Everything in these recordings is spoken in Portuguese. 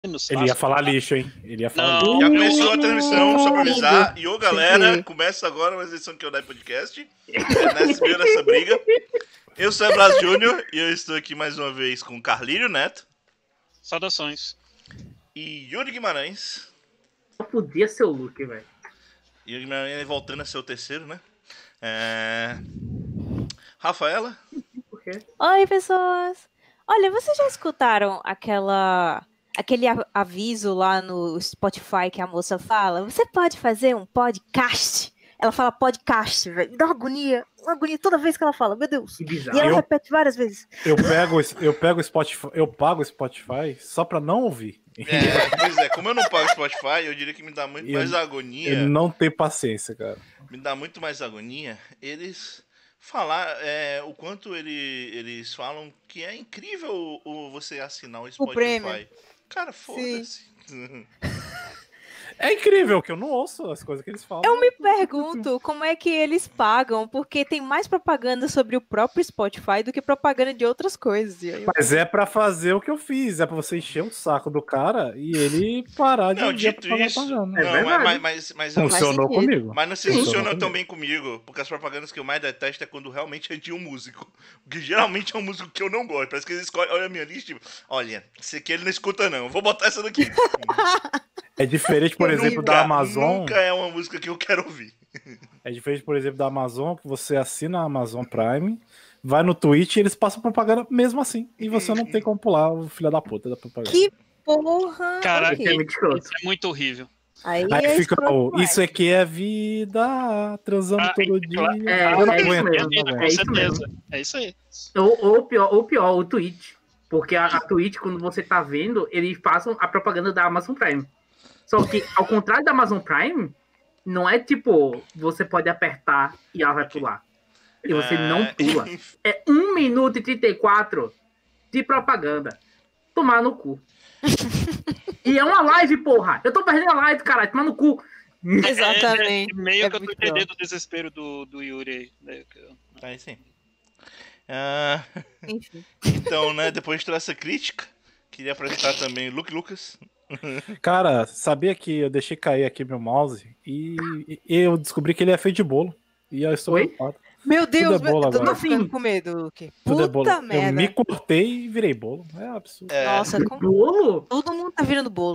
Ele ia falar lixo, hein? Ele ia falar lixo. Já começou a transmissão, só pra avisar. E ô, galera, começa agora uma edição do Kyodai Podcast. Nessa briga. Eu sou o Blas Júnior e eu estou aqui mais uma vez com Carlírio Neto. Saudações. E Yuri Guimarães. Só podia ser o Luke, velho. Yuri Guimarães voltando a ser o terceiro, né? Rafaela. Oi, pessoas. Olha, vocês já escutaram aquele aviso lá no Spotify que a moça fala? Você pode fazer um podcast? Ela fala podcast, velho. Me dá uma agonia toda vez que ela fala, meu Deus. Que bizarro. E ela repete várias vezes. Eu pego o Spotify, eu pago o Spotify só pra não ouvir. Pois é, como eu não pago Spotify, eu diria que me dá muito mais agonia. Eu não tenho paciência, cara. Me dá muito mais agonia eles falar o quanto eles falam que é incrível você assinar o Spotify. prêmio. Cara, foda-se. É incrível que eu não ouço as coisas que eles falam. Eu me pergunto como é que eles pagam, porque tem mais propaganda sobre o próprio Spotify do que propaganda de outras coisas. Mas é pra fazer o que eu fiz, é pra você encher o saco do cara e ele parar de... Não, dito isso, mas funcionou comigo. Mas não se funciona tão bem comigo, porque as propagandas que eu mais detesto é quando realmente é de um músico. Porque geralmente é um músico que eu não gosto. Parece que eles escolhem, olha a minha lista, olha, esse aqui ele não escuta não, vou botar essa daqui. É diferente, por exemplo, da Amazon. Nunca é uma música que eu quero ouvir. É diferente, por exemplo, da Amazon, que você assina a Amazon Prime, vai no Twitch e eles passam propaganda mesmo assim. E você não tem como pular o filho da puta da propaganda. Que porra! Caraca, okay. Isso é muito horrível. Aí fica, isso aqui é vida, transando todo dia. Eu não aguento. Com certeza. É isso aí. Ou pior, o Twitch. Porque a Twitch, quando você tá vendo, eles passam a propaganda da Amazon Prime. Só que, ao contrário da Amazon Prime, não é tipo, você pode apertar e ela vai pular. E você não pula. É 1 minuto e 34 de propaganda. Tomar no cu. E é uma live, porra. Eu tô perdendo a live, caralho. Tomar no cu. Exatamente. Meio que eu tô entendendo o desespero do Yuri aí. Aí sim. Então, né, depois de toda essa crítica, queria apresentar também o Luke Lucas. Cara, sabia que eu deixei cair aqui meu mouse e eu descobri que ele é feito de bolo. E eu estou preocupado. Meu Deus, eu tô ficando com medo, Luke. Tudo Puta é bolo. merda. Eu me cortei e virei bolo. É absurdo. Nossa, bolo? Todo mundo tá virando bolo.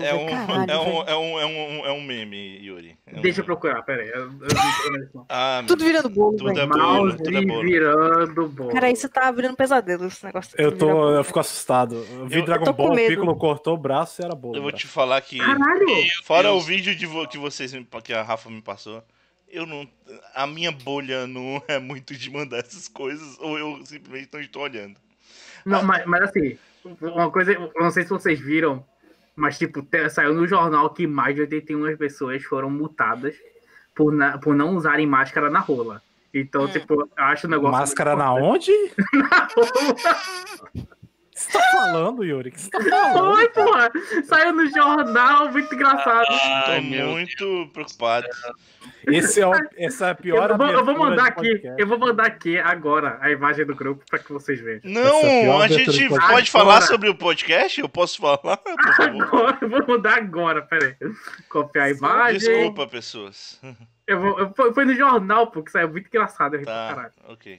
É um meme, Yuri. Deixa eu procurar, peraí. Tudo virando bolo, tudo velho. é bolo, tudo é bolo. Virando bolo. Cara, isso tá virando pesadelo, esse negócio. Eu fico assustado. Eu vi Dragon Ball, o Piccolo cortou o braço e era bolo. Eu vou te falar que... Caralho! Fora o vídeo que a Rafa me passou, a minha bolha não é muito de mandar essas coisas, ou eu simplesmente não estou olhando. Não, mas assim, uma coisa, eu não sei se vocês viram, mas tipo, saiu no jornal que mais de 81 pessoas foram multadas por não usarem máscara na rola. Então, tipo, eu acho o negócio... Máscara na onde? Na rola! O que você tá falando, Yuri? O que você tá falando? Oi, porra! Saiu no jornal, muito engraçado. Tô muito preocupado. Essa é a pior eu vou mandar aqui agora a imagem do grupo pra que vocês vejam. Não, a gente pode falar sobre o podcast? Eu posso falar? Agora, eu vou mandar agora, peraí. Copiar a imagem. Desculpa, pessoas. Foi no jornal, pô, que saiu muito engraçado. Eu ri pra caralho. Ok.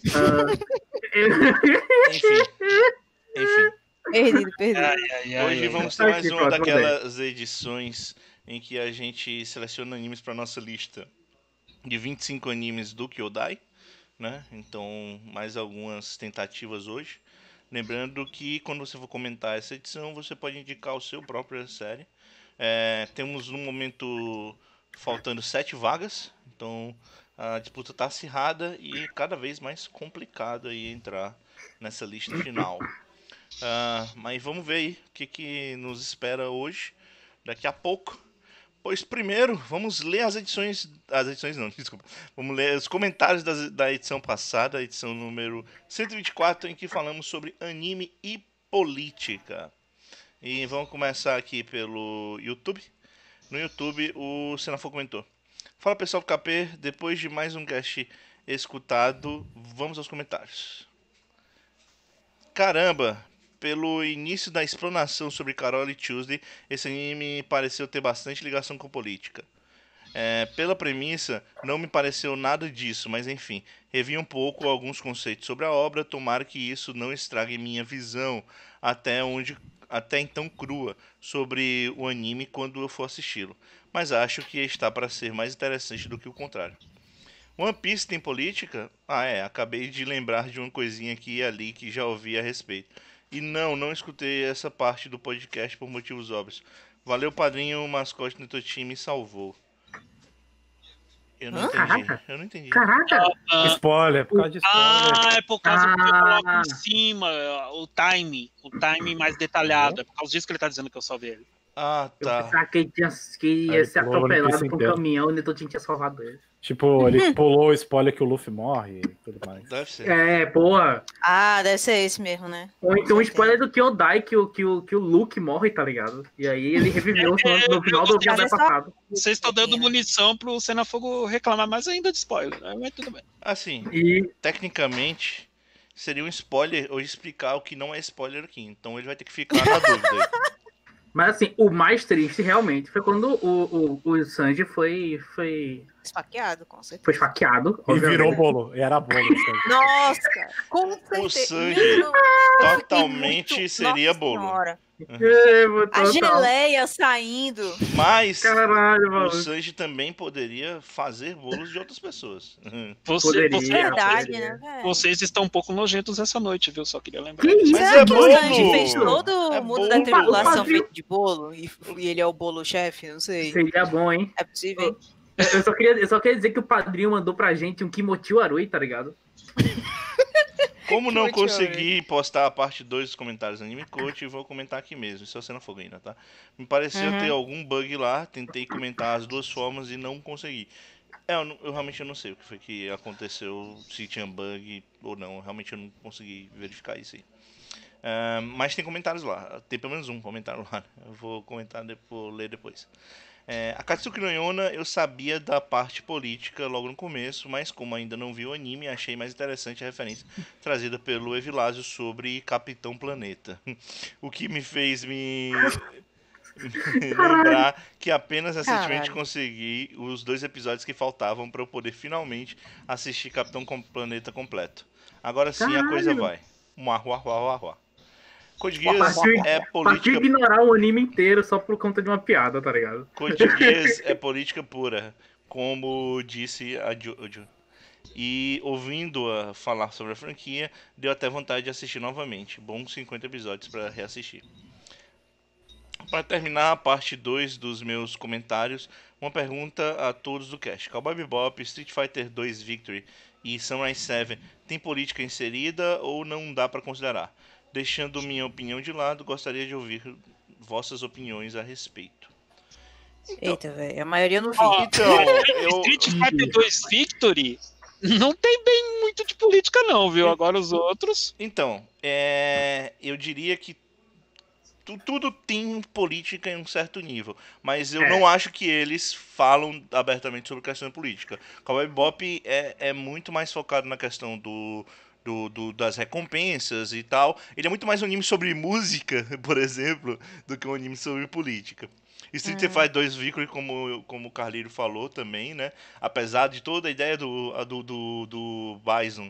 Enfim. Perdido. Hoje vamos ter mais uma daquelas edições em que a gente seleciona animes para nossa lista de 25 animes do Kyodai, né? Então, mais algumas tentativas hoje. Lembrando que quando você for comentar essa edição, você pode indicar o seu própria série. Temos no momento faltando 7 vagas, então a disputa está acirrada e cada vez mais complicado aí entrar nessa lista final. Mas vamos ver aí o que nos espera hoje, daqui a pouco. Pois primeiro, vamos ler vamos ler os comentários da edição passada, a edição número 124, em que falamos sobre anime e política. E vamos começar aqui pelo YouTube. No YouTube, o Senafo comentou: fala pessoal do KP, depois de mais um cast escutado, vamos aos comentários. Caramba, pelo início da explanação sobre Carole Tuesday, esse anime pareceu ter bastante ligação com política. Pela premissa, não me pareceu nada disso, mas enfim, revi um pouco alguns conceitos sobre a obra, tomara que isso não estrague minha visão até então crua sobre o anime quando eu for assisti-lo, mas acho que está para ser mais interessante do que o contrário. One Piece tem política? Acabei de lembrar de uma coisinha aqui e ali que já ouvi a respeito. E não escutei essa parte do podcast por motivos óbvios. Valeu, padrinho, o mascote do teu time me salvou. Eu não entendi. Caraca! Spoiler, por causa de spoiler. É por causa que eu coloco em cima o time mais detalhado. É por causa disso que ele tá dizendo que eu salvei ele. Ah, Eu tá. pensava que ia Aí ser pulou o atropelado One Piece por um inteiro. caminhão e o Netotinho tinha salvado ele. Tipo, ele pulou o spoiler que o Luffy morre e tudo mais. Deve ser. Porra. Ah, deve ser esse mesmo, né? Ou então o spoiler do Kyodai que o Luke morre, tá ligado? E aí ele reviveu no final do episódio passado. Vocês estão dando munição pro Cenafogo reclamar mais ainda de spoiler, né? Mas tudo bem. Assim, E tecnicamente, seria um spoiler ou explicar o que não é spoiler aqui. Então ele vai ter que ficar na dúvida aí. Mas assim, o mais triste realmente foi quando o Sanji foi Esfaqueado, com certeza. foi esfaqueado. E virou obviamente. bolo, e era bolo. Sabe? Nossa, com certeza. O Sanji Menino, eu fiquei totalmente seria Nossa bolo. Senhora. Total. A geleia saindo. Mas Caralho, o mano. Sanji também poderia fazer bolos de outras pessoas. Poderia. Verdade, poderia. né, velho? Vocês estão um pouco nojentos essa noite, viu? Só queria lembrar. Que isso? Mas Será é que bolo! o Sanji fez todo É o mundo bolo. da tripulação O padrinho- feito de bolo? E ele é o bolo-chefe? Não sei. Seria bom, hein? É possível? Eu só queria dizer que o padrinho mandou pra gente um Kimochi Arui, tá ligado? Como Que não muito consegui postar a parte 2 dos comentários do Anime Coach, vou comentar aqui mesmo, se você não for ainda, tá? Me pareceu ter algum bug lá, tentei comentar as duas formas e não consegui. Eu realmente não sei o que foi que aconteceu, se tinha bug ou não, realmente eu não consegui verificar isso aí. Mas tem comentários lá, tem pelo menos um comentário lá, eu vou comentar depois, ler depois. Akatsuki no Yona eu sabia da parte política logo no começo, mas como ainda não vi o anime, achei mais interessante a referência trazida pelo Evilásio sobre Capitão Planeta. O que me fez me lembrar que apenas recentemente Caralho. consegui os 2 episódios que faltavam para eu poder finalmente assistir Capitão Planeta completo. Agora sim a coisa vai. Code Geass é Partiu política. ignorar o anime inteiro só por conta de uma piada, tá ligado? Code Geass é política pura, como disse a Jojo. E ouvindo-a falar sobre a franquia, deu até vontade de assistir novamente. Bons 50 episódios para reassistir. Para terminar a parte 2 dos meus comentários, uma pergunta a todos do cast. Cowboy Bebop, Street Fighter 2 Victory e Samurai 7 tem política inserida ou não dá para considerar? Deixando minha opinião de lado, gostaria de ouvir vossas opiniões a respeito. Eita, velho. A maioria eu não vi. Então, Street Fighter 2 Victory não tem bem muito de política, não, viu? Agora os outros. Então, eu diria que tudo tem política em um certo nível, mas eu não acho que eles falam abertamente sobre questão política. Cowboy Bebop é muito mais focado na questão das recompensas e tal. Ele é muito mais um anime sobre música, por exemplo, do que um anime sobre política. Street Fighter 2 Victory, como o Carlírio falou também, né? Apesar de toda a ideia do Bison,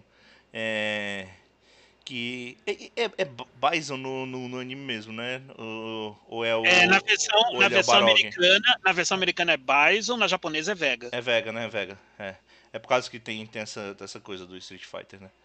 que é Bison no anime mesmo, né? Ou é o Na versão americana é Bison, na japonesa é Vega. É Vega, né? Vega. É por causa que tem essa coisa do Street Fighter, né?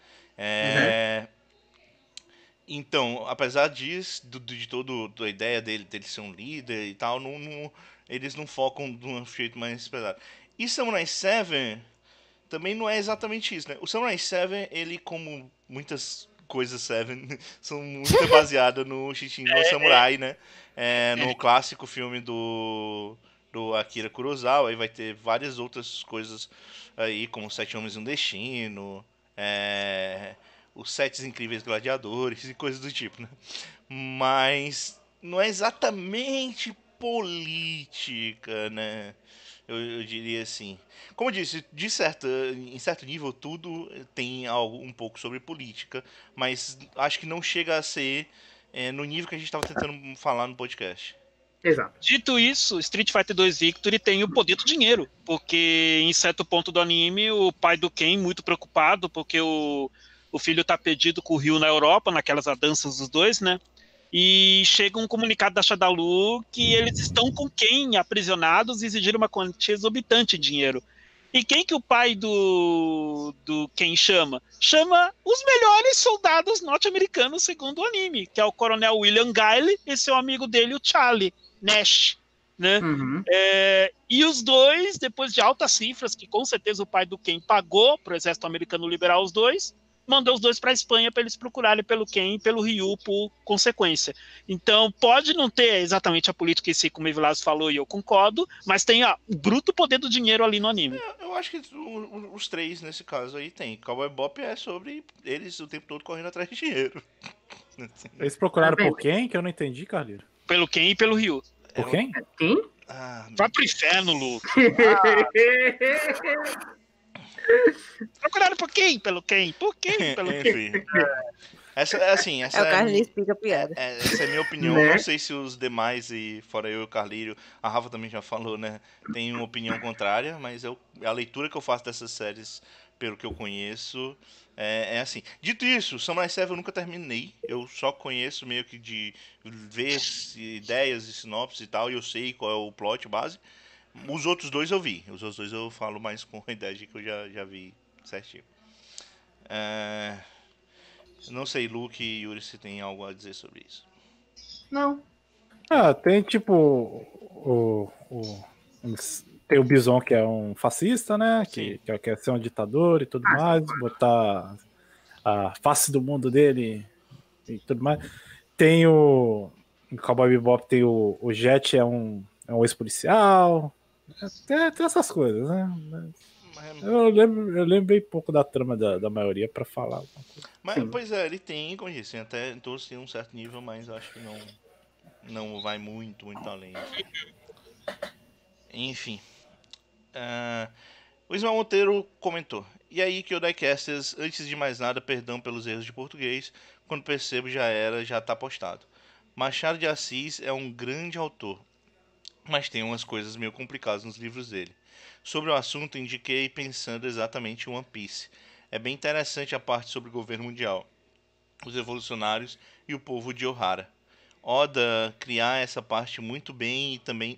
Então, apesar disso, de toda a ideia dele ser um líder e tal, eles não focam de um jeito mais pesado. E Samurai 7 também não é exatamente isso, né? O Samurai 7, ele, como muitas coisas 7, são muito baseadas no Shinshin no Samurai, né? No clássico filme do Akira Kurosawa, aí vai ter várias outras coisas aí, como Sete Homens e um Destino, os Sete Incríveis Gladiadores e coisas do tipo, né? Mas não é exatamente política, né? Eu diria assim. Como eu disse, em certo nível tudo tem algo um pouco sobre política, mas acho que não chega a ser no nível que a gente estava tentando falar no podcast. Exato. Dito isso, Street Fighter 2 Victory tem o poder do dinheiro, porque em certo ponto do anime, o pai do Ken, muito preocupado, porque o filho tá perdido com o Ryu na Europa, naquelas danças dos dois, né? E chega um comunicado da Shadalu que eles estão com Ken aprisionados e exigiram uma quantia exorbitante de dinheiro. E quem que o pai do Ken chama? Chama os melhores soldados norte-americanos segundo o anime, que é o coronel William Guile e seu amigo dele, o Charlie Nash, né? Uhum. E os dois, depois de altas cifras, que com certeza o pai do Ken pagou para o exército americano liberar os dois, mandou os dois para a Espanha para eles procurarem pelo Ken e pelo Ryu por consequência. Então, pode não ter exatamente a política em si, como o Evilás falou, e eu concordo, mas tem o bruto poder do dinheiro ali no anime. Eu acho que os três, nesse caso aí, tem. Cowboy Bebop é sobre eles o tempo todo correndo atrás de dinheiro. Eles procuraram por quem? Que eu não entendi, Carleiro. Pelo Ken e pelo Ryu. Por quem? Quem? Vai pro inferno, Luke. Procuraram por quem? Pelo quem? Por quem? Pelo quem? Enfim. Essa é o Carlinhos explica a piada. Essa é a minha opinião. Né? Não sei se os demais, e fora eu e o Carlírio, a Rafa também já falou, né? Tem uma opinião contrária, mas a leitura que eu faço dessas séries, pelo que eu conheço, é assim. Dito isso, Samurai 7 eu nunca terminei. Eu só conheço meio que de ver ideias e sinopses e tal, e eu sei qual é o plot base. Os outros dois eu vi. Os outros dois eu falo mais com a ideia de que eu já vi certinho. Não sei, Luke e Yuri, se tem algo a dizer sobre isso. Não. Tem tipo tem o Bison, que é um fascista, né? Que quer ser um ditador e tudo mais, botar a face do mundo dele e tudo mais. Tem o Cowboy Bebop, tem o Jet, é um ex-policial. Tem essas coisas, né? Eu lembro bem pouco da trama da maioria pra falar alguma coisa. Mas, pois é, ele tem, como eu disse, até todos têm um certo nível, mas acho que não vai muito além. Enfim. O Ismael Monteiro comentou: e aí, Kyodai-casters, antes de mais nada, perdão pelos erros de português, quando percebo já tá postado. Machado de Assis é um grande autor, mas tem umas coisas meio complicadas nos livros dele. Sobre o assunto, indiquei pensando exatamente em One Piece. É bem interessante a parte sobre o governo mundial, os revolucionários e o povo de Ohara. Oda cria essa parte muito bem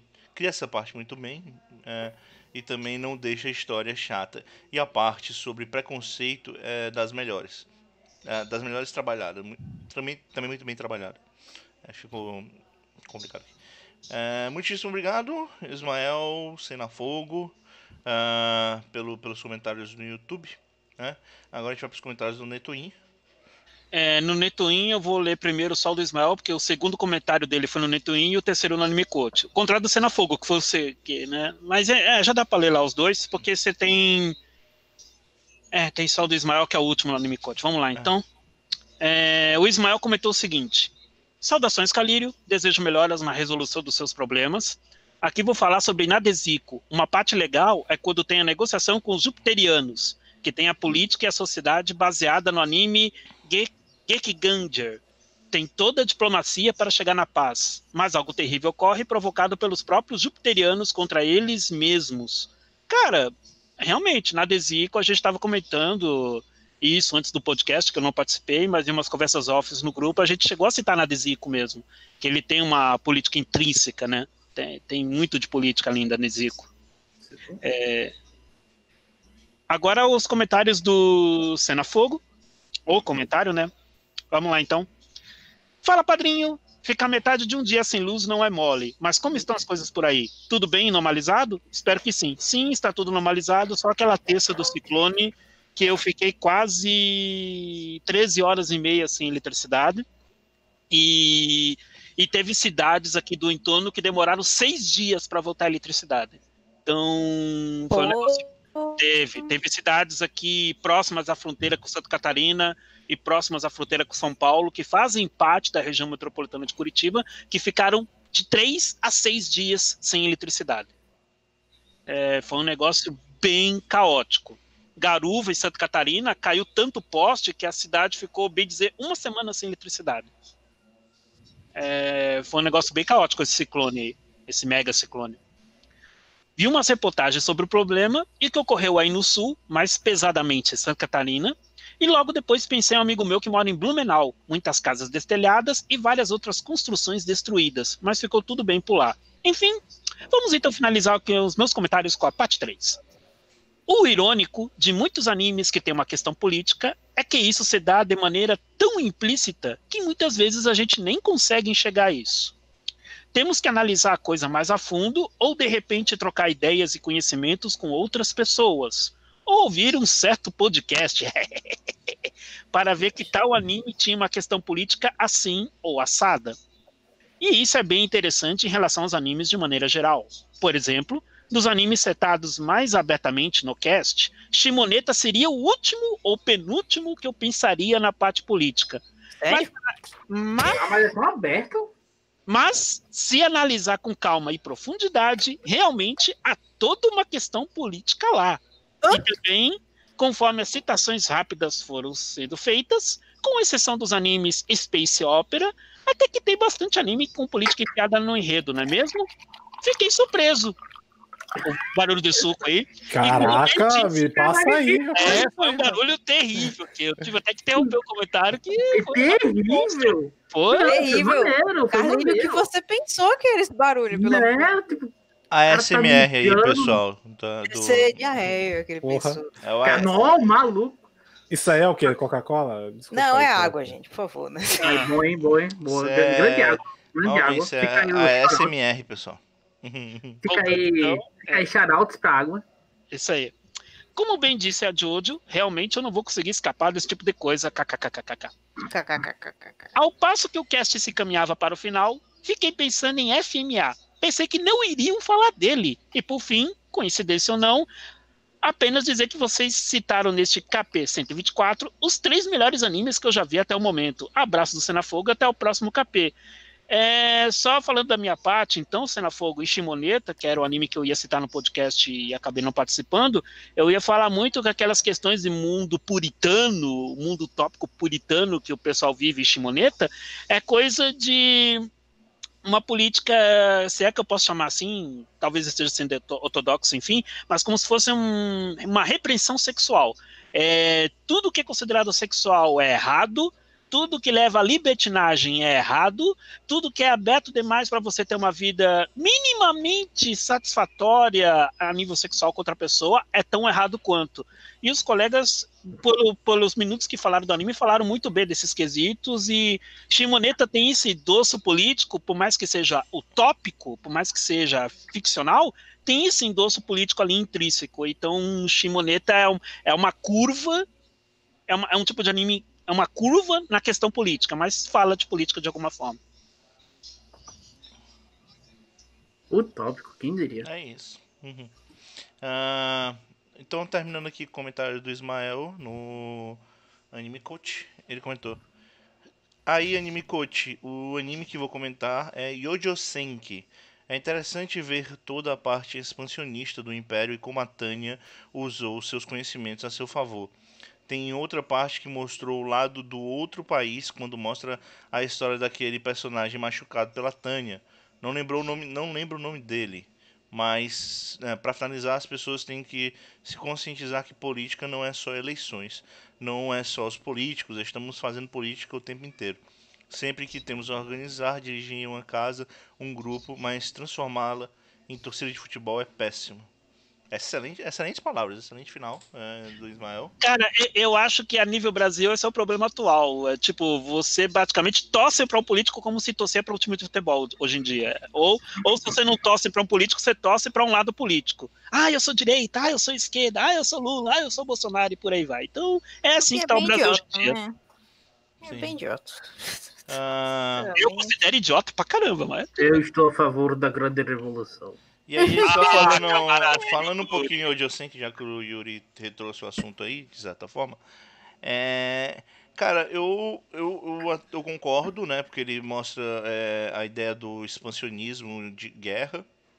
e também não deixa a história chata. E a parte sobre preconceito é das melhores. Das melhores trabalhadas. Também muito bem trabalhada. Ficou complicado aqui. Muitíssimo obrigado, Ismael Senafogo, pelos comentários no YouTube. Agora a gente vai para os comentários do Netoin. No Netoin eu vou ler primeiro só o do Ismael, porque o segundo comentário dele foi no Netoin e o terceiro no Anime Coach. O contrário do Senafogo, que foi você, né? Mas já dá para ler lá os dois, porque você tem... tem só o do Ismael, que é o último no Anime Coach. Vamos lá, então. O Ismael comentou o seguinte: saudações, Calírio, desejo melhoras na resolução dos seus problemas. Aqui vou falar sobre Nadesico. Uma parte legal é quando tem a negociação com os jupiterianos, que tem a política e a sociedade baseada no anime Gekiganger. Tem toda a diplomacia para chegar na paz, mas algo terrível ocorre provocado pelos próprios jupiterianos contra eles mesmos. Cara, realmente, Nadesico, a gente estava comentando isso antes do podcast, que eu não participei, mas em umas conversas off no grupo, a gente chegou a citar Nadesico mesmo, que ele tem uma política intrínseca, né? Tem muito de política ali em Nadesico. Agora os comentários do Senafogo, ou comentário, né? Vamos lá, então. Fala, padrinho! Ficar metade de um dia sem luz não é mole, mas como estão as coisas por aí? Tudo bem e normalizado? Espero que sim. Sim, está tudo normalizado, só aquela terça do ciclone que eu fiquei quase 13 horas e meia sem eletricidade, e teve cidades aqui do entorno que demoraram 6 dias para voltar a eletricidade. Então, foi um negócio... Teve cidades aqui próximas à fronteira com Santa Catarina e próximas à fronteira com São Paulo, que fazem parte da região metropolitana de Curitiba, que ficaram de 3 a 6 dias sem eletricidade. Foi um negócio bem caótico. Garuva e Santa Catarina caiu tanto poste que a cidade ficou, bem dizer, 1 semana sem eletricidade. Foi um negócio bem caótico esse ciclone aí, esse mega ciclone. Vi umas reportagens sobre o problema e que ocorreu aí no sul, mais pesadamente em Santa Catarina, e logo depois pensei em um amigo meu que mora em Blumenau, muitas casas destelhadas e várias outras construções destruídas, mas ficou tudo bem por lá. Enfim, vamos então finalizar aqui os meus comentários com a parte 3. O irônico de muitos animes que tem uma questão política é que isso se dá de maneira tão implícita que muitas vezes a gente nem consegue enxergar isso. Temos que analisar a coisa mais a fundo ou, de repente, trocar ideias e conhecimentos com outras pessoas. Ou ouvir um certo podcast para ver que tal anime tinha uma questão política assim ou assada. E isso é bem interessante em relação aos animes de maneira geral. Por exemplo, dos animes citados mais abertamente no cast, Shimoneta seria o último ou penúltimo que eu pensaria na parte política. Sério? Mas é tão aberto. Mas, se analisar com calma e profundidade, realmente há toda uma questão política lá. E também, conforme as citações rápidas foram sendo feitas, com exceção dos animes Space Opera, até que tem bastante anime com política enfiada no enredo, não é mesmo? Fiquei surpreso. O barulho de suco aí. Caraca, me passa aí. Foi um barulho terrível. Que eu tive até que interromper o comentário. Que foi terrível. Foi terrível. Carlinho, o que você pensou que era esse barulho? Tipo, a ASMR aí, pessoal. Isso é diarreia que ele pensou. Não, maluco. Isso aí é o quê? Coca-Cola? Não, é água, gente, por favor. Né? Boa. Grande água. Grande água. Isso é a ASMR, pessoal. Fica aí shoutouts pra água. Isso aí. Como bem disse a Jojo, realmente eu não vou conseguir escapar desse tipo de coisa. KKKKK. Ao passo que o cast se caminhava para o final, fiquei pensando em FMA. Pensei que não iriam falar dele. E por fim, coincidência ou não, apenas dizer que vocês citaram neste KP 124 os 3 melhores animes que eu já vi até o momento. Abraço do Senafogo, até o próximo KP. Só falando da minha parte, então, Senafogo e Shimoneta, que era o anime que eu ia citar no podcast e acabei não participando, eu ia falar muito daquelas questões de mundo puritano, mundo utópico puritano que o pessoal vive em Shimoneta, é coisa de uma política, se é que eu posso chamar assim, talvez esteja sendo ortodoxo, enfim, mas como se fosse uma repreensão sexual. Tudo que é considerado sexual é errado, tudo que leva à libertinagem é errado, tudo que é aberto demais para você ter uma vida minimamente satisfatória a nível sexual com outra pessoa é tão errado quanto. E os colegas, pelos minutos que falaram do anime, falaram muito bem desses quesitos, e Shimoneta tem esse endosso político, por mais que seja utópico, por mais que seja ficcional, tem esse endosso político ali intrínseco. Então Shimoneta é uma curva, é um tipo de anime, é uma curva na questão política, mas fala de política de alguma forma. Utópico, quem diria? É isso. Então, terminando aqui o comentário do Ismael no Anime Coach, ele comentou: aí, Anime Coach, o anime que vou comentar é Yojo Senki. É interessante ver toda a parte expansionista do Império e como a Tânia usou seus conhecimentos a seu favor. Tem outra parte que mostrou o lado do outro país, quando mostra a história daquele personagem machucado pela Tânia. Não lembro o nome dele, mas para finalizar, as pessoas têm que se conscientizar que política não é só eleições, não é só os políticos, estamos fazendo política o tempo inteiro. Sempre que temos a organizar, dirigir uma casa, um grupo, mas transformá-la em torcida de futebol é péssimo. Excelentes palavras, excelente final do Ismael. Cara, eu acho que a nível Brasil esse é o problema atual. Tipo, você praticamente torce para um político como se torcer para um time de futebol hoje em dia. Ou se você não torce para um político, você torce para um lado político. Eu sou direita, eu sou esquerda, eu sou Lula, eu sou Bolsonaro e por aí vai. Então, é assim que tá o Brasil hoje em dia. É bem idiota. Eu considero idiota pra caramba, mas... Eu estou a favor da grande revolução. E aí, só falando um pouquinho de Yosenki, já que o Yuri retrouxe o assunto aí, de certa forma. Cara, eu concordo, né? Porque ele mostra a ideia do expansionismo de guerra.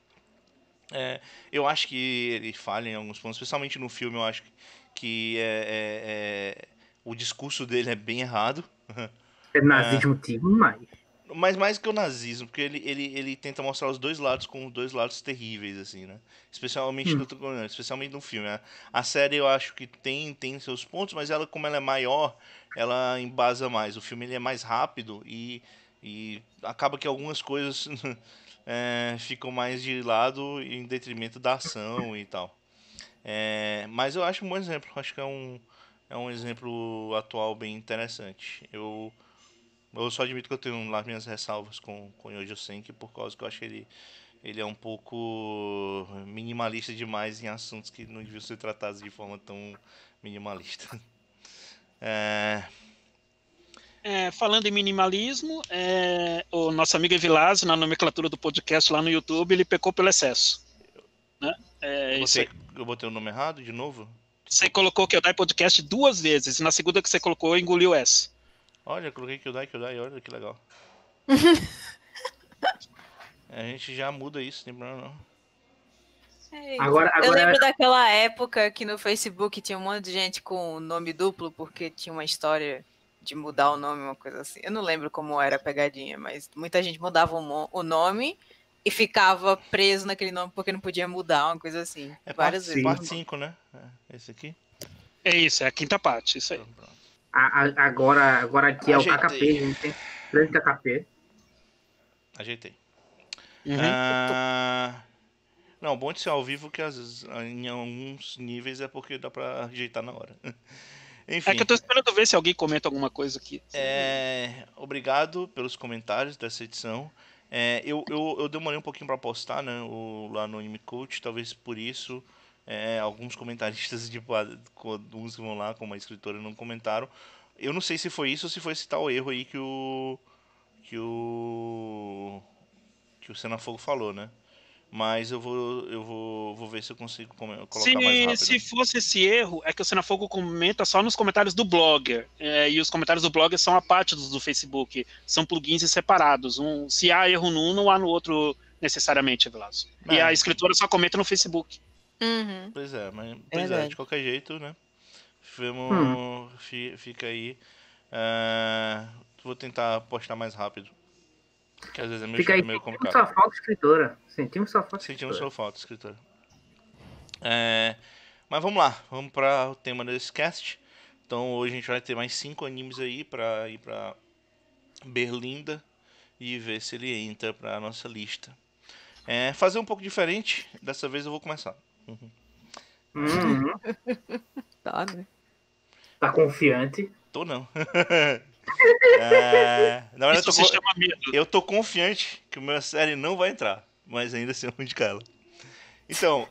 Eu acho que ele falha em alguns pontos, especialmente no filme. Eu acho que o discurso dele é bem errado. É nazismo demais. Mas mais que o nazismo, porque ele tenta mostrar os dois lados com dois lados terríveis, assim, né? Especialmente no filme, né? A série eu acho que tem seus pontos, mas ela, como ela é maior, ela embasa mais. O filme ele é mais rápido e acaba que algumas coisas ficam mais de lado em detrimento da ação e tal. Mas eu acho um bom exemplo. Acho que é um exemplo atual bem interessante. Eu só admito que eu tenho lá minhas ressalvas com Yojo Senki por causa que eu acho que ele é um pouco minimalista demais em assuntos que não deviam ser tratados de forma tão minimalista. Falando em minimalismo, o nosso amigo Evilásio, na nomenclatura do podcast lá no YouTube, ele pecou pelo excesso. Né? Eu botei o nome errado de novo? Você colocou que eu dei podcast 2 vezes, e na segunda que você colocou, engoliu S. Olha, eu coloquei Kyodai, olha que legal. A gente já muda isso, não tem problema não. Agora... Eu lembro daquela época que no Facebook tinha um monte de gente com nome duplo, porque tinha uma história de mudar o nome, uma coisa assim. Eu não lembro como era a pegadinha, mas muita gente mudava o nome e ficava preso naquele nome porque não podia mudar, uma coisa assim. Várias vezes. Parte 5, né? Esse aqui. É isso, é a quinta parte, isso aí. Agora aqui é o KKP, gente. Grande KKP. Ajeitei. Uhum. Não, bom de ser ao vivo que às vezes em alguns níveis é porque dá pra ajeitar na hora. Enfim. É que eu tô esperando ver se alguém comenta alguma coisa aqui. Obrigado pelos comentários dessa edição. Eu demorei um pouquinho pra postar, né, lá no Anime Coach, talvez por isso alguns comentaristas, tipo, alguns que vão lá, como a escritora, não comentaram. Eu não sei se foi isso ou se foi esse tal erro aí que o Senafogo falou, né? Mas eu vou ver se eu consigo colocar mais rápido. Se fosse esse erro, é que o Senafogo comenta só nos comentários do blogger. E os comentários do blogger são a parte do Facebook. São plugins separados. Se há erro num, não há no outro necessariamente, Velasco. E a escritora só comenta no Facebook. Uhum. Pois é, de qualquer jeito, né? Fica aí. Vou tentar postar mais rápido. Que às vezes é meio complicado. Sentimos sua falta, escritora. Sentimos sua falta, escritora. Mas vamos lá, vamos para o tema desse cast. Então hoje a gente vai ter mais 5 animes aí para ir para Berlinda e ver se ele entra para nossa lista. Fazer um pouco diferente, dessa vez eu vou começar. Tá, né? Tá confiante? Tô não. Na verdade, eu tô confiante que a minha série não vai entrar, mas ainda assim eu vou indicar ela. Então,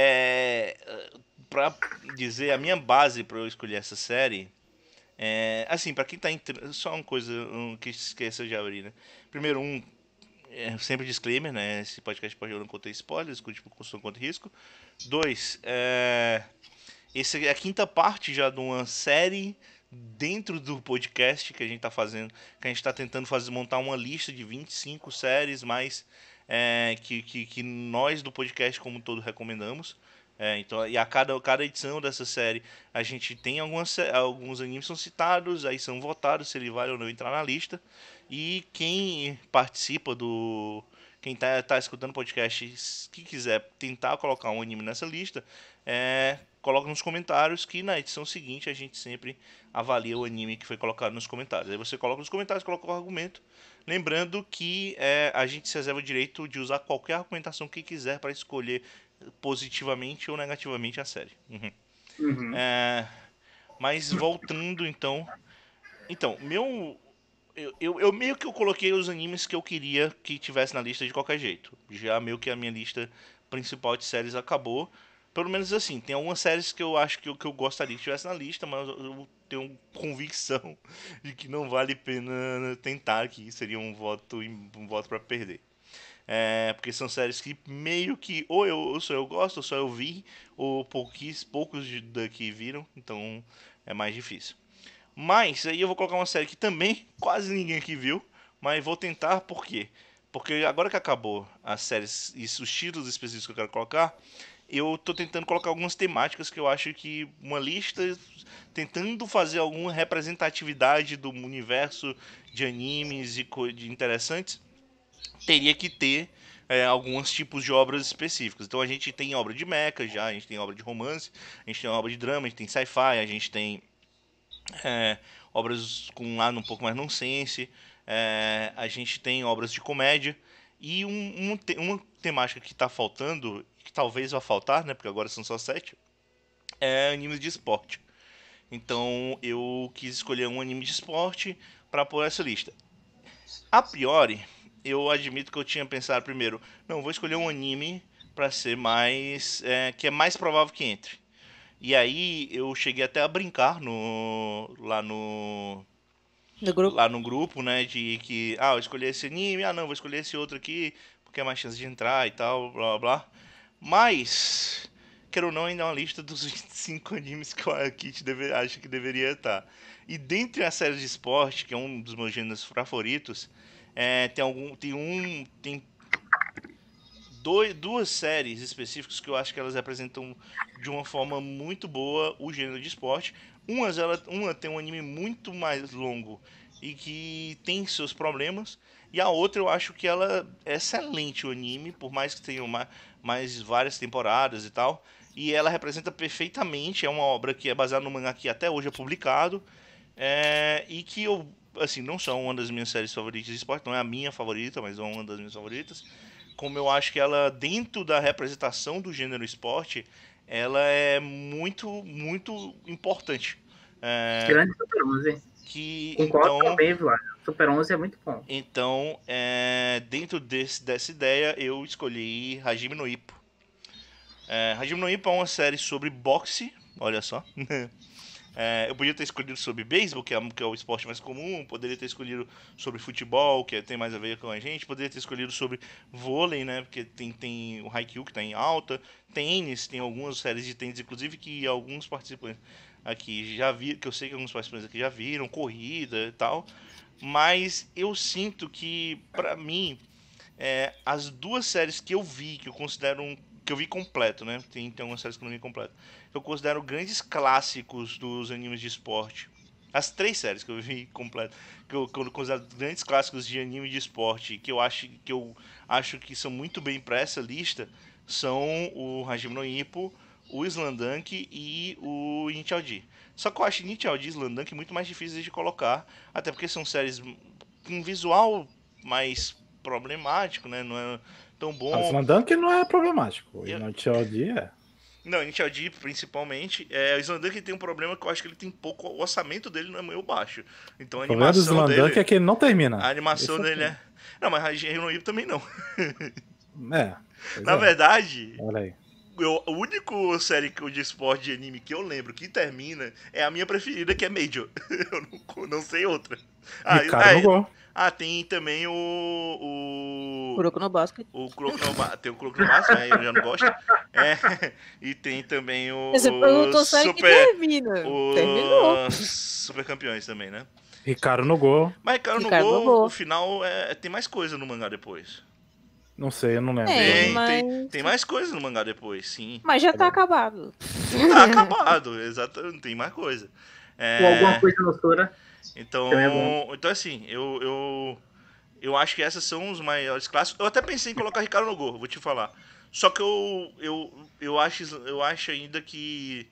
pra dizer a minha base pra eu escolher essa série, assim, pra quem tá entrando, só uma coisa que esqueça de abrir, né? Primeiro, sempre disclaimer, né? Esse podcast pode não conter spoilers, escute por conta contra risco. 2, essa é a quinta parte já de uma série dentro do podcast que a gente tá fazendo, que a gente tá tentando montar uma lista de 25 séries mais que nós do podcast como um todo recomendamos. Então, e a cada edição dessa série a gente tem alguns animes são citados, aí são votados se ele vale ou não entrar na lista. E quem participa quem tá escutando o podcast, que quiser tentar colocar um anime nessa lista, coloca nos comentários que na edição seguinte a gente sempre avalia o anime que foi colocado nos comentários. Aí você coloca nos comentários, coloca o argumento. Lembrando que a gente se reserva o direito de usar qualquer argumentação que quiser para escolher positivamente ou negativamente a série. Mas voltando então... Então, eu meio que eu coloquei os animes que eu queria que tivesse na lista de qualquer jeito. Já meio que a minha lista principal de séries acabou. Pelo menos assim, tem algumas séries que eu acho que eu gostaria que tivesse na lista, mas eu tenho convicção de que não vale a pena tentar, que seria um voto para perder. Porque são séries que meio que ou só eu gosto, ou só eu vi, ou poucos daqui viram, então é mais difícil. Mas aí eu vou colocar uma série que também quase ninguém aqui viu, mas vou tentar, por quê? Porque agora que acabou as séries e os títulos específicos que eu quero colocar, eu tô tentando colocar algumas temáticas que eu acho que uma lista tentando fazer alguma representatividade do universo de animes e de interessantes, teria que ter alguns tipos de obras específicas. Então a gente tem obra de mecha já, a gente tem obra de romance, a gente tem obra de drama, a gente tem sci-fi, a gente tem obras com um lado um pouco mais nonsense, a gente tem obras de comédia, e uma temática que está faltando, que talvez vá faltar, né, porque agora são só 7, é animes de esporte. Então eu quis escolher um anime de esporte para pôr nessa lista. A priori, eu admito que eu tinha pensado primeiro, não, vou escolher um anime para ser mais, que é mais provável que entre. E aí eu cheguei até a brincar lá no grupo, né, de que, eu escolhi esse anime, não, vou escolher esse outro aqui, porque é mais chance de entrar e tal, blá blá blá. Mas, quero ou não, ainda é uma lista dos 25 animes que a Kit acha que deveria estar. E dentre as séries de esporte, que é um dos meus gêneros favoritos, tem duas séries específicas que eu acho que elas representam de uma forma muito boa o gênero de esporte. Uma tem um anime muito mais longo e que tem seus problemas, e a outra eu acho que ela é excelente o anime, por mais que tenha mais várias temporadas e tal, e ela representa perfeitamente, é uma obra que é baseada no mangá que até hoje é publicado, e que eu, assim, não só uma das minhas séries favoritas de esporte, não é a minha favorita, mas é uma das minhas favoritas, como eu acho que ela, dentro da representação do gênero esporte, ela é muito, muito importante. Grande Super 11. Concordo também, Vlad. Super 11 é muito bom. Então, dentro dessa ideia, eu escolhi Hajime no Ippo. Hajime no Ippo é uma série sobre boxe, olha só. Eu podia ter escolhido sobre beisebol, que é o esporte mais comum, poderia ter escolhido sobre futebol, que tem mais a ver com a gente, poderia ter escolhido sobre vôlei, né, porque tem o Haikyuu que está em alta, tênis, tem algumas séries de tênis, inclusive, que alguns participantes aqui já viram, que eu sei que alguns participantes aqui já viram, corrida e tal, mas eu sinto que, pra mim, as duas séries que eu vi, que eu considero que eu vi completo, né? Tem algumas séries que eu não vi completo. Eu considero grandes clássicos dos animes de esporte. As 3 séries que eu vi completo, que eu considero grandes clássicos de anime de esporte, que eu acho que são muito bem para essa lista, são o Hajime no Ippo, o Slandunk e o Initial-D. Só que eu acho Initial-D e Slandunk muito mais difíceis de colocar, até porque são séries com visual mais problemático, né? Não é tão bom. O Slandunk não é problemático. O Initial-D é. Não, o Initial-D principalmente. O Slandunk tem um problema que eu acho que ele tem pouco. O orçamento dele não é meio baixo. Então a animação dele. O problema do Slandunk é que ele não termina. A animação dele é. Não, mas Hajime no Ippo também não. Na verdade. Olha aí. A única série de esporte de anime que eu lembro que termina é a minha preferida, que é Major. Eu não sei outra. Ricardo Go. Tem também o Kuroko no Basket. Tem o Kuroko no Basket, né? Eu já não gosto. E tem também Você perguntou série que termina. Terminou. Super Campeões também, né? Ricardo no Go. Mas Ricardo no Go, o final tem mais coisa no mangá depois. Não sei, eu não lembro. Tem mais coisa no mangá depois, sim. Mas já tá acabado. Tá acabado, exatamente, tem mais coisa. Ou alguma coisa no Sora. Então assim, eu acho que essas são os maiores clássicos. Eu até pensei em colocar Ricardo no Go, vou te falar. Só que eu acho ainda que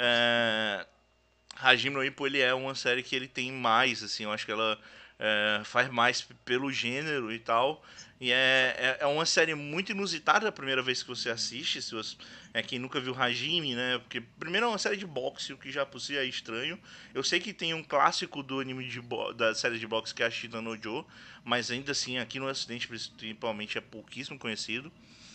Hajime no Ippo, ele é uma série que ele tem mais, assim, eu acho que ela faz mais pelo gênero e tal. E é uma série muito inusitada a primeira vez que você assiste, se você, quem nunca viu Hajime, né? Porque primeiro é uma série de boxe, o que já por si é estranho. Eu sei que tem um clássico do anime da série de boxe que é a Shita no Joe, mas ainda assim aqui no Ocidente principalmente é pouquíssimo conhecido.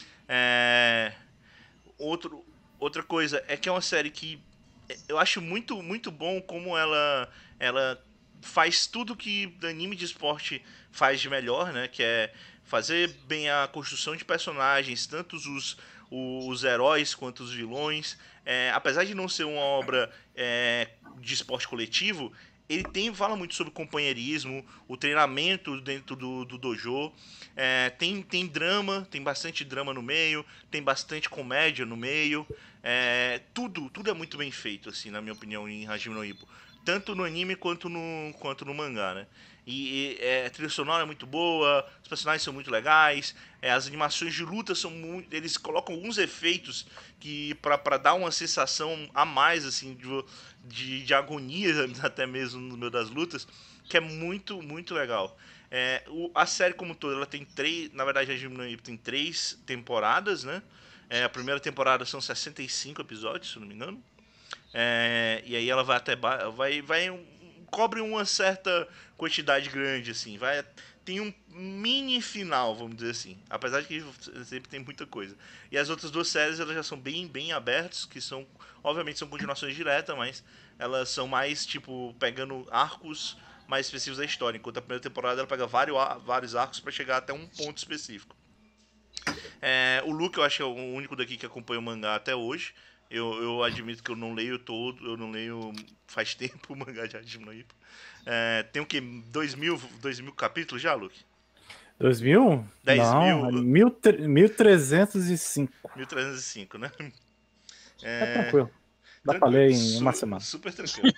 Outra coisa é que é uma série que eu acho muito, muito bom como ela faz tudo que anime de esporte faz de melhor, né? Que é fazer bem a construção de personagens, tanto os heróis quanto os vilões. Apesar de não ser uma obra de esporte coletivo, ele fala muito sobre companheirismo, o treinamento dentro do dojo. Tem drama, tem bastante drama no meio, tem bastante comédia no meio. Tudo é muito bem feito, assim, na minha opinião, em Hajime no Ippo. Tanto no anime quanto no mangá, né? E a trilha sonora é muito boa, os personagens são muito legais, as animações de luta são muito... Eles colocam alguns efeitos que pra dar uma sensação a mais, assim, de agonia, até mesmo no meio das lutas, que é muito, muito legal. A série como toda, ela tem 3... Na verdade, a Hajime no Ippo tem 3 temporadas, né? A primeira temporada são 65 episódios, se não me engano. E aí ela vai até... cobre uma certa quantidade grande, assim. Tem um mini final, vamos dizer assim. Apesar de que sempre tem muita coisa. E as outras 2 séries, elas já são bem, bem abertas, que são... Obviamente são continuações diretas, mas elas são mais, tipo, pegando arcos mais específicos da história. Enquanto a primeira temporada, ela pega vários arcos para chegar até um ponto específico. O Luke, eu acho que é o único daqui que acompanha o mangá até hoje. Eu admito que eu não leio eu não leio faz tempo o mangá de Hajime no Ippo. Tem o que? 2.000 capítulos já, Luke? 2.000? 10.000? 1.305. 1.305, né? Tranquilo. Dá pra ler em uma semana. Super tranquilo.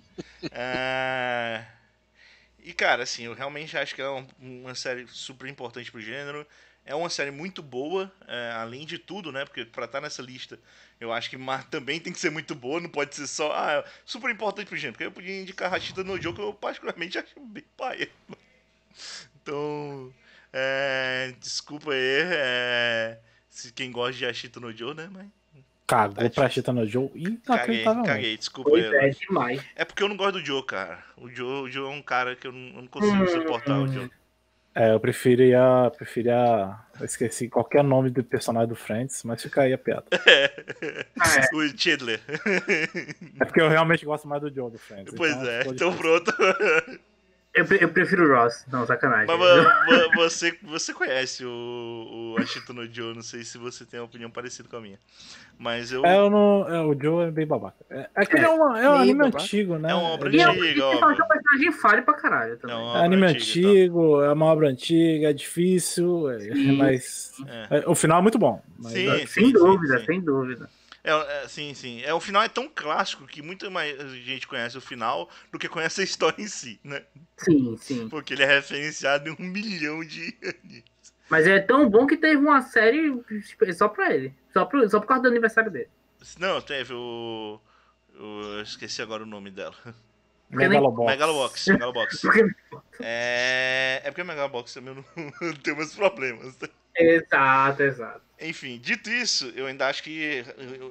E, cara, assim, eu realmente acho que é uma série super importante pro gênero. É uma série muito boa, além de tudo, né? Porque pra estar nessa lista, eu acho que também tem que ser muito boa, não pode ser só super importante pro gênero. Porque eu podia indicar Hashita no Joe, que eu particularmente acho bem paia. Então, desculpa aí, quem gosta de Hashita no Joe, né? Mas cagou pra Hashita no Joe inacreditavelmente. Caguei, desculpa aí. É demais. É porque eu não gosto do Joe, cara. O Joe é um cara que eu não consigo suportar, o Joe. Eu preferia. Eu esqueci qualquer nome do personagem do Friends, mas fica aí a piada. O Chandler. É porque eu realmente gosto mais do Joe do Friends. Pois então pronto. Eu prefiro o Ross, não, sacanagem. Mas você conhece o Hashita no Joe, não sei se você tem uma opinião parecida com a minha. Mas eu. O Joe é bem babaca. Que ele é um anime babaca. antigo, né? É uma obra E antiga, é um personagem falho pra caralho também. É anime antigo, é uma obra antiga, é difícil, mas o final é muito bom. Mas... Sem dúvida. Sim. O final é tão clássico que muita mais gente conhece o final do que conhece a história em si, né? Sim. Porque ele é referenciado em 1 milhão de animes. Mas é tão bom que teve uma série só pra ele. Só por causa do aniversário dele. Não, teve eu esqueci agora o nome dela. Megalobox. Megalobox. Porque Megalobox também não tem meus problemas. Exato. Enfim, dito isso, eu ainda acho que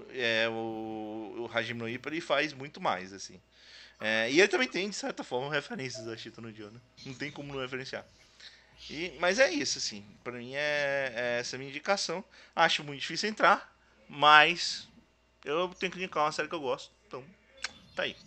o Hajime no Ippo ele faz muito mais, assim. E ele também tem, de certa forma, referências da Hashita no Joe, né? Não tem como não referenciar. Mas é isso, assim. Pra mim essa é a minha indicação. Acho muito difícil entrar, mas eu tenho que indicar uma série que eu gosto. Então, tá aí.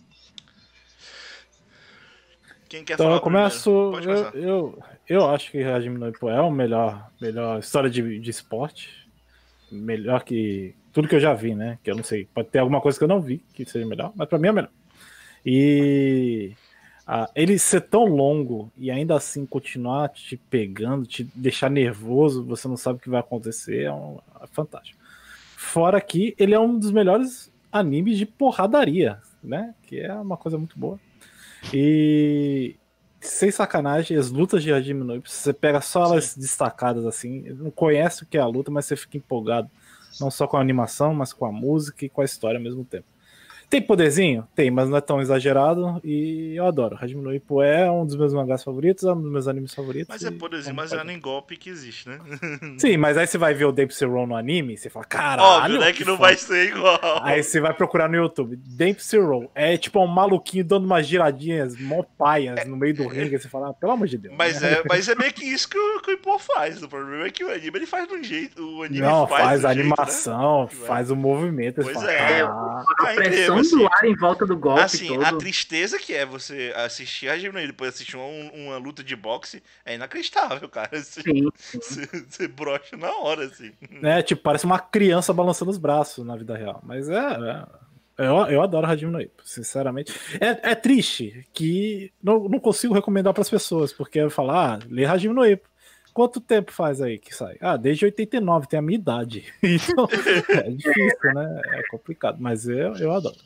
Quem quer falar? Eu começo. Pode começar. Eu acho que Hajime no Ippo é a melhor história de esporte. Melhor que tudo que eu já vi, né? Que eu não sei. Pode ter alguma coisa que eu não vi que seja melhor, mas pra mim é melhor. E ele ser tão longo e ainda assim continuar te pegando, te deixar nervoso, você não sabe o que vai acontecer, é fantástico. Fora que ele é um dos melhores animes de porradaria, né? Que é uma coisa muito boa. E sem sacanagem, as lutas de Hajime no Ippo, você pega só elas destacadas assim, não conhece o que é a luta, mas você fica empolgado, não só com a animação, mas com a música e com a história ao mesmo tempo. Tem poderzinho? Tem, mas não é tão exagerado e eu adoro. Hajime no Ippo é um dos meus mangás favoritos, é um dos meus animes favoritos. Mas é poderzinho baseado em golpe que existe, né? Sim, mas aí você vai ver o Dempsey Roll no anime, você fala, caralho. Óbvio, né, que não vai ser igual. Aí você vai procurar no YouTube, Dempsey Roll. É tipo um maluquinho dando umas giradinhas mó paias no meio do ringue, aí você fala, pelo amor de Deus. Mas é meio que isso que o Ippo faz. O problema é que o anime ele faz de um jeito. O anime não, faz a jeito, animação, né? faz o movimento. Pois a pressão do ar em volta do golpe assim, todo. A tristeza que é você assistir a Hajime no Ippo e depois assistir uma luta de boxe é inacreditável, cara. Você brocha na hora, assim. Tipo, parece uma criança balançando os braços na vida real. Mas Eu adoro Hajime no Ippo, sinceramente. É triste que não consigo recomendar para as pessoas, porque eu falo, lê Hajime no Ippo. Quanto tempo faz aí que sai? Desde 89, tem a minha idade. Então, é difícil, né? É complicado, mas eu adoro.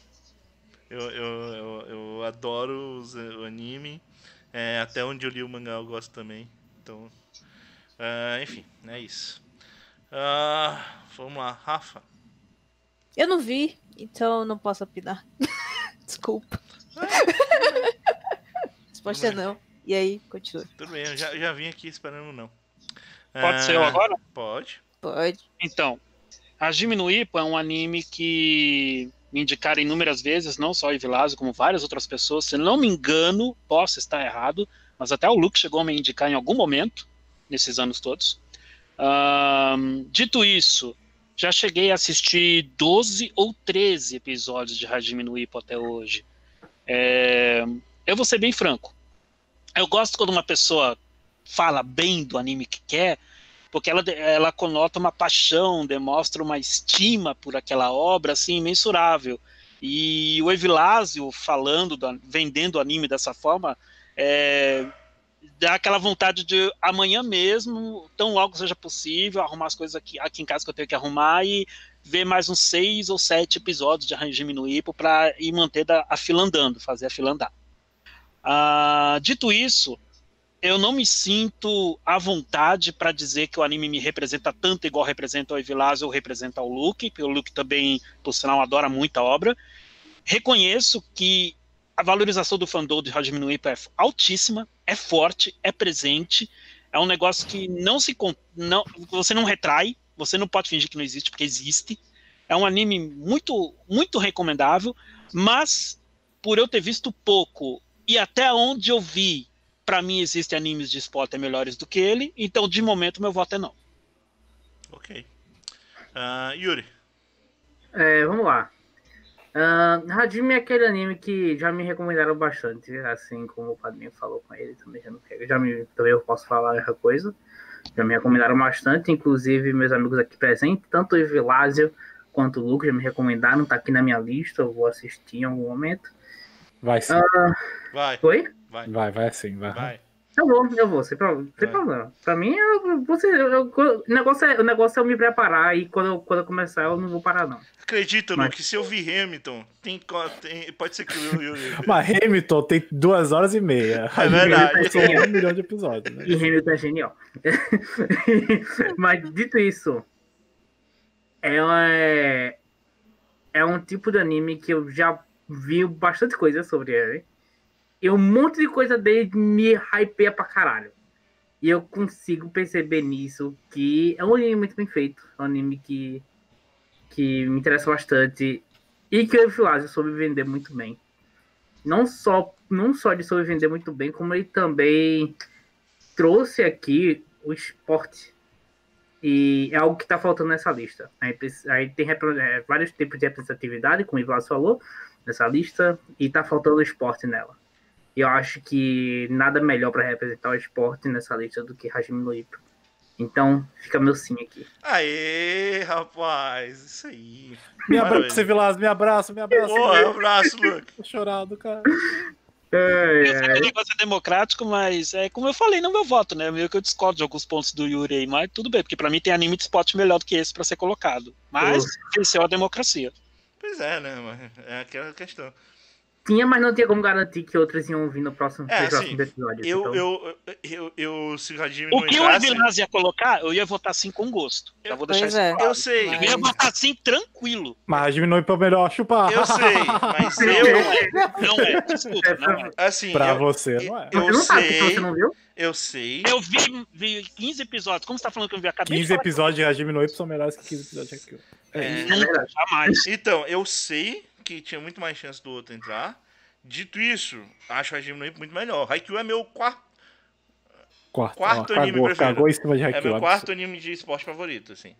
Eu adoro o anime. Até onde eu li o mangá eu gosto também. Então, enfim, é isso. Vamos lá, Rafa. Eu não vi, então não posso opinar. Desculpa. Resposta não. E aí, continua. Tudo bem, eu já vim aqui esperando não. Pode ser eu agora? Pode. Então, Hajime no Ippo é um anime que me indicaram inúmeras vezes, não só o Evilásio, como várias outras pessoas. Se não me engano, posso estar errado, mas até o Luke chegou a me indicar em algum momento, nesses anos todos. Dito isso, já cheguei a assistir 12 ou 13 episódios de Hajime no Ippo até hoje. Eu vou ser bem franco. Eu gosto quando uma pessoa fala bem do anime que quer, porque ela conota uma paixão, demonstra uma estima por aquela obra, assim, imensurável. E o Evilásio vendendo o anime dessa forma, dá aquela vontade de amanhã mesmo, tão logo seja possível, arrumar as coisas aqui em casa que eu tenho que arrumar e ver mais uns 6 ou 7 episódios de Hajime no Ippo para ir manter a fila andando, fazer a fila andar. Dito isso, eu não me sinto à vontade para dizer que o anime me representa tanto igual representa o Evilásio ou representa o Luke, porque o Luke também, por sinal, adora muito a obra. Reconheço que a valorização do fandom de Hajime no Ippo é altíssima, é forte, é presente, é um negócio que você não retrai, você não pode fingir que não existe, porque existe. É um anime muito, muito recomendável, mas por eu ter visto pouco e até onde eu vi, para mim existem animes de esporte melhores do que ele, então de momento meu voto é não. Ok. Yuri. Vamos lá. Hajime é aquele anime que já me recomendaram bastante, assim como o Padrinho falou com ele, também também eu posso falar essa coisa. Já me recomendaram bastante, inclusive meus amigos aqui presentes, tanto o Evilásio quanto o Lucas já me recomendaram, tá aqui na minha lista, eu vou assistir em algum momento. Vai sim. Vai. Oi? Vai sim. Eu vou, sem problema. Pra mim, o negócio é eu me preparar e quando eu começar eu não vou parar, não. Acredita, Luke, se eu vi Hamilton, pode ser que eu... Mas Hamilton tem 2h30. É verdade. São 1 milhão de episódios, né? E Hamilton é genial. Mas, dito isso, é um tipo de anime que eu já vi bastante coisa sobre ele. E um monte de coisa dele me hypeia pra caralho. E eu consigo perceber nisso que é um anime muito bem feito. É um anime que me interessa bastante. E que o Evilásio soube vender muito bem. Não só de soube vender muito bem, como ele também trouxe aqui o esporte. E é algo que tá faltando nessa lista. Aí tem vários tipos de representatividade, como o Evilásio falou, nessa lista. E tá faltando o esporte nela. E eu acho que nada melhor para representar o esporte nessa lista do que Hajime no Ippo. Então, fica meu sim aqui. Aê, rapaz, isso aí. Me abraço, Evilásio, me abraço. Abraço, Luke. Tô chorado, cara. Eu sei que o negócio é democrático, mas como eu falei no meu voto, né? Meio que eu discordo de alguns pontos do Yuri aí, mas tudo bem, porque pra mim tem anime de esporte melhor do que esse pra ser colocado. Mas venceu a democracia. Pois é, né? É aquela questão. Tinha, mas não tinha como garantir que outros iam vir no próximo episódio. Eu se o Hajime não entrasse... O que o Evilásio ia colocar, eu ia votar sim com gosto. Já vou deixar isso claro. Eu sei. Eu ia votar sim tranquilo. Mas Hajime no Ippo é melhor chupar. Eu sei, mas Não é, desculpa, não é. Assim, você não é. Você não sabe que você não viu? Eu sei. Eu vi 15 episódios. Como você tá falando que eu vi? Acabei 15 episódios de Hajime no Ippo são melhores que 15 episódios de Haikyuu. Nunca, jamais. Então, eu sei que tinha muito mais chance do outro entrar. Dito isso, acho o Hajime no Ippo muito melhor. Haikyuu é meu quarto anime preferido. Cagou em cima de Haikyuu. É meu quarto anime de esporte favorito, assim.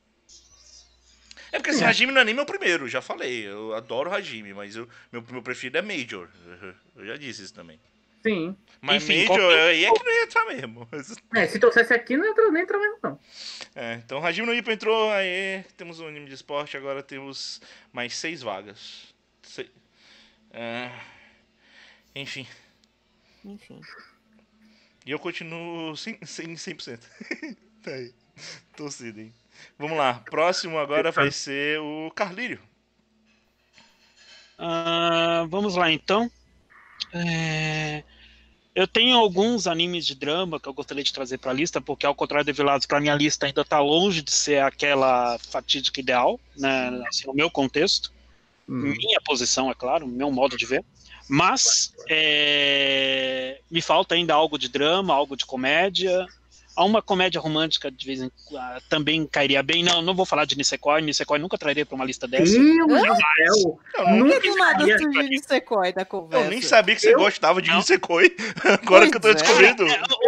É porque assim, Hajime no anime é o primeiro, já falei. Eu adoro Hajime, mas meu preferido é Major. Eu já disse isso também. Sim. Mas Enfim, Major aí é que não ia entrar mesmo. Se trouxesse aqui, não entra, nem entra mesmo, não. Então Hajime no Ippo entrou, aí temos um anime de esporte, agora temos mais 6 vagas. Enfim. E eu continuo sem 100%. Tá aí. Torcida, hein? Vamos lá. Próximo agora vai ser o Carlírio. Vamos lá, então. Eu tenho alguns animes de drama que eu gostaria de trazer para a lista, porque ao contrário de Velados, para minha lista ainda está longe de ser aquela fatídica ideal, né, assim, no meu contexto, minha posição, é claro, meu modo de ver. Mas me falta ainda algo de drama, algo de comédia. Há uma comédia romântica de vez em quando também cairia bem. Não vou falar de Nisekoi. Nisekoi nunca traria para uma lista dessa. Meu Deus do céu! Nunca do nada surgiu Nisekoi da conversa. Eu nem sabia que você gostava de Nisekoi. Agora que eu tô descobrindo.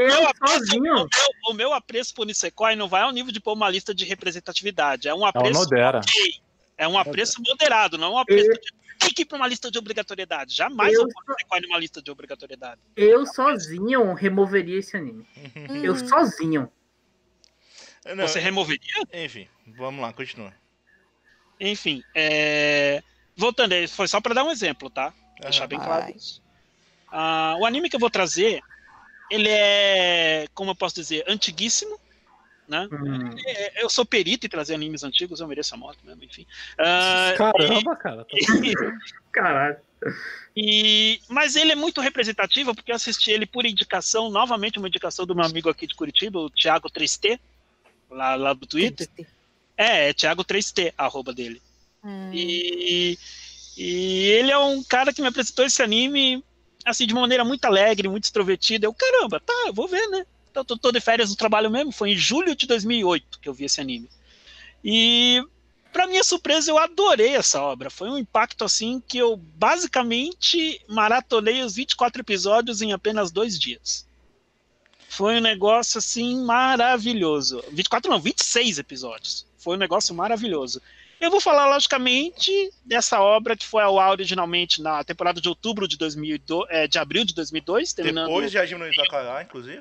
O meu apreço por Nisekoi não vai ao nível de pôr uma lista de representatividade. É um apreço É um apreço moderado, não é um apreço de tem que ir para uma lista de obrigatoriedade. Jamais eu vou Nisekoi numa lista de obrigatoriedade. Eu sozinho removeria esse anime. Eu sozinho. Não, você removeria? Enfim, vamos lá, continua. Enfim, voltando, foi só para dar um exemplo, tá? Deixar bem claro isso. O anime que eu vou trazer, ele é, como eu posso dizer, antiguíssimo, né? Eu sou perito em trazer animes antigos, eu mereço a morte mesmo, enfim. Caramba, cara. Caralho. Mas ele é muito representativo, porque eu assisti ele por indicação, novamente uma indicação do meu amigo aqui de Curitiba, o Thiago 3T, lá do Twitter. É Thiago 3T, a arroba dele. E ele é um cara que me apresentou esse anime assim, de uma maneira muito alegre, muito extrovertida. Caramba, eu vou ver, né? Então, tô de férias do trabalho mesmo, foi em julho de 2008 que eu vi esse anime. E, pra minha surpresa, eu adorei essa obra. Foi um impacto, assim, que eu basicamente maratonei os 24 episódios em apenas 2 dias. Foi um negócio, assim, maravilhoso. 24 não, 26 episódios. Foi um negócio maravilhoso. Eu vou falar, logicamente, dessa obra que foi ao ar originalmente na temporada de outubro de 2002, de abril de 2002. Depois de Hajime no Izakaya, inclusive.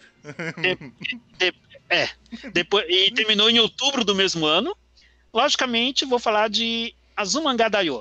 E terminou em outubro do mesmo ano. Logicamente, vou falar de Azumanga Daioh.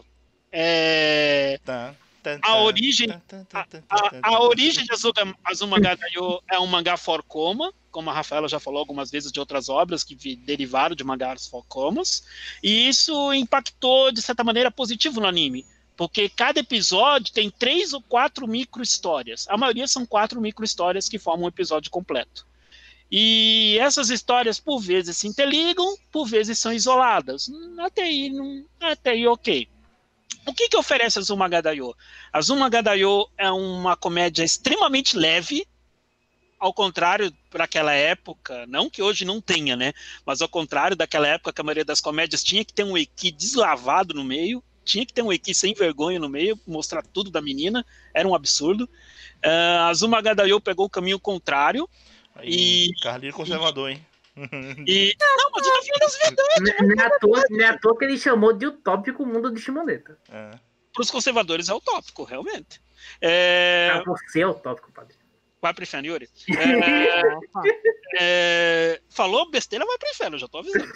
A origem de Azumanga Daioh é um mangá for coma, como a Rafaela já falou algumas vezes de outras obras que derivaram de mangás for comas, e isso impactou de certa maneira positivo no anime, porque cada episódio tem 3 ou 4 micro-histórias. A maioria são 4 micro-histórias que formam um episódio completo. E essas histórias, por vezes, se interligam, por vezes são isoladas. Até aí ok. O que oferece Azumanga Daioh? Azumanga Daioh é uma comédia extremamente leve, ao contrário daquela época, não que hoje não tenha, né? Mas ao contrário daquela época que a maioria das comédias tinha que ter um equi deslavado no meio, tinha que ter um equi sem vergonha no meio, mostrar tudo da menina, era um absurdo. Azumanga Daioh pegou o caminho contrário. Carlinho conservador, hein? Não, mas eu tô falando as verdades. Não é à toa que ele chamou de utópico o mundo de Shimoneta. Para os conservadores é utópico, realmente. Você é utópico, padre. Vai pro inferno, Yuri. Falou besteira, vai pro inferno, já tô avisando.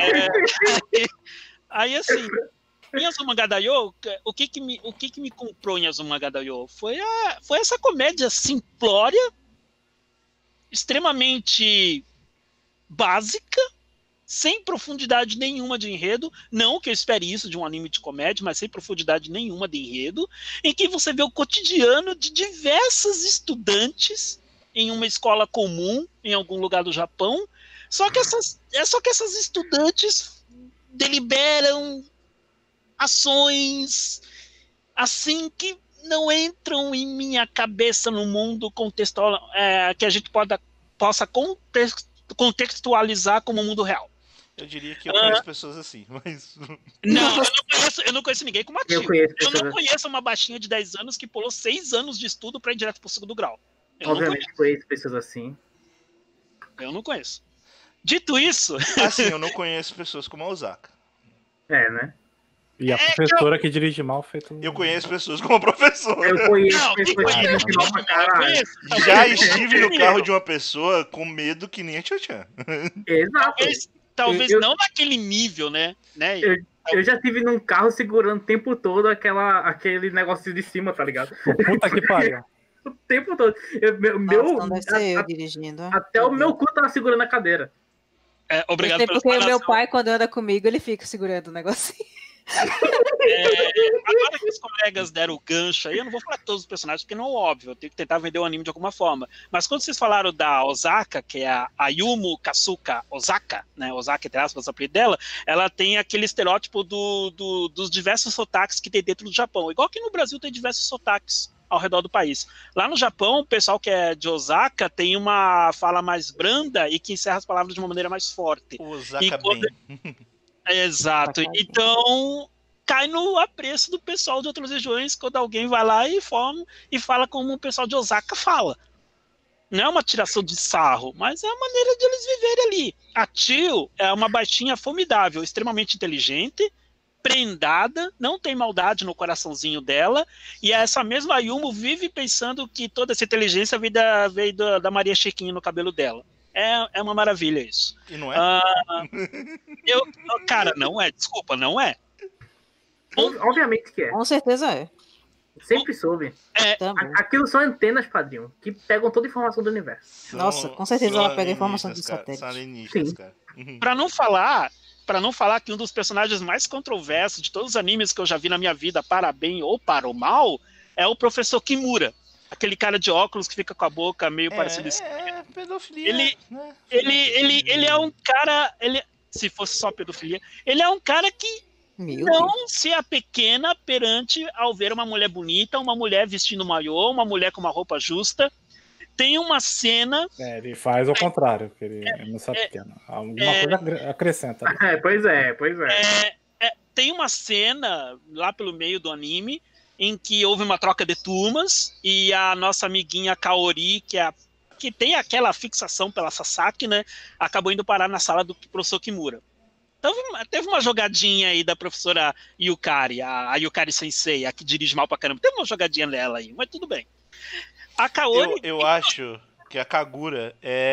Aí, assim, em Azumanga Daioh, o que me comprou em Azumanga Daioh? Foi essa comédia simplória, extremamente básica, sem profundidade nenhuma de enredo, não que eu espere isso de um anime de comédia, mas sem profundidade nenhuma de enredo, em que você vê o cotidiano de diversas estudantes em uma escola comum, em algum lugar do Japão, só que essas estudantes deliberam ações assim que não entram em minha cabeça no mundo contextual, que a gente possa contextualizar como o mundo real. Eu diria que eu conheço pessoas assim, mas... Não, eu não conheço ninguém como a Tio. Eu não conheço uma baixinha de 10 anos que pulou 6 anos de estudo para ir direto pro 2º grau. Obviamente conheço pessoas assim. Eu não conheço. Dito isso... Assim, eu não conheço pessoas como a Osaka. Né? E a professora que dirige mal feito. Eu conheço pessoas como professora. Eu conheço pessoas que dirigem mal pra caralho. Já estive no carro de uma pessoa com medo que nem a Tchan. Exato. Talvez não naquele nível, né? Eu já estive num carro segurando o tempo todo aquele negócio de cima, tá ligado? Puta que pariu. O tempo todo. Não deve ser eu dirigindo. Até o meu cu tava segurando a cadeira. Obrigado pela porque o meu pai, quando anda comigo, ele fica segurando o negocinho. Agora que os colegas deram o gancho aí, eu não vou falar todos os personagens, porque não é óbvio, eu tenho que tentar vender o anime de alguma forma. Mas quando vocês falaram da Osaka, que é a Ayumu Kasuka Osaka, né? Osaka, entre aspas, o apelido dela, ela tem aquele estereótipo dos diversos sotaques que tem dentro do Japão. Igual que no Brasil tem diversos sotaques ao redor do país. Lá no Japão, o pessoal que é de Osaka tem uma fala mais branda e que encerra as palavras de uma maneira mais forte. Osaka bem. Exato. Então, cai no apreço do pessoal de outras regiões quando alguém vai lá e fala como o pessoal de Osaka fala. Não é uma tiração de sarro, mas é a maneira de eles viverem ali. A Tio é uma baixinha formidável, extremamente inteligente, prendada, não tem maldade no coraçãozinho dela, e essa mesma Ayumu vive pensando que toda essa inteligência veio da Maria Chiquinho no cabelo dela. É uma maravilha isso. E não é? Cara, não é. Desculpa, não é. Obviamente que é. Com certeza é. Sempre soube. Aquilo são antenas, padrinho, que pegam toda a informação do universo. Nossa, com certeza ela pega a informação do satélite. Pra não falar que um dos personagens mais controversos de todos os animes que eu já vi na minha vida, para bem ou para o mal, é o professor Kimura. Aquele cara de óculos que fica com a boca meio parecido. Pedofilia. Ele é um cara. Se fosse só pedofilia, ele é um cara que não se apequena perante ao ver uma mulher bonita, uma mulher vestindo maiô, uma mulher com uma roupa justa. Tem uma cena. Ele faz o contrário, que ele não se apequena. Alguma coisa acrescenta. Pois é. Tem uma cena lá pelo meio do anime em que houve uma troca de turmas e a nossa amiguinha Kaori, que tem aquela fixação pela Sasaki, né, acabou indo parar na sala do professor Kimura. Então teve uma jogadinha aí da professora Yukari, a Yukari Sensei, a que dirige mal pra caramba. Teve uma jogadinha dela aí, mas tudo bem. A Kaori... Eu acho que a Kagura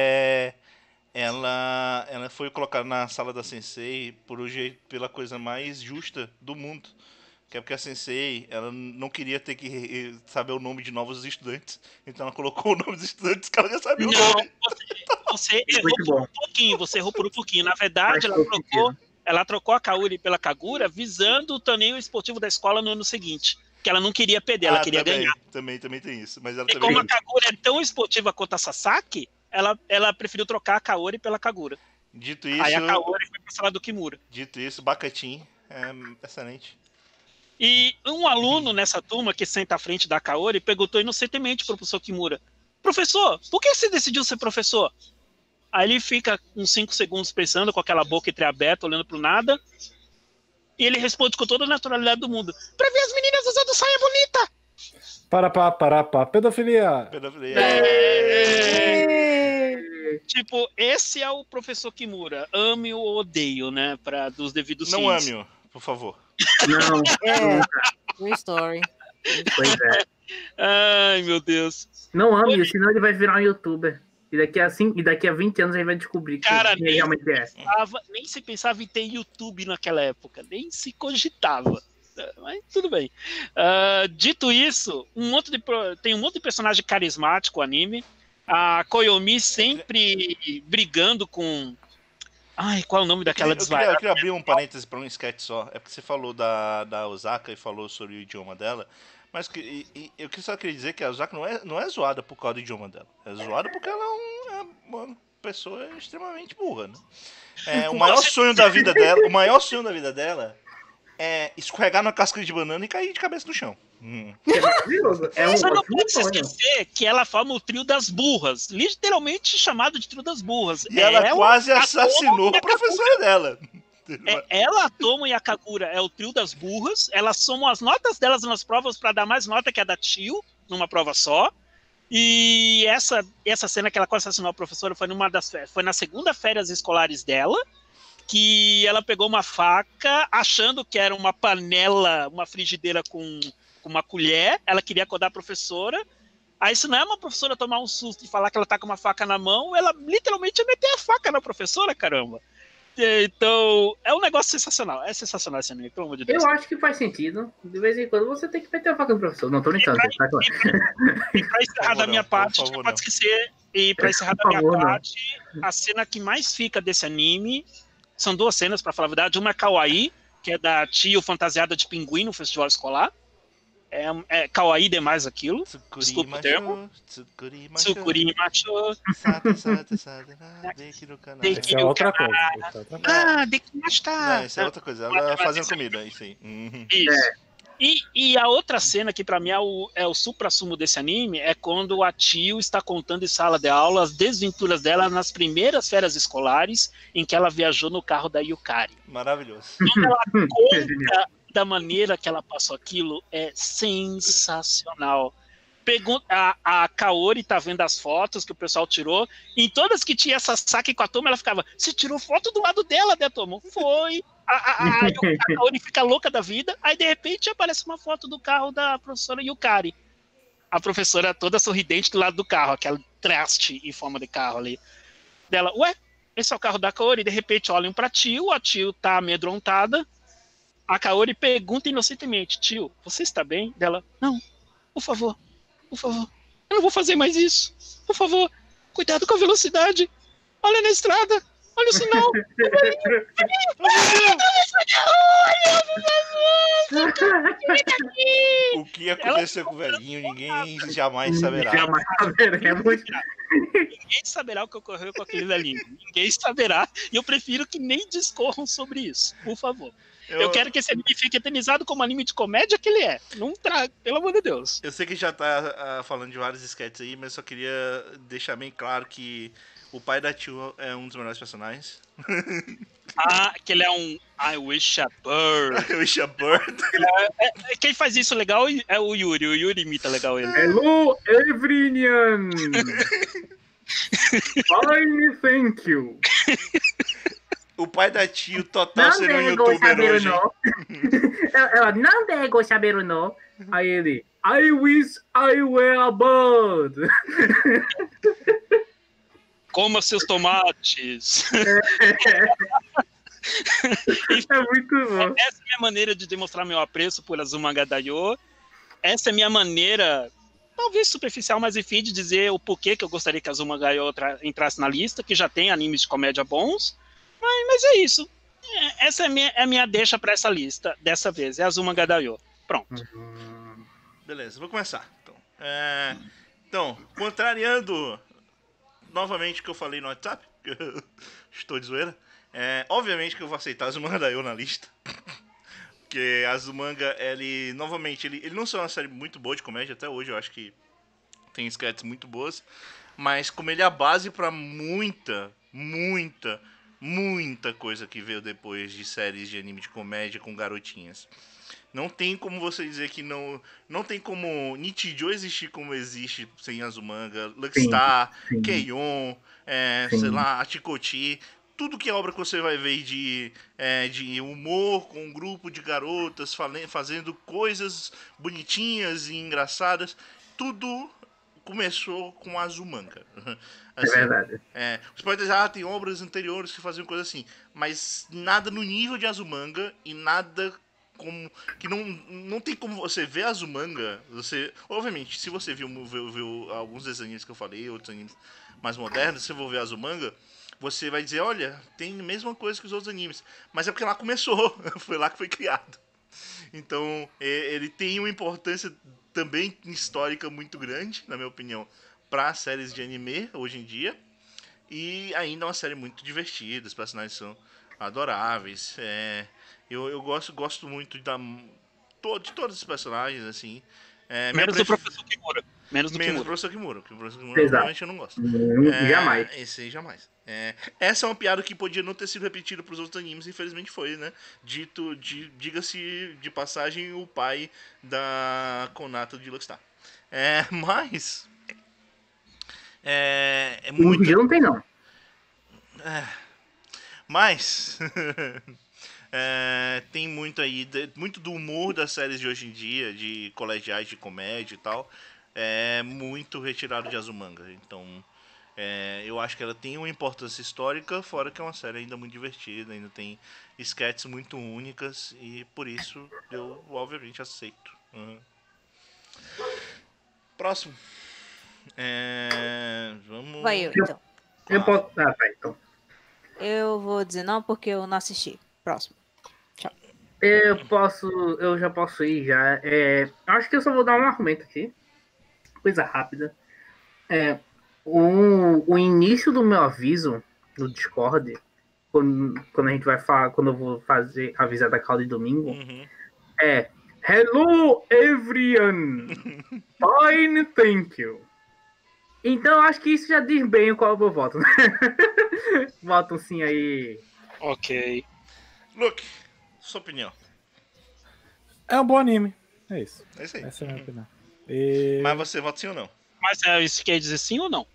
ela foi colocada na sala da Sensei pela coisa mais justa do mundo. Que é porque a Sensei, ela não queria ter que saber o nome de novos estudantes. Então ela colocou o nome dos estudantes que ela já sabia o nome. Você errou por um pouquinho. Na verdade, ela trocou a Kaori pela Kagura visando o torneio esportivo da escola no ano seguinte. Que ela não queria perder, ela queria ganhar. Também tem isso. Mas ela como a Kagura é tão esportiva quanto a Sasaki, ela preferiu trocar a Kaori pela Kagura. Dito isso... Aí a Kaori foi pra sala do Kimura. Dito isso, Bacatin é excelente. E um aluno nessa turma que senta à frente da Kaori perguntou inocentemente pro professor Kimura: professor, por que você decidiu ser professor? Aí ele fica uns 5 segundos pensando com aquela boca entreaberta, olhando pro nada. E ele responde com toda a naturalidade do mundo: pra ver as meninas usando saia bonita. Para, pedofilia. Tipo, esse é o professor Kimura. Ame ou odeio, né? Dos devidos Não ame-o, por favor. Não. True story. Pois é. Ai, meu Deus. Não ame, senão ele vai virar um youtuber. E daqui a 20 anos a gente vai descobrir que ele realmente é. Nem se pensava em ter YouTube naquela época. Nem se cogitava. Mas tudo bem. Dito isso, tem um monte de personagem carismático no anime. A Koyomi sempre brigando com... Ai, qual é o nome daquela desvairada? Eu queria abrir um parêntese para um sketch só. É porque você falou da Osaka e falou sobre o idioma dela. Mas eu só queria dizer que a Osaka não é zoada por causa do idioma dela. É zoada porque ela é uma pessoa extremamente burra, né? O maior sonho da vida dela é escorregar na casca de banana e cair de cabeça no chão. É maravilhoso. Você não pode se esquecer que ela forma o trio das burras. Literalmente chamado de trio das burras. E ela quase assassinou a professora dela. Ela, a Tomo e a Kagura é o trio das burras. Elas somam as notas delas nas provas para dar mais nota que a da Tio, numa prova só. E essa cena que ela quase assassinou a professora foi na segunda férias escolares dela. que ela pegou uma faca, achando que era uma panela, uma frigideira com uma colher, ela queria acordar a professora. Aí isso não é uma professora tomar um susto e falar que ela tá com uma faca na mão, ela literalmente ia meter a faca na professora, caramba. Então, é um negócio sensacional. É sensacional esse anime, pelo amor de Deus. Eu acho que faz sentido. De vez em quando você tem que meter a faca no professor. Não, tô brincando. E pra encerrar da minha parte, não pode esquecer, e pra encerrar da minha parte, a cena que mais fica desse anime, são duas cenas, pra falar a verdade. Uma é Kawaii, que é da Tio fantasiada de pinguim no festival escolar. É kawaii demais aquilo. Desculpa o termo. Tsukuri macho. Essa é outra coisa. Não, isso é outra coisa. Ela fazendo comida, isso aí. Isso. E a outra cena que pra mim é o supra-sumo desse anime é quando a Tio está contando em sala de aula as desventuras dela nas primeiras férias escolares em que ela viajou no carro da Yukari. Maravilhoso. Quando ela conta da maneira que ela passou aquilo, é sensacional. A Kaori tá vendo as fotos que o pessoal tirou, em todas que tinha essa Sasaki com a Tomo, ela ficava, você tirou foto do lado dela, né, Tomo? Foi. A Kaori fica louca da vida, aí de repente aparece uma foto do carro da professora Yukari. A professora toda sorridente do lado do carro, aquele traste em forma de carro ali. Dela, ué, esse é o carro da Kaori, de repente olham pra Tio, a Tio tá amedrontada. A Kaori pergunta inocentemente, Tio, você está bem? Dela, não, por favor, eu não vou fazer mais isso. Por favor, cuidado com a velocidade. Olha na estrada, olha o sinal. O que aconteceu com o velhinho, ninguém jamais saberá. Jamais saberemos. Ninguém saberá o que ocorreu com aquele velhinho. Ninguém saberá. E eu prefiro que nem discorram sobre isso, por favor. Eu quero que esse anime fique eternizado como anime de comédia que ele é. Não pelo amor de Deus. Eu sei que já tá falando de vários sketches aí, mas só queria deixar bem claro que o pai da Tio é um dos melhores personagens. Que ele é um I wish a bird. I wish a bird. Quem faz isso legal é o Yuri. O Yuri imita legal ele. Hello, Evrinian! Fine, thank you. O pai da Tio total seria um youtuber hoje. Ela não dego saber não. Aí ele, I wish I were a bird. Coma seus tomates. É muito bom. Essa é a minha maneira de demonstrar meu apreço por Azumanga Daioh. Essa é a minha maneira, talvez superficial, mas enfim, de dizer o porquê que eu gostaria que Azumanga Daioh entrasse na lista, que já tem animes de comédia bons. Mas é isso. Essa é a minha deixa pra essa lista, dessa vez. É Azumanga Daioh. Pronto. Beleza, vou começar. Então, contrariando novamente o que eu falei no WhatsApp, estou de zoeira, obviamente que eu vou aceitar Azumanga Daioh na lista. Porque Azumanga, ele não só é uma série muito boa de comédia, até hoje eu acho que tem sketches muito boas, mas como ele é a base pra muita coisa que veio depois de séries de anime de comédia com garotinhas. Não tem como você dizer que não tem como Nichijou existir como existe sem Azumanga, Luckstar, Keion, sei lá, Achikoti. Tudo que é obra que você vai ver de humor com um grupo de garotas fazendo coisas bonitinhas e engraçadas, tudo começou com Azumanga. Assim, é verdade. Você pode dizer, tem obras anteriores que faziam coisa assim, mas nada no nível de Azumanga e nada como que não tem como você ver Azumanga. Obviamente, se você viu alguns desenhos que eu falei, outros animes mais modernos, se você for ver Azumanga, você vai dizer, olha, tem a mesma coisa que os outros animes, mas é porque lá começou, foi lá que foi criado. Então, ele tem uma importância também histórica muito grande, na minha opinião, para séries de anime hoje em dia. E ainda é uma série muito divertida, os personagens são adoráveis. Eu gosto muito de todos os personagens, assim. Menos do Professor Kimura. Menos do Professor Kimura, porque o Professor Kimura realmente eu não gosto. Jamais. Esse aí jamais. Essa é uma piada que podia não ter sido repetida pros outros animes, infelizmente foi, né? Diga-se de passagem, o pai da Konata de Luckstar. Mas... muito... não tem, não. Mas tem muito aí, muito do humor das séries de hoje em dia, de colegiais de comédia e tal, é muito retirado de Azumanga. Então, eu acho que ela tem uma importância histórica, fora que é uma série ainda muito divertida, ainda tem sketches muito únicas, e por isso eu obviamente aceito. Próximo. Vamos... Vai eu, então. Eu posso. Tá, então. Eu vou dizer não porque eu não assisti. Próximo. Tchau. Eu já posso ir já. Acho que eu só vou dar um argumento aqui. Coisa rápida. O início do meu aviso no Discord, quando a gente vai falar, quando eu vou avisar da call de domingo, é Hello everyone! Fine, thank you. Então acho que isso já diz bem qual é o meu voto, né? Voto sim aí. Ok. Luke, sua opinião. É um bom anime. É isso. É isso aí. Essa é a minha opinião. Mas você vota sim ou não? Mas isso quer dizer sim ou não?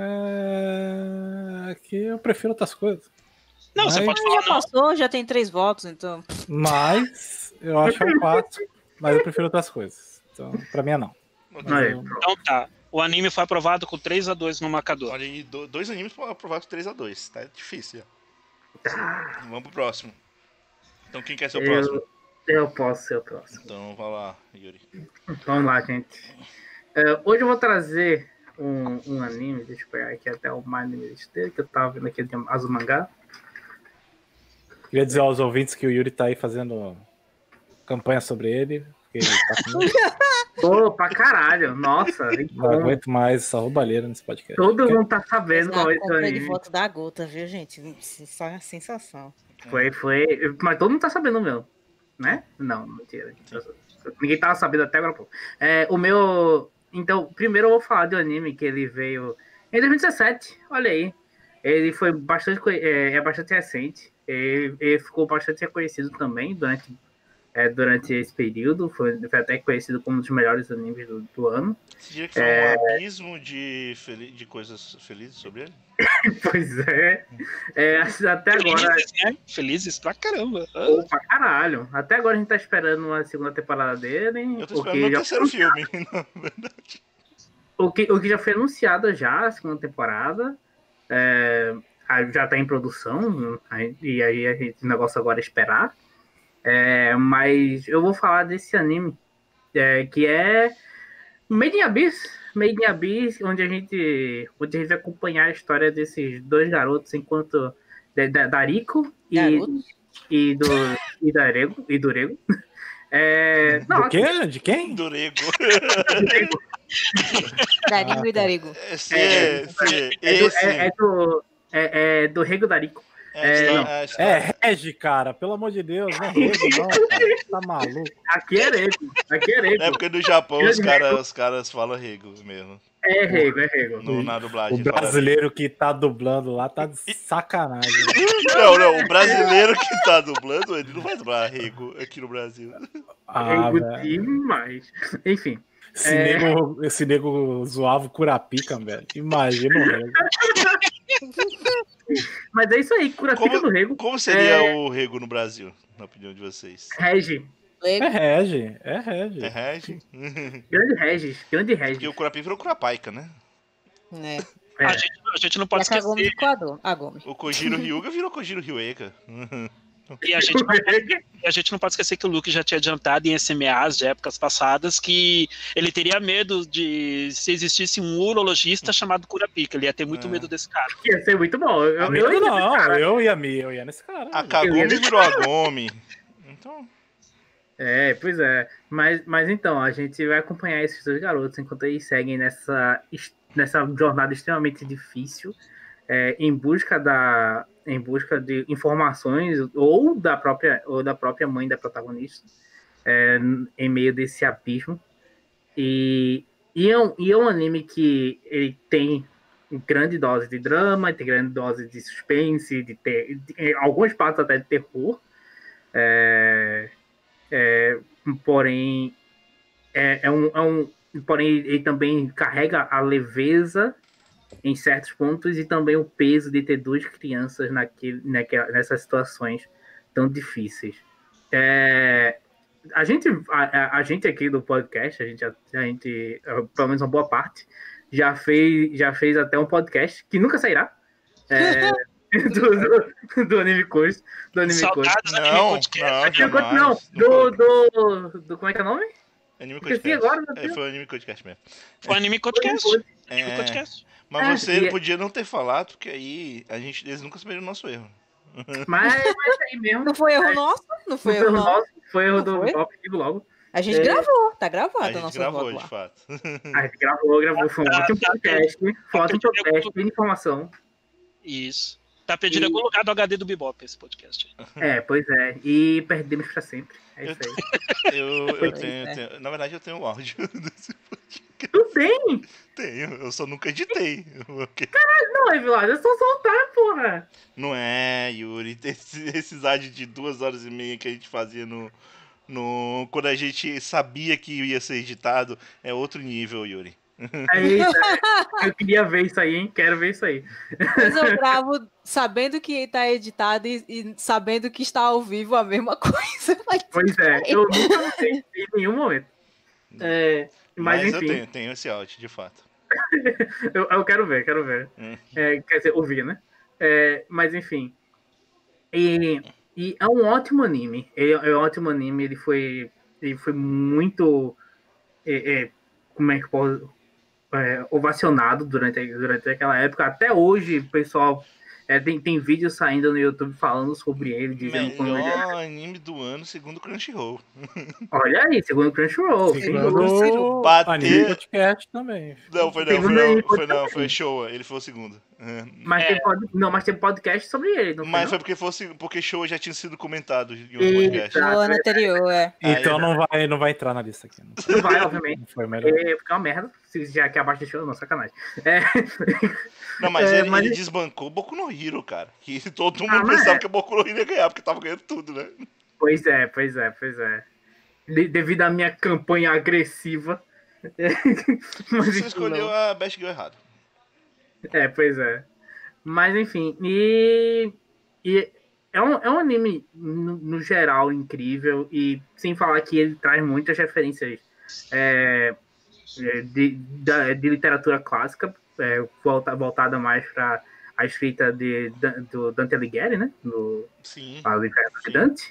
Que eu prefiro outras coisas. Não, Mas... você pode Já falar não. passou, já tem 3 votos, então. Mas eu acho um fato. Mas eu prefiro outras coisas. Então, pra mim é não. Então tá. O anime foi aprovado com 3-2 no marcador. Olha aí, 2 animes aprovados com 3-2. Tá difícil. Vamos pro próximo. Então quem quer ser o próximo? Eu posso ser o próximo. Então vai lá, Yuri. Vamos lá, gente. Hoje eu vou trazer um anime. Deixa eu pegar aqui até o anime dele, que eu tava vendo aqui de Azumanga. Queria dizer aos ouvintes que o Yuri tá aí fazendo campanha sobre ele. Porque ele tá Pô, pra caralho. Nossa. Não aguento mais essa roubalheira nesse podcast. Todo mundo tá sabendo qual é esse compra de anime. voto da gota, viu, gente? Sensação. Foi. Mas todo mundo tá sabendo mesmo. Né? Não, mentira. Ninguém tava sabendo até agora, pô. O meu... Então, primeiro eu vou falar do anime que ele veio em 2017. Olha aí. Ele foi bastante... bastante recente. Ele ficou bastante reconhecido também durante esse período. Foi até conhecido como um dos melhores animes do ano. Você diria que foi um abismo de coisas felizes sobre ele? Pois é. Até agora... Felizes, né? Felizes pra caramba. Pô, pra caralho. Até agora a gente tá esperando a segunda temporada dele. Eu tô esperando o terceiro filme, na verdade. O que já foi anunciado já, a segunda temporada. Já tá em produção. E aí o negócio agora é esperar. Mas eu vou falar desse anime. Que é Made in Abyss. Made in Abyss, onde a gente vai acompanhar a história desses dois garotos enquanto da Rico e do Rego. Do quê? De quem? Do Rego. Darigo e Darigo. Do Rego da Rico. Regi, cara, pelo amor de Deus, não é Regi, não, cara. Tá maluco. Aqui é Rego. É porque no Japão os caras falam Rego mesmo. É Rego. Na dublagem. O brasileiro que tá dublando lá tá de sacanagem. Não, o brasileiro que tá dublando, ele não vai dublar Rego aqui no Brasil. Rego demais. Enfim. Esse nego zoava o Curapica, velho. Imagina o Rego. Mas é isso aí, Curapica do Rego. Como seria o Rego no Brasil, na opinião de vocês? Regi. É Regi. Grande Regis. Porque o Curapica virou Curapaica, né? A gente não pode esquecer. O Kojiro Hyuga virou Kojiro Hyuga. E a gente não pode esquecer que o Luke já tinha adiantado em SMAs de épocas passadas que ele teria medo de se existisse um urologista chamado Curapica. Ele ia ter muito medo desse cara. Ia ser muito bom. Eu ia nesse cara. A Kagome virou a Gomi. Então... pois é. Mas então, a gente vai acompanhar esses dois garotos enquanto eles seguem nessa jornada extremamente difícil, em busca de informações ou da própria mãe da protagonista, em meio desse abismo. E é um anime que ele tem grande dose de drama, tem grande dose de suspense, em algumas partes até de terror. Porém, porém ele também carrega a leveza em certos pontos, e também o peso de ter duas crianças nessas situações tão difíceis. A gente aqui do podcast, a gente, pelo menos uma boa parte, já fez até um podcast que nunca sairá. Do Anime Coach. Saudades do Não, Anime Podcast. não, do como é que é o nome? Anime Esqueci Podcast. agora, Foi o Anime Podcast mesmo. Foi Anime Podcast. Anime Podcast. Mas você podia não ter falado, porque aí eles nunca saberiam o nosso erro. Mas aí mesmo. Não foi erro nosso? Não foi erro nosso? Foi erro Não do foi? Bebop, digo logo. A gente gravou, tá A gravado o gente nosso gravou, voto de lá. fato. A gente gravou, foi um ótimo podcast. Foi um ótimo podcast, tem informação. Isso. Tá pedindo em algum lugar do HD do Bebop esse podcast. Pois é. E perdemos pra sempre. É isso aí. Eu tenho. Na verdade, eu tenho o áudio desse podcast. Tu tem? Tenho, eu só nunca editei. Não, Evilado, é só soltar, porra. Não é, Yuri. Esses áudios de 2h30 que a gente fazia quando a gente sabia que ia ser editado, é outro nível, Yuri. Eita, eu queria ver isso aí, hein? Quero ver isso aí. Mas eu gravo sabendo que tá editado e sabendo que está ao vivo a mesma coisa. Pois é, eu nunca notei em nenhum momento. Mas enfim. Eu tenho esse áudio, de fato. eu quero ver. Quer dizer, ouvir, né? Mas enfim. E é um ótimo anime. É um ótimo anime. Ele foi muito. Como é que pode. Ovacionado durante aquela época. Até hoje, o pessoal tem vídeos saindo no YouTube falando sobre ele, dizendo como ele melhor anime do ano, segundo Crunchyroll. Olha aí, segundo Crunchyroll. Segundo Anime Podcast também. Não, foi Showa, ele foi o segundo. Mas tem podcast sobre ele. Mas foi porque Showa já tinha sido comentado em outro podcast. No ano anterior, Então não vai entrar na lista aqui. Não vai, obviamente. Não foi melhor. Porque é uma merda. Já que abaixo de Showa, não, sacanagem. Não, mas ele desbancou Boku no Hero, cara. Que todo mundo pensava que o Boku no Hero ia ganhar, porque tava ganhando tudo, né? Pois é. Devido à minha campanha agressiva. Você escolheu a Best Girl errado. Pois é. Mas enfim, e é um anime no geral incrível, e sem falar que ele traz muitas referências de literatura clássica, voltada mais para a escrita do Dante Alighieri, né? Sim. A literatura de Dante.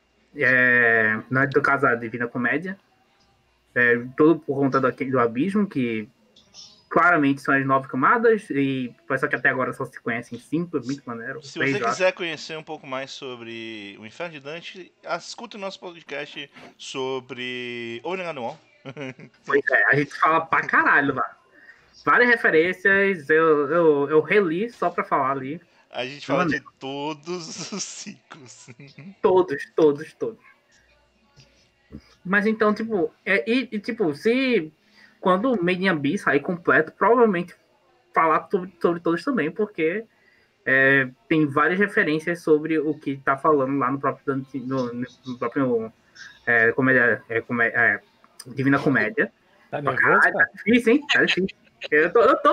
No caso, a Divina Comédia. Tudo por conta do Abismo, que claramente são as 9 camadas, e só que até agora só se conhecem 5, é muito maneiro. Se você quiser conhecer um pouco mais sobre o Inferno de Dante, escuta o nosso podcast sobre Onegano. Pois é, a gente fala pra caralho lá. Várias referências, eu reli só pra falar ali. A gente fala de todos os ciclos. Todos. Mas então, tipo, se quando o Made in Abyss sair completo, provavelmente falar sobre todos também, porque tem várias referências sobre o que tá falando lá no próprio no próprio Divina Comédia. Tá nervoso, cara? Tá difícil, hein? Tá difícil. Eu tô.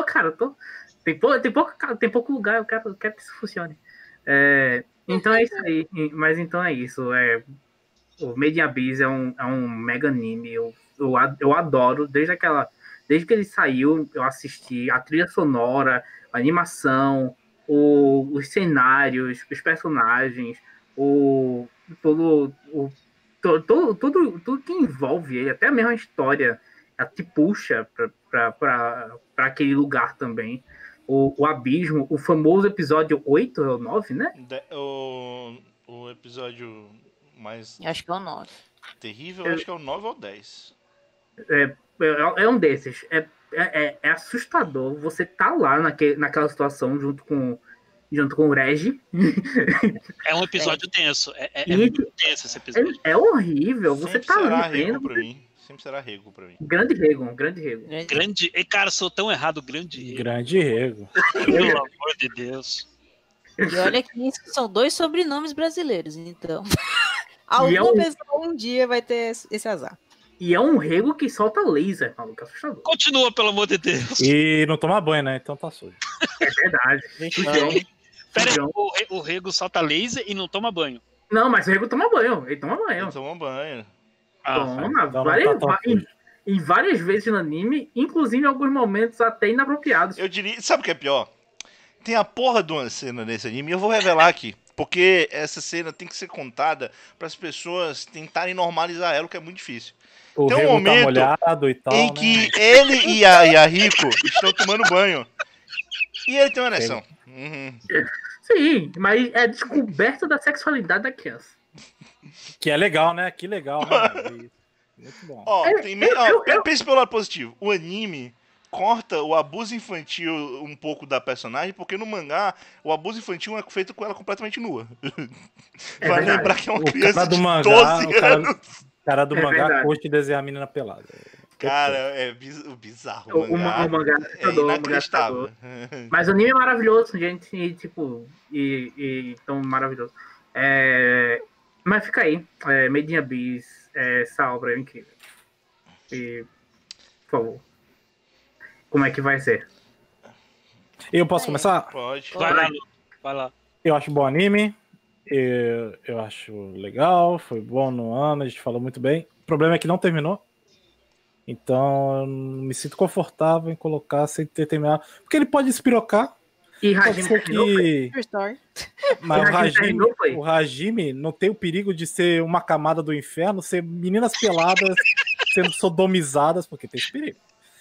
Tem pouco lugar, eu quero que isso funcione. Então é isso aí. Mas então é isso. O Made in Abyss é um mega anime. Eu adoro. Desde que ele saiu, eu assisti a trilha sonora, a animação, os cenários, os personagens, tudo que envolve ele, até mesmo a história, ela te puxa para aquele lugar também. O Abismo, o famoso episódio 8 ou 9, né? O episódio mais... Acho que é o 9. Terrível, acho que é o 9 ou 10. É um desses. É assustador você tá lá naquela situação junto com o Regi. É um episódio tenso. Muito tenso esse episódio. É horrível. Você Sempre tá será ali rego vendo. pra mim. Sempre será rego pra mim. Grande rego. Grande. Cara, sou tão errado, grande rego. Grande rego. Pelo amor de Deus. E olha que isso são 2 sobrenomes brasileiros, então. Alguma pessoa um dia vai ter esse azar. E é um rego que solta laser, maluco, assustador. Continua, pelo amor de Deus. E não toma banho, né? Então tá sujo. É verdade. Pera aí, Sujão. o rego solta laser e não toma banho. Não, mas o rego toma banho. Ele toma banho. Ele toma banho. Toma, então várias, não tá tão sujo. em várias vezes no anime, inclusive em alguns momentos até inapropriados. Eu diria. Sabe o que é pior? Tem a porra de uma cena nesse anime, e eu vou revelar aqui. Porque essa cena tem que ser contada para as pessoas tentarem normalizar ela, o que é muito difícil. O Tem um rego momento tá molhado e tal, em né? que ele e a Rico estão tomando banho. E ele tem uma ereção. Uhum. Sim, mas é descoberta da sexualidade da criança. Que é legal, né? Que legal, né? Muito bom. Ó, pense pelo lado positivo. O anime corta o abuso infantil um pouco da personagem, porque no mangá o abuso infantil é feito com ela completamente nua. É Vai verdade. lembrar que é uma O criança cara do de mangá, 12 o anos. cara do É mangá verdade. curte desenhar a menina pelada. Cara, é bizarro. O mangá é é assustador, inacreditável. Mas o anime é maravilhoso, gente, e tipo, e tão maravilhoso. Mas fica aí, Made in Abyss, essa obra é incrível. E, por favor, como é que vai ser? Eu posso começar? Pode. Vai lá, Lu. Vai lá. Eu acho bom anime. Eu acho legal. Foi bom no ano. A gente falou muito bem. O problema é que não terminou. Então eu não me sinto confortável em colocar sem ter terminado. Porque ele pode espirocar. E Pode Hajime ser terminou, foi? que. Story. Mas terminou, foi? o Hajime não tem o perigo de ser uma camada do inferno, ser meninas peladas sendo sodomizadas, porque tem esse perigo.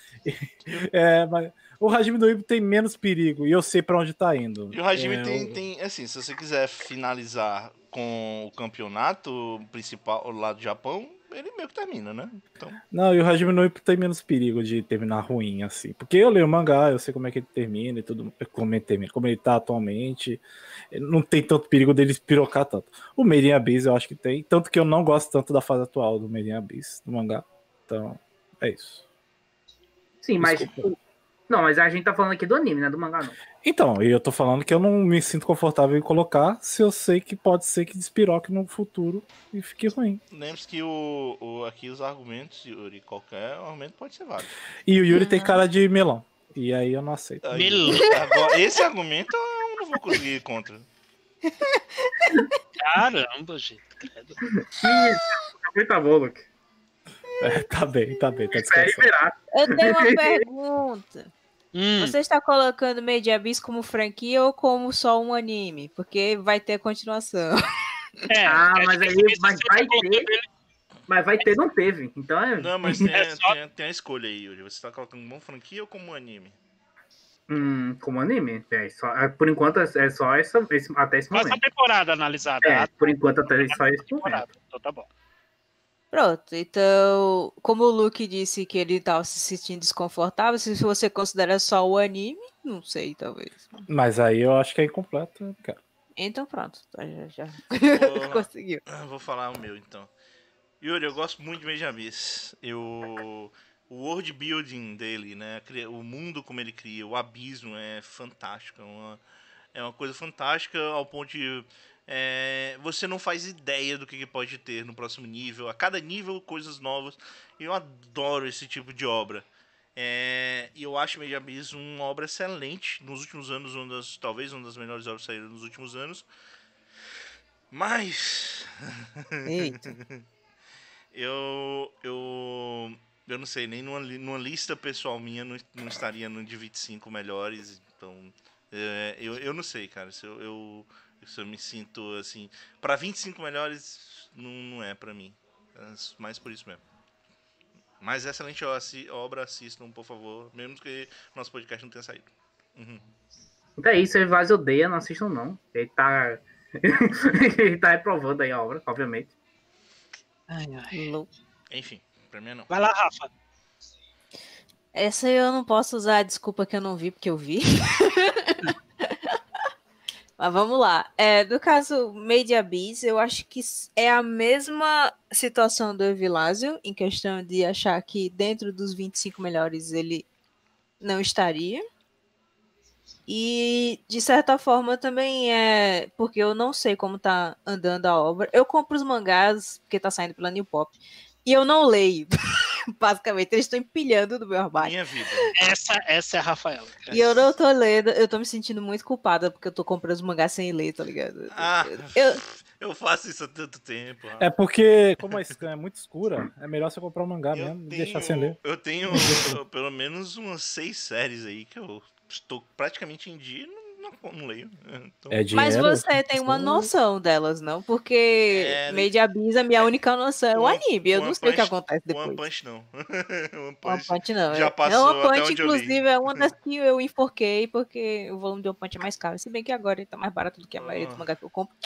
Mas o Hajime do Ippo tem menos perigo e eu sei pra onde tá indo. E o Hajime tem, assim, se você quiser finalizar com o campeonato principal lá do Japão, ele meio que termina, né? Então... Não, e o Hajime no Ippo tem menos perigo de terminar ruim, assim. Porque eu leio o mangá, eu sei como é que ele termina e tudo, como ele tá atualmente. Não tem tanto perigo dele espirocar tanto. O Made in Abyss eu acho que tem, tanto que eu não gosto tanto da fase atual do Made in Abyss, do mangá. Então, é isso. Sim, mas... Desculpa. Não, mas a gente tá falando aqui do anime, né? Do mangá, não. Então, e eu tô falando que eu não me sinto confortável em colocar se eu sei que pode ser que despiroque no futuro e fique ruim. Lembre-se que aqui os argumentos, Yuri, qualquer argumento pode ser válido. E o Yuri tem cara de melão. E aí eu não aceito. Melão. Agora, esse argumento eu não vou conseguir ir contra. Caramba, gente. Tá bom, Luke. Tá bem, tá Espere descansado. verá. Eu tenho uma pergunta. Você está colocando Made in Abyss como franquia ou como só um anime? Porque vai ter continuação. Mas aí vai ter. Mas vai ter, não teve. Então Não, mas tem a escolha aí, Yuri. Você tá colocando como franquia ou como anime? Como anime. Por enquanto é só até esse momento. Essa temporada analisada. Por enquanto até só esse momento. Então tá bom. Pronto, então, como o Luke disse que ele estava se sentindo desconfortável, se você considera só o anime, não sei, talvez. Mas aí eu acho que é incompleto, cara. Então pronto, já conseguiu. Vou falar o meu, então. Yuri, eu gosto muito de Made in Abyss. O world building dele, né? O mundo como ele cria, o abismo é fantástico. É uma coisa fantástica ao ponto de... você não faz ideia do que pode ter no próximo nível. A cada nível, coisas novas. Eu adoro esse tipo de obra. E eu acho Made in Abyss uma obra excelente. Nos últimos anos, talvez uma das melhores obras saíram nos últimos anos. Mas... Eita. Eu não sei, nem numa lista pessoal minha não estaria no de 25 melhores. Então, eu não sei, cara. Se eu me sinto assim. Pra 25 melhores, não é pra mim. Mas por isso mesmo. Mas excelente obra, assistam, por favor. Mesmo que nosso podcast não tenha saído. Uhum. Então é isso, Evas odeia, não assistam não. Ele tá. Ele tá reprovando aí a obra, obviamente. Enfim, pra mim não. Vai lá, Rafa. Essa eu não posso usar a desculpa que eu não vi, porque eu vi. Mas vamos lá. No caso Made in Abyss, eu acho que é a mesma situação do Evilásio, em questão de achar que dentro dos 25 melhores ele não estaria. E, de certa forma, também porque eu não sei como tá andando a obra. Eu compro os mangás, porque tá saindo pela New Pop. E eu não leio. Basicamente, eles estão empilhando no meu armário. Minha vida. Essa é a Rafaela. E eu não tô lendo, eu tô me sentindo muito culpada porque eu tô comprando os mangás sem ler, tá ligado? Eu faço isso há tanto tempo. É porque, como a scan é muito escura, é melhor você comprar um mangá mesmo e deixar sem ler. Eu tenho pelo menos umas 6 séries aí que eu estou praticamente em dia e não leio. Então... É dinheiro, mas você tem uma noção delas, não? Porque Made Abyss, a minha única noção é o anime. Eu não sei o que acontece depois. One Punch não. One Punch não. Já passou One Punch, até onde inclusive, é uma das que eu enforquei, porque o volume de One Punch é mais caro. Se bem que agora ele tá mais barato do que a maioria do mangá que eu compro.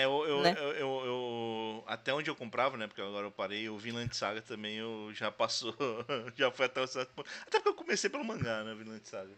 Até onde eu comprava, né? Porque agora eu parei, o Vinland Saga também eu já passou. Já foi até o certo ponto. Até porque eu comecei pelo mangá, né? Vinland Saga.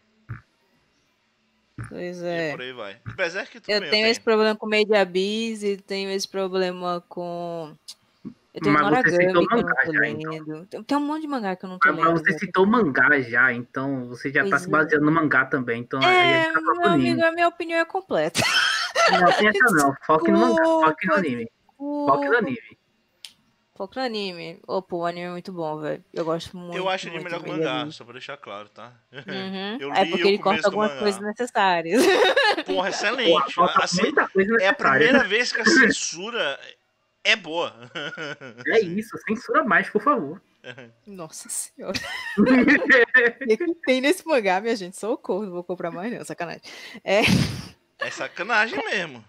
Pois é. E por aí vai. Berserk eu tenho esse problema com Made Abyss e tenho esse problema com. Eu tenho Noragami que eu não tô lendo. Então. Tem um monte de mangá que eu não tô lendo. Mas você citou mangá já, então você já tá se baseando no mangá também. Então meu amigo, a minha opinião é completa. Não, tem essa não. Foque no mangá, foque no anime. Foque no anime. Foco no anime. Pô, o anime é muito bom, velho. Eu gosto muito. Eu acho ele melhor que o mangá, só pra deixar claro, tá? É porque ele corta algumas coisas necessárias. Porra, excelente. Assim, muita coisa necessária. É a primeira vez que a censura é boa. É isso, censura mais, por favor. Nossa senhora. O que tem nesse mangá, minha gente? Socorro, não vou comprar mais não, sacanagem. É sacanagem mesmo.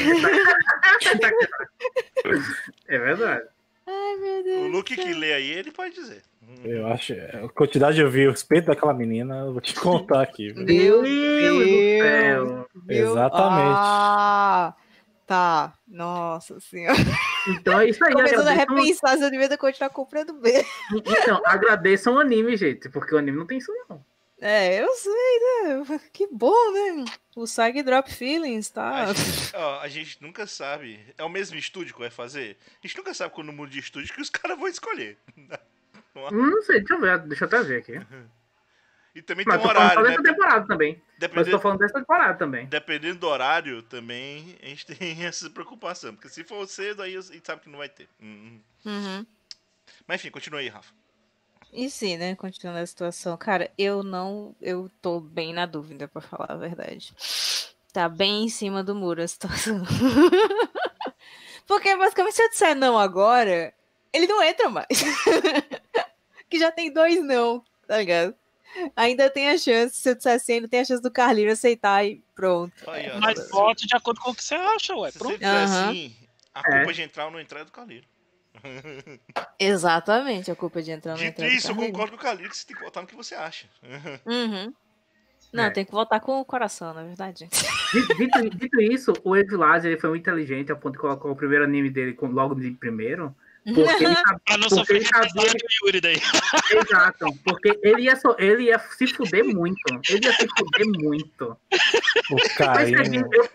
É verdade. Ai, meu Deus. O Luke que lê aí, ele pode dizer. Eu acho. A quantidade eu vi o respeito daquela menina, eu vou te contar aqui. Meu Deus do céu. Exatamente. Tá. Nossa senhora. Então é isso aí. Começando a repensar se eu devia continuar comprando B. Então, agradeçam o anime, gente, porque o anime não tem isso, não. Eu sei, né? Que bom, né? O Sag Drop Feelings, tá? A gente nunca sabe. É o mesmo estúdio que vai fazer? A gente nunca sabe quando muda de estúdio que os caras vão escolher. Não sei, deixa eu até ver aqui. E também tem um horário, né? Temporada também. Mas tô falando dessa temporada também. Dependendo do horário, também, a gente tem essa preocupação. Porque se for cedo, aí a gente sabe que não vai ter. Mas enfim, continua aí, Rafa. E sim, né? Continuando a situação. Cara, eu tô bem na dúvida, pra falar a verdade. Tá bem em cima do muro a situação. Porque, basicamente, se eu disser não agora, ele não entra mais. Que já tem 2 não, tá ligado? Ainda tem a chance, se eu disser assim, ainda tem a chance do Carlinho aceitar e pronto. Mas vote de acordo com o que você acha, ué. Se você disser assim, a culpa de entrar ou não entrar é do Carlinho. Exatamente, a culpa de entrar ou não entrar. Dito isso, eu concordo com o Carlinho que você tem que votar no que você acha. Não, tem que votar com o coração, na verdade. Dito isso, o Evilás, ele foi muito inteligente a ponto de colocar o primeiro anime dele logo de primeiro. Porque ele sabia, pra não sofrer do Yuri daí. Exato, porque ele ia se fuder muito. Ele ia se fuder muito. O carinho. Eu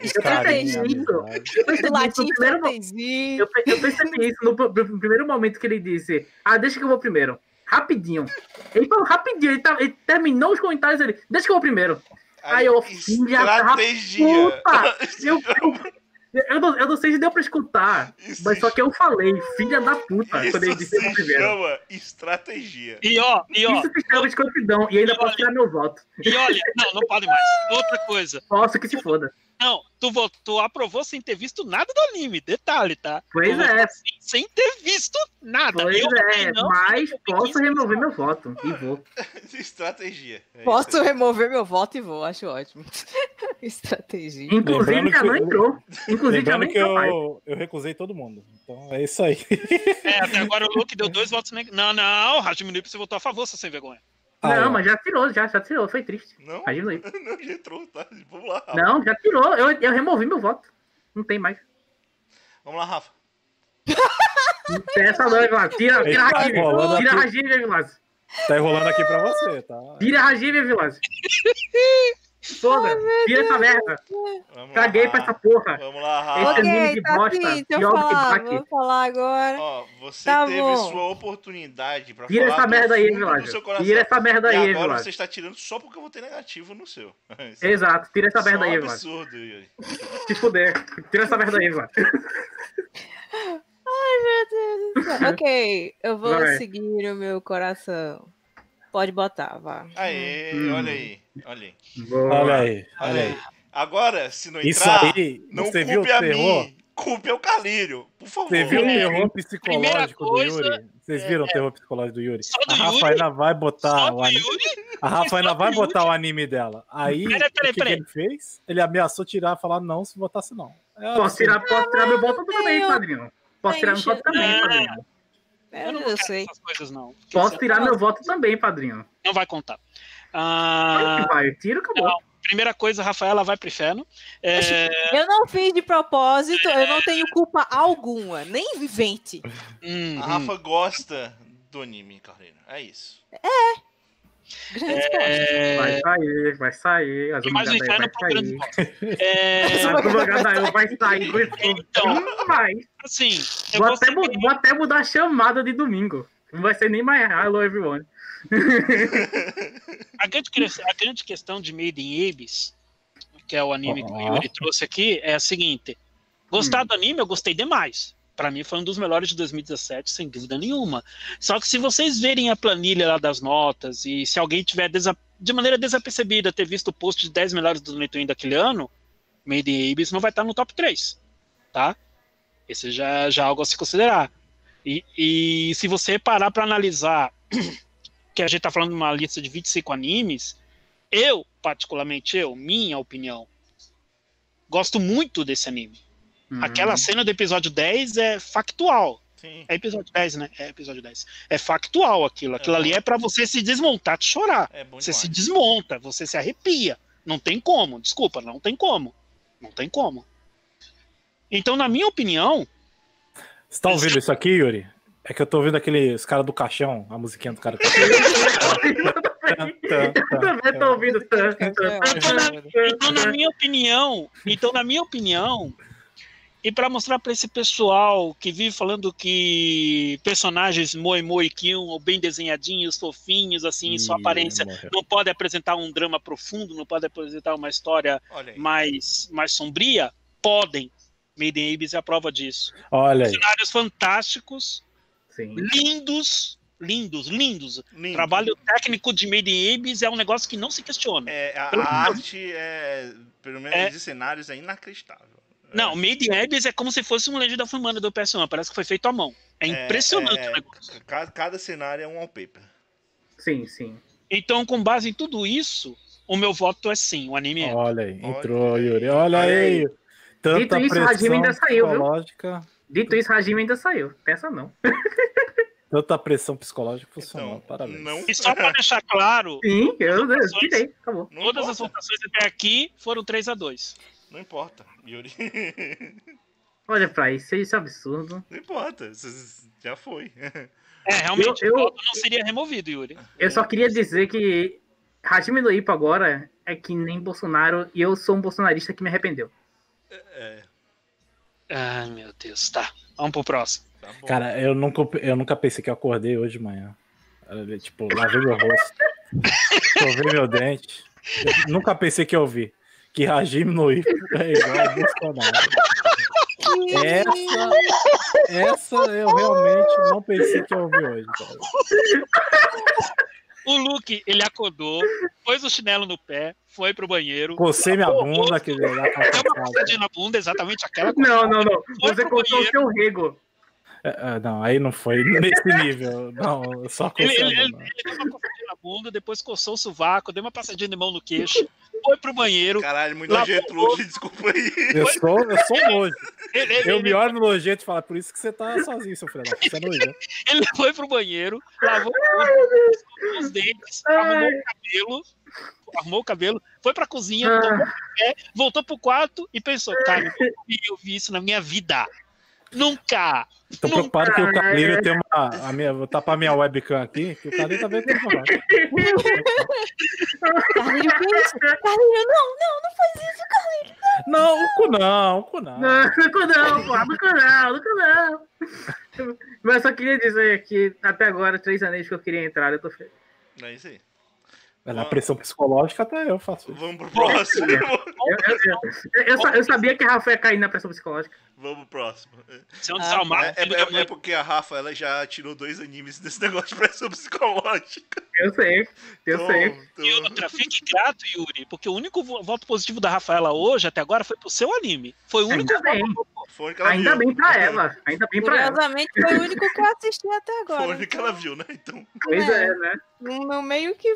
percebi isso no primeiro momento que ele disse: deixa que eu vou primeiro. Rapidinho. Ele falou rapidinho, ele terminou os comentários dele. Deixa que eu vou primeiro. Aí eu, estratégia. Eu não sei se deu pra escutar, mas só que eu falei, filha da puta, quando ele disse o primeiro. Isso se chama estratégia. Isso se chama escrotidão, e ainda posso tirar meu voto. E olha, não pode mais. Outra coisa. Posso que se foda. Não, tu aprovou sem ter visto nada do anime, detalhe, tá? Pois é. Sem ter visto nada. Pois mas posso remover meu voto, e vou. Estratégia. Posso remover meu voto e vou, acho ótimo. Estratégia. Inclusive já não entrou. Lembrando que eu recusei todo mundo. Então é isso aí. Até agora o Luke deu 2 votos. Não, Hajime Ippo, você votou a favor, seu sem vergonha. Não, mas já tirou, foi triste. Não, já entrou, tá? Vamos lá, Rafa. Não, já tirou, eu removi meu voto. Não tem mais. Vamos lá, Rafa. Essa não, Vilas. Tira a Hajime, Vilas. Tá enrolando aqui pra você, tá? Tira a Hajime, Vilas. Foda, tira essa merda. Caguei pra essa porra. Vamos lá, Rafa. Esse anime de bosta. Vou falar agora. Ó, você teve sua oportunidade pra tira falar essa merda aí, Vilas. Tira essa merda aí, Vilas. Agora Vilas. você está tirando só porque eu vou ter negativo no seu. Exato, tira essa merda aí, Vilas. Absurdo, Yuri. Se fuder. Tira essa merda aí, Vilas. Ai, Ai, meu Deus do céu. Ok, eu vou Vai. seguir o meu coração. Pode botar, vá. Aê, olha aí. Olha aí. Boa. Olha aí, Olha olha aí. aí. Agora, se não Isso entrar, aí, não você viu o culpe a terror? mim. Culpe ao Calírio, por favor. Você viu o terror Primeira psicológico do coisa, Yuri? Vocês viram o terror psicológico do Yuri? Só do A Rafa Yuri? ainda vai botar Só o do anime. Yuri? A Rafa ainda Só vai do botar o anime dela. Aí, Peraí. o que ele fez? Ele ameaçou tirar e falar não se votasse não. É Posso tirar meu voto também, eu- padrinho. Posso tirar meu voto também, padrinho. Eu não Eu quero sei. essas coisas, não. Porque Posso você tirar meu voto também, padrinho. não vai contar. Vai, tira, acabou. Não. Primeira coisa, Rafaela vai pro inferno. Eu não fiz de propósito, eu não tenho culpa alguma, nem vivente. A Rafa gosta do anime, Carlinhos. É isso. Grande resposta. Vai sair. As E mais um Humilhadas inferno pro vai grande sair. voto. As Humilhadas vai sair. Então, Vai. assim, eu Vou vou até mudar a chamada de domingo. Não vai ser nem mais Hello Everyone. a grande questão de Made in Abyss, que é o anime que o Yuri trouxe aqui, é a seguinte. Gostar do anime, eu gostei demais. Pra mim foi um dos melhores de 2017, sem dúvida nenhuma. Só que se vocês verem a planilha lá das notas, e se alguém tiver de maneira desapercebida ter visto o post de 10 melhores do Netwin daquele ano, Made in Abyss não vai estar no top 3, tá? Esse já é algo a se considerar. E se você parar para analisar que a gente tá falando de uma lista de 25 animes, particularmente minha opinião, gosto muito desse anime. Aquela cena do episódio 10 é factual. Sim. É episódio 10, né? É episódio 10. É factual aquilo. Aquilo ali é pra você se desmontar de chorar. É bom Você demais. se desmonta, você se arrepia. Não tem como. Desculpa, não tem como. Não tem como. Então, na minha opinião... Você tá ouvindo isso aqui, Yuri? É que eu tô ouvindo os caras do caixão, a musiquinha do cara do caixão. Eu também tô ouvindo. Então, na minha opinião, e para mostrar para esse pessoal que vive falando que personagens moe Kyun, ou bem desenhadinhos, fofinhos, assim, sua aparência não pode apresentar um drama profundo, não pode apresentar uma história mais sombria, podem. Made in Abyss é a prova disso. Olha aí. Cenários fantásticos, Sim. lindos. Trabalho técnico de Made in Abyss é um negócio que não se questiona. A arte, pelo menos de cenários, é inacreditável. Não, Made in Abyss é como se fosse um Legend of Mana do PS1, parece que foi feito à mão. É impressionante o negócio. Cada cenário é um wallpaper. Sim, sim. Então, com base em tudo isso, o meu voto é sim, o anime é. Olha aí, entrou, Yuri. Olha aí. Tanta Dito isso, Hajime ainda saiu, viu? psicológica. Dito isso, Hajime ainda saiu. Peça não. Tanta pressão psicológica funcionou. Então, Parabéns. não- E só para deixar claro, Sim, eu tirei. Acabou. Não todas importa. as votações até aqui foram 3-2. Não importa, Yuri. Olha pra isso é absurdo. Não importa, já foi. Realmente, Eu- o voto não seria removido, Yuri. Eu só queria dizer que Hajime no Ippo agora é que nem Bolsonaro e eu sou um bolsonarista que me arrependeu. Ai, meu Deus, tá. Vamos pro próximo. Tá bom. Cara, eu nunca pensei que eu acordei hoje de manhã. Tipo, lavei meu rosto. Escovei meu dente. Eu nunca pensei que eu ouvi. Que Hajime no Ippo é igual a Bolsonaro. Essa eu realmente não pensei que eu ouvi hoje, cara. O Luke, ele acordou, pôs o chinelo no pé, foi pro banheiro. Cocei minha bunda, que Deu uma passadinha na bunda, exatamente aquela coisa. Não. Foi Você pro contou o banheiro. seu rego. Não, aí não foi nesse nível. Não, eu só Ele cocei a deu bunda. uma passadinha na bunda, depois coçou o sovaco, deu uma passadinha de mão no queixo, foi pro banheiro. Caralho, muito Lavou nojento, o rosto. Luke, desculpa aí. Eu sou nojo. Ele, Eu me olho no nojento e falo, por isso que você tá sozinho, seu filho da puta. Você é nojento. ele foi pro banheiro, lavou o rosto, escovou os dentes, arrumou o cabelo, foi pra cozinha, tomou café, voltou pro quarto e pensou, cara, eu vi isso na minha vida. Nunca! Tô preocupado que o Carlinho tem vou tapar minha webcam aqui, que o Carlinho tá vendo tudo errado. Carlinho, não faz isso, Carlinho. Não, o cu não. Não. Mas eu só queria dizer que até agora, 3 anéis que eu queria entrar, eu tô feliz. É isso aí. Na pressão psicológica até eu faço isso. Vamos pro próximo. Eu sabia que a Rafa ia cair na pressão psicológica. Vamos pro próximo. Você é um desalmado. É porque a Rafa ela já tirou 2 animes desse negócio de pressão psicológica. Eu sei. E outra, fique grato, Yuri, porque o único voto positivo da Rafaela hoje, até agora, foi pro seu anime. Foi o único voto. Ainda bem pra ela. Curiosamente, foi o único que eu assisti até agora. Foi o único que ela viu, né? Então... Pois é, né? No meio que...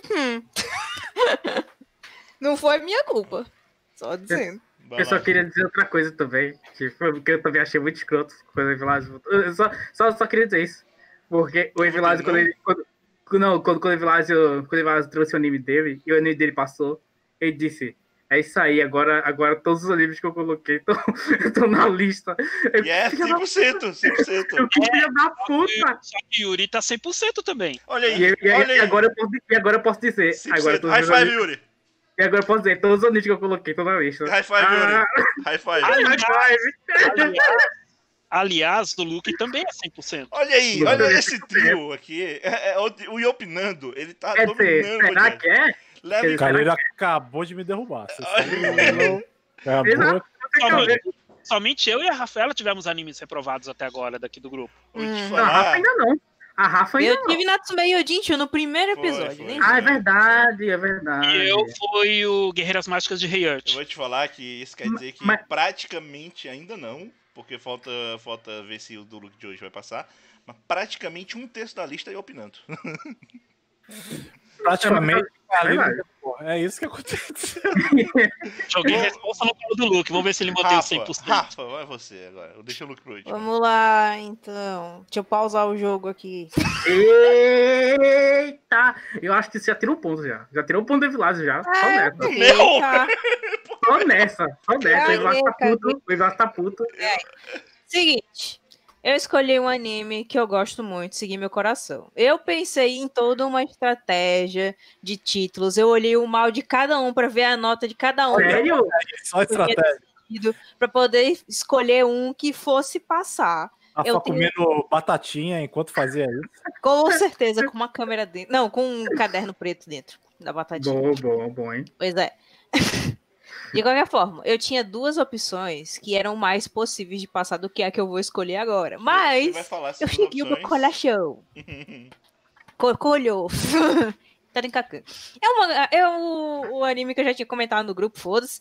Não foi minha culpa. Só dizendo. Eu só queria dizer outra coisa também, que foi porque eu também achei muito escroto quando o Evilásio... Eu só queria dizer isso. Porque o Evilásio, quando o Evilásio trouxe o anime dele, e o anime dele passou, ele disse... É isso aí, agora todos os animes que eu coloquei estão na lista. E é 100%. Eu que filho da puta! Só que Yuri tá 100% também. Olha aí, E agora eu posso dizer. High five, Yuri. E agora eu posso dizer, todos os animes que eu coloquei estão na lista. High five, Yuri. High five. Aliás, do Luke também é 100%. Olha aí, olha esse trio aqui. O Yopinando, ele tá dominando. Será que é? Cara, ele acabou de me derrubar. Somente eu e a Rafaela tivemos animes reprovados até agora daqui do grupo. Não, a Rafa ainda não. Eu tive Natsume Yojincho no primeiro episódio. É verdade. E eu fui o Guerreiras Mágicas de Rei Earth. Eu vou te falar que isso quer dizer que praticamente ainda não, porque falta ver se o do Luke de hoje vai passar, mas praticamente 1/3 da lista é opinando. Praticamente. É isso que aconteceu. Joguei responsa no colo do Luke. Vamos ver se ele mantém o 100%. Rafa, vai você agora. Deixa o Luke pro último. Vamos lá, então. Deixa eu pausar o jogo aqui. Eita! Eu acho que você já tirou um ponto já. Já tirou um ponto do Evilásio já. Só nessa. Só nessa. O Evilásio tá puto. Seguinte. Eu escolhi um anime que eu gosto muito, segui meu coração. Eu pensei em toda uma estratégia de títulos. Eu olhei o mal de cada um para ver a nota de cada um. Sério? Só estratégia. Para poder escolher um que fosse passar. Só comendo batatinha enquanto fazia isso. Com certeza, com uma câmera dentro. Não, com um caderno preto dentro da batatinha. Bom, hein? Pois é. De qualquer forma, eu tinha 2 opções que eram mais possíveis de passar do que a que eu vou escolher agora. Mas eu cheguei uma colachão. Colhou. Tá encacando. O anime que eu já tinha comentado no grupo, foda-se.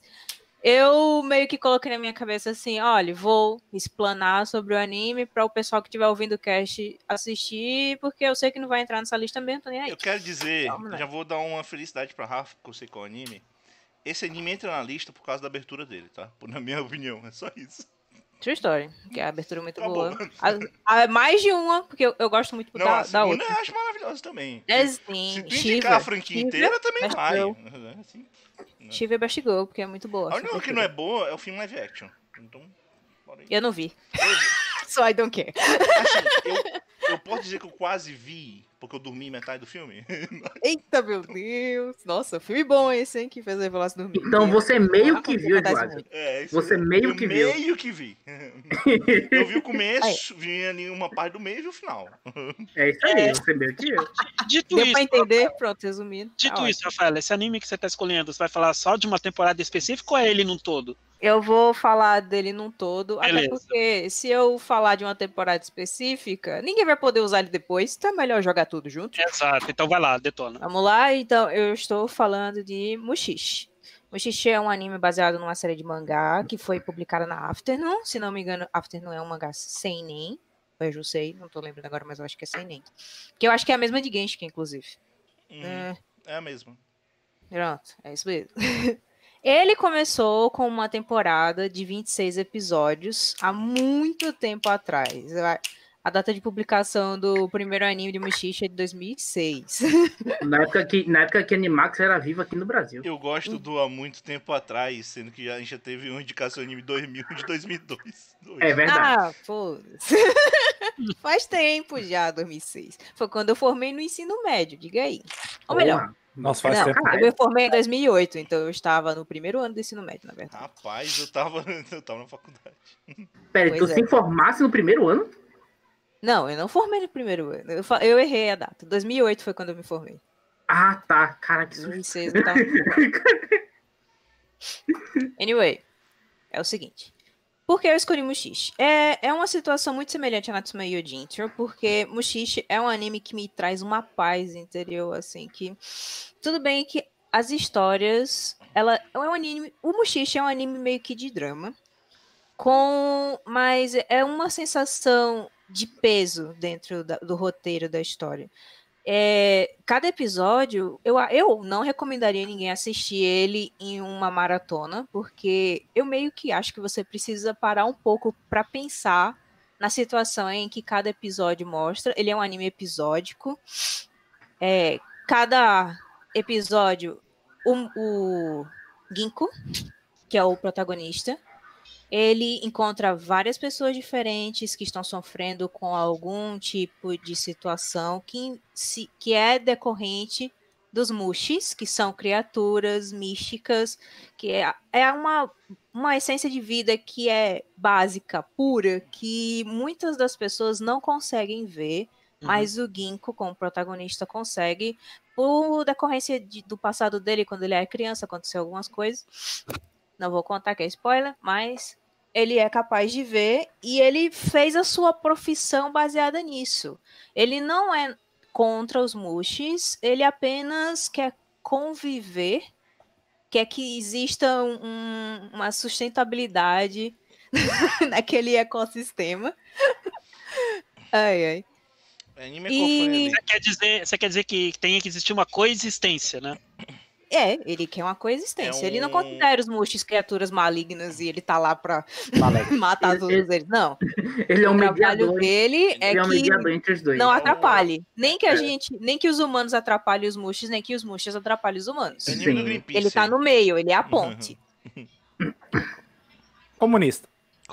Eu meio que coloquei na minha cabeça assim, olha, vou explanar sobre o anime para o pessoal que estiver ouvindo o cast assistir, porque eu sei que não vai entrar nessa lista mesmo, tô nem aí. Eu quero dizer, já vou dar uma felicidade pra Rafa, que eu sei qual anime. Esse anime entra na lista por causa da abertura dele, tá? Na minha opinião, é só isso. True Story, que a abertura é muito boa. Mais de uma, porque eu gosto muito da outra. Eu acho maravilhosa também. Sim, se tu indicar a franquia inteira, também vai. Assim, Shiva Best Girl, porque é muito boa. A única que não é boa é o filme live action. Então, eu não vi. So I don't care. Assim, eu posso dizer que eu quase vi, porque eu dormi metade do filme. Eita, meu Deus. Nossa, filme bom esse, hein, que fez a Evilásio dormir. Então você meio que viu, Eduardo. Você meio que viu. Meio que vi. Eu vi o começo, vi ali uma parte do meio e vi o final. É isso aí, você meio que viu. Deu pra entender? Pronto, resumindo. Dito isso, Rafael, esse anime que você tá escolhendo, você vai falar só de uma temporada específica ou é ele num todo? Eu vou falar dele num todo, beleza. Até porque se eu falar de uma temporada específica, ninguém vai poder usar ele depois, então é melhor jogar tudo junto. Exato, então vai lá, detona. Vamos lá, então eu estou falando de Mushishi. Mushishi é um anime baseado numa série de mangá que foi publicada na Afternoon, se não me engano, Afternoon é um mangá seinen, eu já sei, não tô lembrando agora, mas eu acho que é seinen. Que eu acho que é a mesma de Genshin, inclusive. É a mesma. Pronto, é isso mesmo. Ele começou com uma temporada de 26 episódios há muito tempo atrás. A data de publicação do primeiro anime de Mushishi é de 2006. Na época que a Animax era viva aqui no Brasil. Eu gosto do há muito tempo atrás, sendo que a gente já teve uma indicação anime 2000 de 2002. É verdade. Foda-se. Faz tempo já, 2006. Foi quando eu formei no ensino médio, diga aí. Ou melhor... Nossa, faz tempo. Eu me formei em 2008, então eu estava no primeiro ano do ensino médio, na verdade. Rapaz, eu tava na faculdade. Pera, tu se formasse no primeiro ano? Não, eu não formei no primeiro ano. Eu errei a data. 2008 foi quando eu me formei. Ah, tá. Cara, que susto. 2006 não tava... Anyway, é o seguinte. Por que eu escolhi Mushishi? É uma situação muito semelhante a Natsume Yojimbo, porque Mushishi é um anime que me traz uma paz interior, assim, que... Tudo bem que as histórias... é um anime... O Mushishi é um anime meio que de drama, mas é uma sensação de peso dentro do roteiro da história. Cada episódio, eu não recomendaria ninguém assistir ele em uma maratona, porque eu meio que acho que você precisa parar um pouco para pensar na situação em que cada episódio mostra. Ele é um anime episódico. Cada episódio, o Ginko, que é o protagonista, ele encontra várias pessoas diferentes que estão sofrendo com algum tipo de situação que é decorrente dos Mushis, que são criaturas místicas, que é uma essência de vida que é básica, pura, que muitas das pessoas não conseguem ver, mas o Ginko, como protagonista, consegue, por decorrência do passado dele, quando ele é criança, aconteceu algumas coisas. Não vou contar que é spoiler, mas ele é capaz de ver e ele fez a sua profissão baseada nisso. Ele não é contra os Mushis, ele apenas quer conviver, quer que exista uma sustentabilidade naquele ecossistema. Ai, ai. Você quer dizer que tem que existir uma coexistência, né? Ele quer uma coexistência. Ele não considera os Mushis criaturas malignas e ele tá lá pra matar todos eles. Não. Ele é um mediador. Ele é um mediador entre os dois. Não atrapalhe. Nem que os humanos atrapalhem os Mushis, nem que os Mushis atrapalhem os humanos. Ele tá no meio, ele é a ponte. Comunista.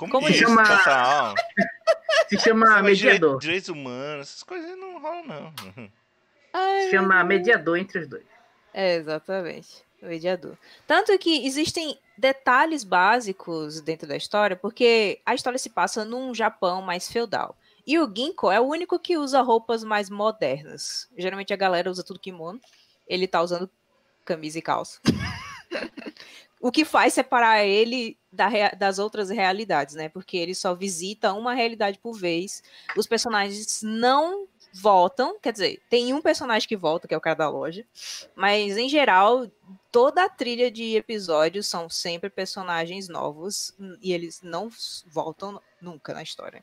Se chama mediador. Direitos humanos, essas coisas não rolam, não. Se chama mediador entre os dois. Exatamente, o mediador. Tanto que existem detalhes básicos dentro da história, porque a história se passa num Japão mais feudal. E o Ginko é o único que usa roupas mais modernas. Geralmente a galera usa tudo kimono. Ele tá usando camisa e calça. O que faz separar ele das outras realidades, né? Porque ele só visita uma realidade por vez. Os personagens não voltam, quer dizer, tem um personagem que volta, que é o cara da loja, mas em geral, toda a trilha de episódios são sempre personagens novos e eles não voltam nunca na história.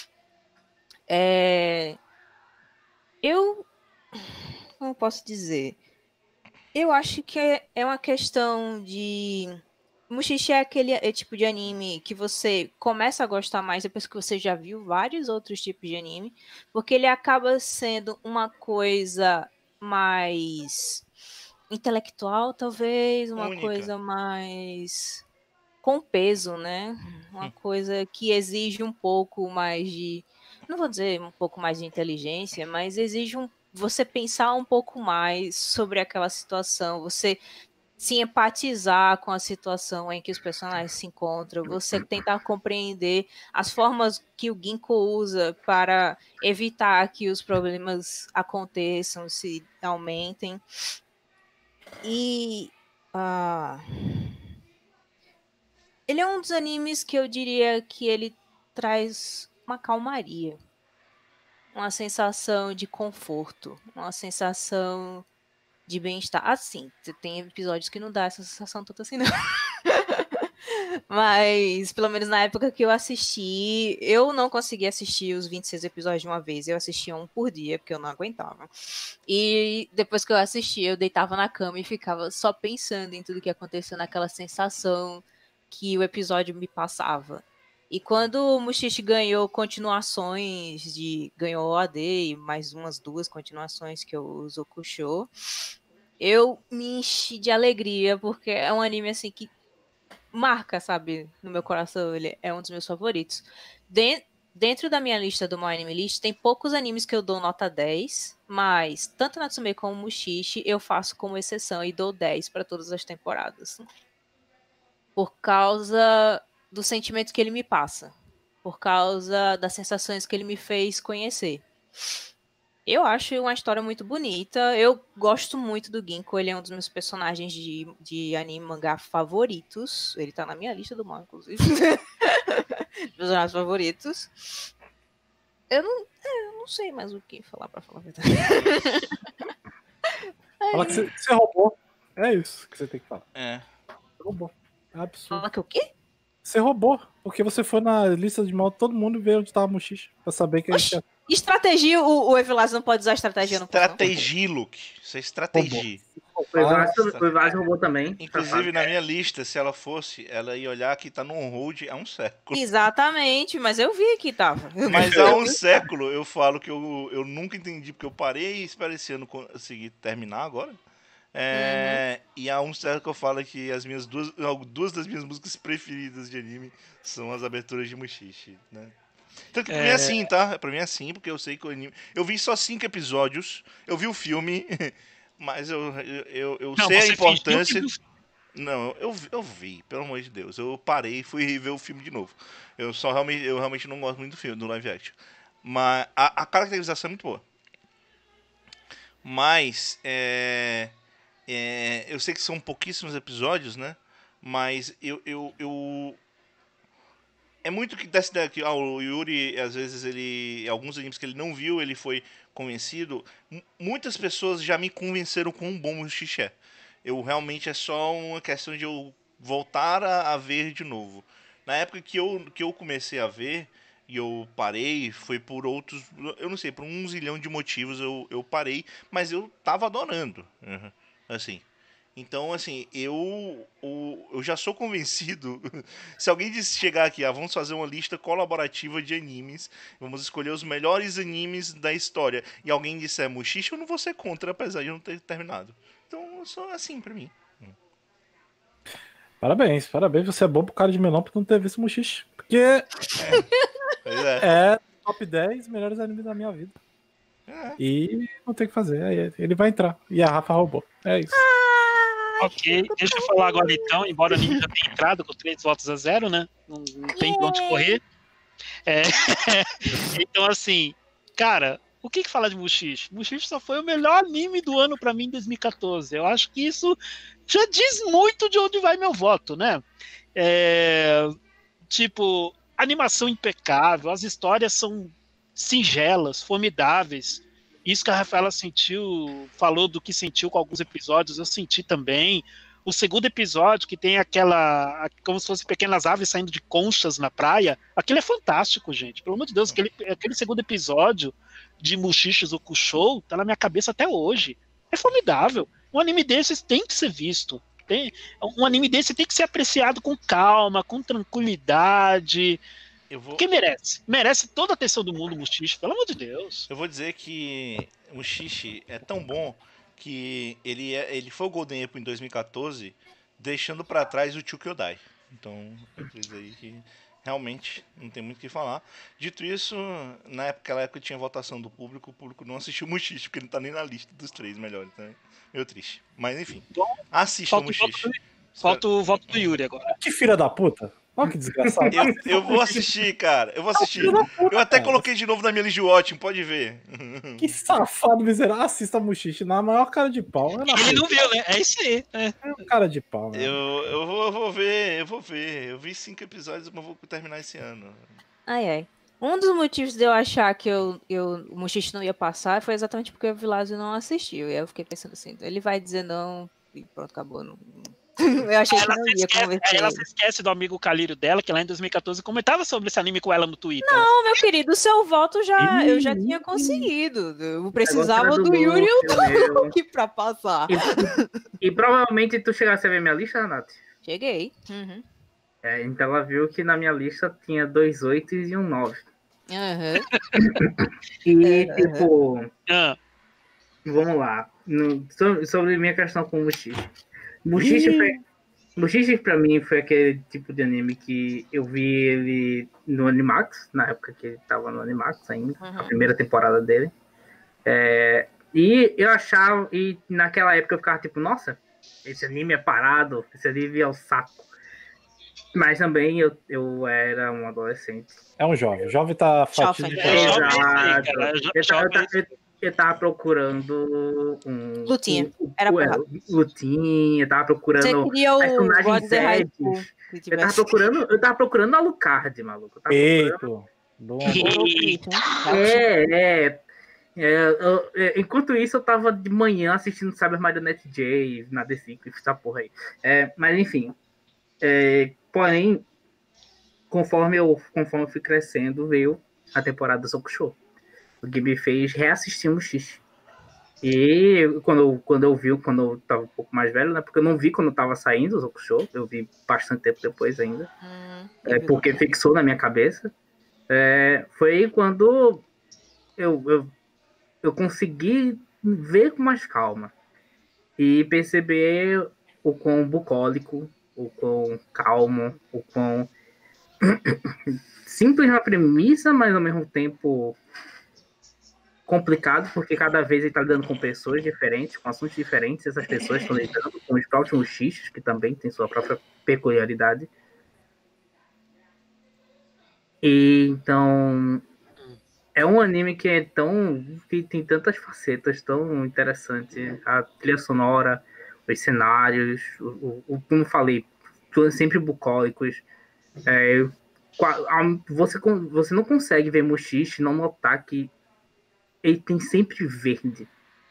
Como eu posso dizer? Eu acho que é uma questão de... Mushishi é aquele tipo de anime que você começa a gostar mais depois que você já viu vários outros tipos de anime, porque ele acaba sendo uma coisa mais intelectual, talvez, uma coisa mais com peso, né? Uma coisa que exige um pouco mais de... Não vou dizer um pouco mais de inteligência, mas exige você pensar um pouco mais sobre aquela situação, você se empatizar com a situação em que os personagens se encontram, você tentar compreender as formas que o Ginko usa para evitar que os problemas aconteçam, se aumentem. E ele é um dos animes que eu diria que ele traz uma calmaria, uma sensação de conforto, uma sensação de bem-estar. Assim, tem episódios que não dá essa sensação toda assim, não. Mas, pelo menos na época que eu assisti, eu não consegui assistir os 26 episódios de uma vez. Eu assistia um por dia, porque eu não aguentava. E depois que eu assisti, eu deitava na cama e ficava só pensando em tudo que aconteceu, naquela sensação que o episódio me passava. E quando o Mushishi ganhou continuações ganhou OAD e mais umas 2 continuações que eu uso Kusho, eu me enchi de alegria, porque é um anime assim que marca, sabe, no meu coração. Ele é um dos meus favoritos. Dentro da minha lista do My Anime List, tem poucos animes que eu dou nota 10, mas tanto Natsume como Mushishi eu faço como exceção e dou 10 para todas as temporadas. Por causa do sentimento que ele me passa, por causa das sensações que ele me fez conhecer. Eu acho uma história muito bonita. Eu gosto muito do Ginko. Ele é um dos meus personagens de anime mangá favoritos. Ele tá na minha lista do mal, inclusive. Personagens favoritos. Eu não sei mais o que falar, pra falar a verdade. Fala que você roubou. É isso que você tem que falar. É. Você roubou. É absurdo. Fala que o quê? Você roubou. Porque você foi na lista de mal, todo mundo veio onde tava Mushishi. Pra saber que a gente... Estratégia, o Evilás não pode usar estratégia no Estratégia, Luke. Isso é estratégia. O Evilás roubou também. Inclusive, na minha lista, se ela fosse, ela ia olhar que tá no on-hold há um século. Exatamente, mas eu vi que tava. Mas há um século eu falo que eu nunca entendi, porque eu parei e espero esse ano conseguir terminar agora. E há um século que eu falo que as minhas duas das minhas músicas preferidas de anime são as aberturas de Mushishi, né? Tanto que pra mim é assim, tá? Pra mim é assim, porque eu sei que o anime... Eu vi só 5 episódios, eu vi o filme, mas eu sei a importância... Não, eu vi, pelo amor de Deus. Eu parei e fui ver o filme de novo. Eu realmente não gosto muito do filme, do live action. Mas a caracterização é muito boa. Mas, eu sei que são pouquíssimos episódios, né? Mas é muito que dessa ideia que o Yuri, às vezes, alguns animes que ele não viu, ele foi convencido. Muitas pessoas já me convenceram com um bom Mushishi. Eu realmente é só uma questão de eu voltar a ver de novo. Na época que eu comecei a ver e eu parei, foi por outros, eu não sei, por 1 zilhão de motivos eu parei, mas eu tava adorando, assim. Então, assim, eu já sou convencido. Se alguém chegar aqui, vamos fazer uma lista colaborativa de animes, vamos escolher os melhores animes da história, e alguém disser Mushishi, eu não vou ser contra, apesar de eu não ter terminado. Então, eu sou assim pra mim. Parabéns, você é bom pro cara de menor por não ter visto Mushishi. Porque é top 10 melhores animes da minha vida. E não tem o que fazer, ele vai entrar. E a Rafa roubou. É isso. Ok, deixa eu falar agora então, embora o anime já tenha entrado com 3 votos a 0, né? Não tem pra onde correr. Então, assim, cara, o que falar de Mushishi? Mushishi só foi o melhor anime do ano pra mim em 2014. Eu acho que isso já diz muito de onde vai meu voto, né? Tipo, animação impecável, as histórias são singelas, formidáveis. Isso que a Rafaela falou do que sentiu com alguns episódios, eu senti também. O segundo episódio, que tem como se fossem pequenas aves saindo de conchas na praia, aquilo é fantástico, gente. Pelo amor de Deus, aquele segundo episódio de Mushishi Zokushou tá na minha cabeça até hoje. É formidável. Um anime desses tem que ser visto. Um anime desse tem que ser apreciado com calma, com tranquilidade. Porque merece toda a atenção do mundo, Mushishi, pelo amor de Deus. Eu vou dizer que o Mushishi é tão bom que ele foi o Golden Apple em 2014, deixando pra trás o Chukyodai. Então, eu quis dizer aí que realmente não tem muito o que falar. Dito isso, naquela época tinha votação do público, o público não assistiu o Mushishi, porque ele não tá nem na lista dos 3 melhores, né? Meio triste. Mas enfim, assista o Mushishi. Falta o voto do Yuri agora. Que filha da puta! Olha que desgraçado. Eu vou assistir, cara. Eu vou assistir. Eu até coloquei de novo na minha lista de watching, pode ver. Que safado miserável. Assista Mushishi na maior cara de pau. Ele não viu, né? É isso aí. É um cara de pau, né? Eu vou ver. Eu vi 5 episódios, mas vou terminar esse ano. Ai. Um dos motivos de eu achar que o Mushishi não ia passar foi exatamente porque o Vilásio não assistiu. E aí eu fiquei pensando assim, ele vai dizer não e pronto, acabou. Eu achei que não ia conversar. Ela se esquece do amigo Calírio dela, que lá em 2014 comentava sobre esse anime com ela no Twitter. Não, meu querido, o seu voto eu já tinha conseguido. Eu precisava do Yuri e o Luke pra passar. E provavelmente tu chegasse a ver minha lista, Nath? Cheguei. Então ela viu que na minha lista tinha 2 8 e um 9. E tipo... Vamos lá. Sobre minha questão com o Mushishi. Mushishi pra mim foi aquele tipo de anime que eu vi ele no Animax, na época que ele tava no Animax ainda, a primeira temporada dele. E eu achava, e naquela época eu ficava tipo, nossa, esse anime é parado, esse anime é o saco. Mas também eu era um adolescente. É um jovem. O jovem tá fatido de eu tava procurando um... Lutinha. Era porrada. Lutinha, eu tava procurando... Você queria o personagens God High School. Eu tava procurando Alucard, maluco. Eito. Bom. Enquanto isso, eu tava de manhã assistindo Cyber Marionette J na D5, essa porra aí. Mas enfim. Porém, conforme eu fui crescendo, veio a temporada do Sokusho. O que me fez reassistir um X. E quando eu tava um pouco mais velho, né? Porque eu não vi quando tava saindo o Sokusho, eu vi bastante tempo depois ainda. Porque fixou na minha cabeça. Foi quando eu consegui ver com mais calma e perceber o quão bucólico, o quão calmo, o quão simples na premissa, mas ao mesmo tempo complicado, porque cada vez ele está lidando com pessoas diferentes, com assuntos diferentes, essas pessoas estão lidando com os próprios muxixes, que também tem sua própria peculiaridade. E então é um anime que tem tantas facetas tão interessantes. A trilha sonora, os cenários, como falei, sempre bucólicos. Você não consegue ver Mushishi e não notar que ele tem sempre verde.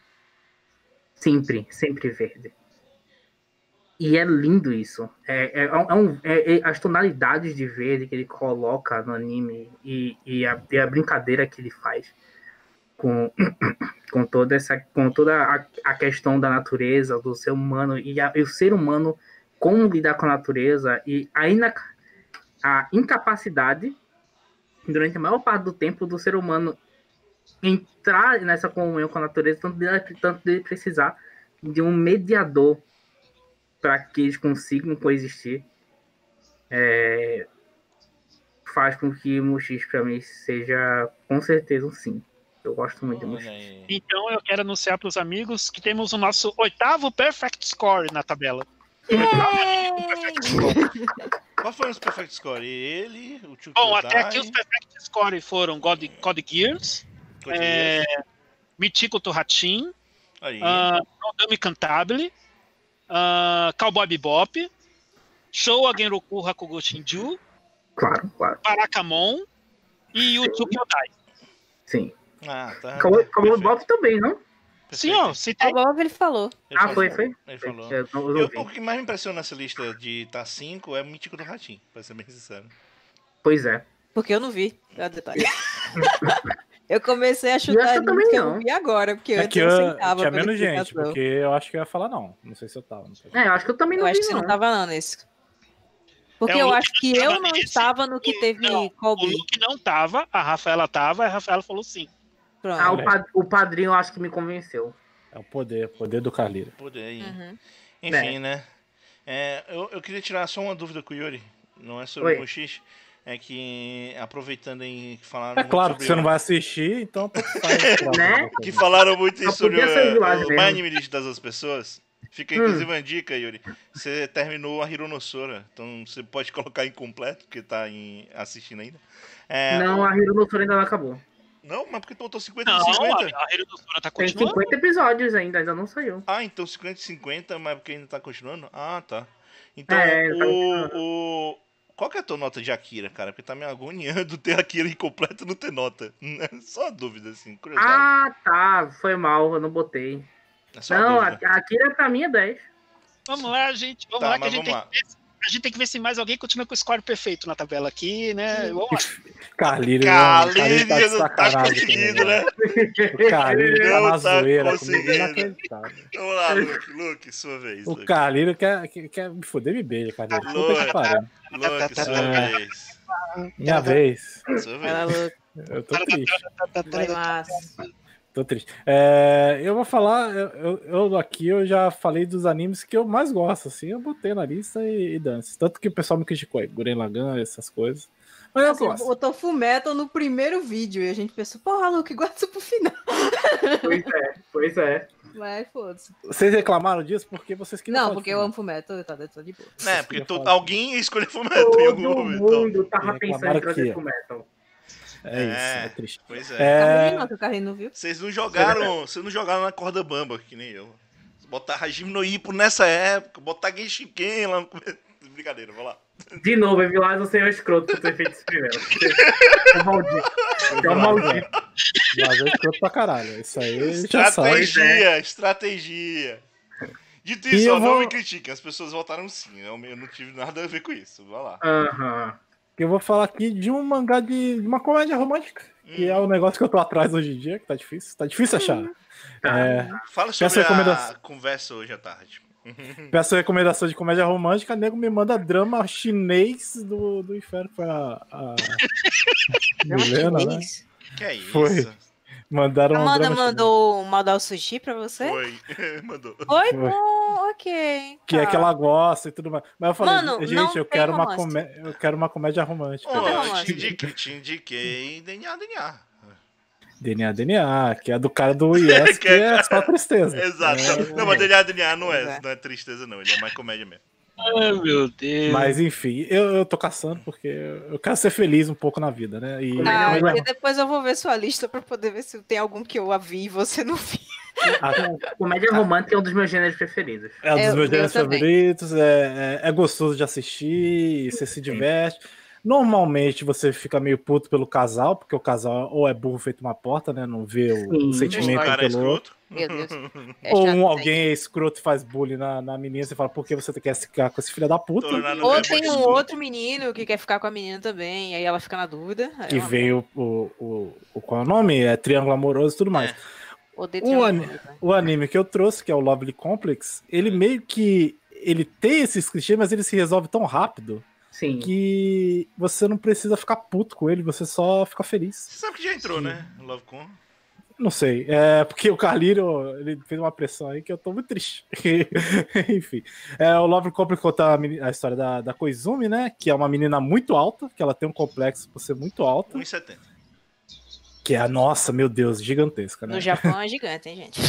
Sempre verde. E é lindo isso. As tonalidades de verde que ele coloca no anime e a brincadeira que ele faz com toda a questão da natureza, do ser humano e o ser humano, como lidar com a natureza e a incapacidade, durante a maior parte do tempo, do ser humano entrar nessa comunhão com a natureza, tanto dele precisar de um mediador para que eles consigam coexistir, faz com que Mushishi para mim seja com certeza um sim. Eu gosto muito de Mushishi. Então eu quero anunciar para os amigos que temos o nosso 8º Perfect Score na tabela. Qual foi os Perfect Score? Ele, o Tio Bom, até aqui os Perfect Score foram God Geass, Michiko Tohatin, Nodame Cantabile, Cowboy Bebop, Showa Genroku Hakugo Shinju, claro. Barakamon e o Kyodai. Sim. Tá. Cowboy Bebop também, não? Sim, ó, se tem. Cowboy ele falou. Foi? Ele falou. O que mais me impressiona nessa lista de tá 5 é o Mítico do Ratinho, pra ser bem sincero. Pois é. Porque eu não vi, é o detalhe. Eu comecei a chutar eu também que não. eu vi agora, porque É eu que não sentava. tinha menos gente, porque eu acho que eu ia falar não. Não sei se eu tava. Eu acho que eu também não vi, Eu acho que você não tava não nesse. Porque eu acho que eu não estava no que teve O Luke não tava, a Rafaela tava, e a Rafaela falou sim. Pronto. O padrinho eu acho que me convenceu. É o poder do Carlira. Poder aí. Enfim, né? Eu queria tirar só uma dúvida com o Yuri. Não é sobre o Mushishi. É que, aproveitando em que falaram. É claro que você não vai assistir, então. Né? Que falaram muito isso sobre o mesmo. anime das outras pessoas. Fica inclusive uma dica, Yuri. Você terminou a Hironossora, então você pode colocar incompleto, porque tá assistindo ainda. Não, a Hironossora ainda não acabou. Não, mas porque botou 50 de 50? A Hironossora tá continuando. Tem 50 episódios ainda não saiu. Então 50 de 50, mas porque ainda tá continuando? Tá. Então, qual que é a tua nota de Akira, cara? Porque tá me agoniando ter Akira incompleto e não ter nota. Só uma dúvida, assim, curiosidade. Tá. Foi mal, eu não botei. Não, a Akira pra mim é 10. Vamos lá, gente. Vamos lá, que a gente tem que ver se mais alguém continua com o score perfeito na tabela aqui, né? Vamos lá. Carlírio tá conseguindo, né? O Carlírio tá na zoeira comigo. Vamos lá, Luke, sua vez. O Carlírio quer me foder, me beija, Carlírio. Luke, sua vez. Minha vez. Sua vez. Eu tô triste. Vai lá. Tô triste. Eu vou falar, eu já falei dos animes que eu mais gosto, assim, eu botei na lista e dance. Tanto que o pessoal me criticou aí, Gurren Lagann, essas coisas. Mas eu gosto. Botou Fullmetal no primeiro vídeo e a gente pensou, porra, Luke, guarda pro final. Pois é. Mas foda-se. Vocês reclamaram disso porque vocês queriam. Não, porque eu amo Fullmetal, eu tô de boa. Porque alguém escolheu Fullmetal em algum momento. Todo mundo tava pensando em trazer Fullmetal. isso, é triste. Pois O Carlinhos não viu. Vocês não jogaram na corda bamba, que nem eu. Botar Hajime no Ippo nessa época, botar Genshiken lá no começo. Brincadeira, vou lá. De novo, Evilás, você é o escroto por ter feito isso primeiro. É maldito. É um maldito. Mas é escroto pra caralho. Isso aí já sabe. Estratégia. Dito isso, não me critiquem. As pessoas votaram sim. Eu não tive nada a ver com isso. Vai lá. Eu vou falar aqui de um mangá de uma comédia romântica. Que é o negócio que eu tô atrás hoje em dia, que tá difícil. Tá difícil achar. Fala sobre a conversa hoje à tarde. Peço recomendação de comédia romântica, nego me manda drama chinês do inferno pra Milena, né? Que é isso? Foi. Mandaram Amanda mandou mandar o sushi pra você? Foi. Mandou. Foi? Bom, ok. Que é que ela gosta e tudo mais. Mas eu falei, Mano, gente, eu quero uma comédia romântica. Te indiquei DNA. DNA, que é do cara do Yes, que é só tristeza. Exato. Não, mas DNA não é tristeza, não. Ele é mais comédia mesmo. Ai, meu Deus. Mas enfim, eu tô caçando porque eu quero ser feliz um pouco na vida, né? E depois eu vou ver sua lista pra poder ver se tem algum que eu vi e você não viu. Comédia romântica é um dos meus gêneros preferidos. É um dos meus gêneros favoritos, é gostoso de assistir, você se diverte. Normalmente você fica meio puto pelo casal, porque o casal ou é burro feito uma porta, né? Não vê o sentimento pelo outro. Meu Deus. Ou alguém é escroto e faz bullying na menina, você fala, por que você quer ficar com esse filho da puta? Ou tem um outro menino que quer ficar com a menina também, aí ela fica na dúvida. E vem qual é o nome? É Triângulo Amoroso e tudo mais. O anime que eu trouxe, que é o Lovely Complex, ele meio que ele tem esses clichês, mas ele se resolve tão rápido. Sim. Que você não precisa ficar puto com ele, você só fica feliz. Você sabe que já entrou, né? Lovecon. Não sei, porque o Carlinho, ele fez uma pressão aí que eu tô muito triste. Enfim, o Love Complex conta a história da Koizumi, né? Que é uma menina muito alta, que ela tem um complexo por ser muito alta. 1,70. Que é, nossa, meu Deus, gigantesca, né? No Japão é gigante, hein, gente?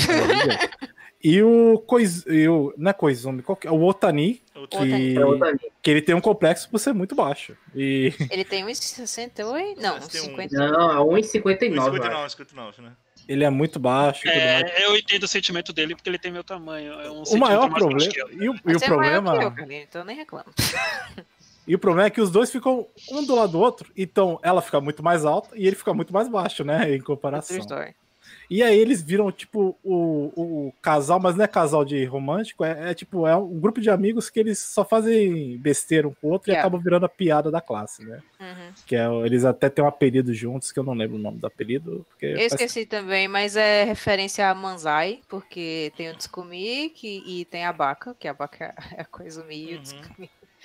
E não é Koizumi, o Otani, que ele tem um complexo por ser muito baixo. E... Ele tem 1,68? Não, 1,50. Não, 1,59. 1,59, né? Ele é muito baixo. Eu entendo o sentimento dele porque ele tem meu tamanho. O maior problema. E o problema. Então eu nem reclamo. E o problema é que os dois ficam um do lado do outro, então ela fica muito mais alta e ele fica muito mais baixo, né? Em comparação. E aí eles viram, tipo, o casal, mas não é casal de romântico, tipo, é um grupo de amigos que eles só fazem besteira um com o outro e acabam virando a piada da classe, né? Uhum. Que eles até têm um apelido juntos, que eu não lembro o nome do apelido. Eu esqueci também, mas é referência a Manzai, porque tem o Tsukumi e tem a Baka, que a Baka é a Koizumi e o Tsukumi.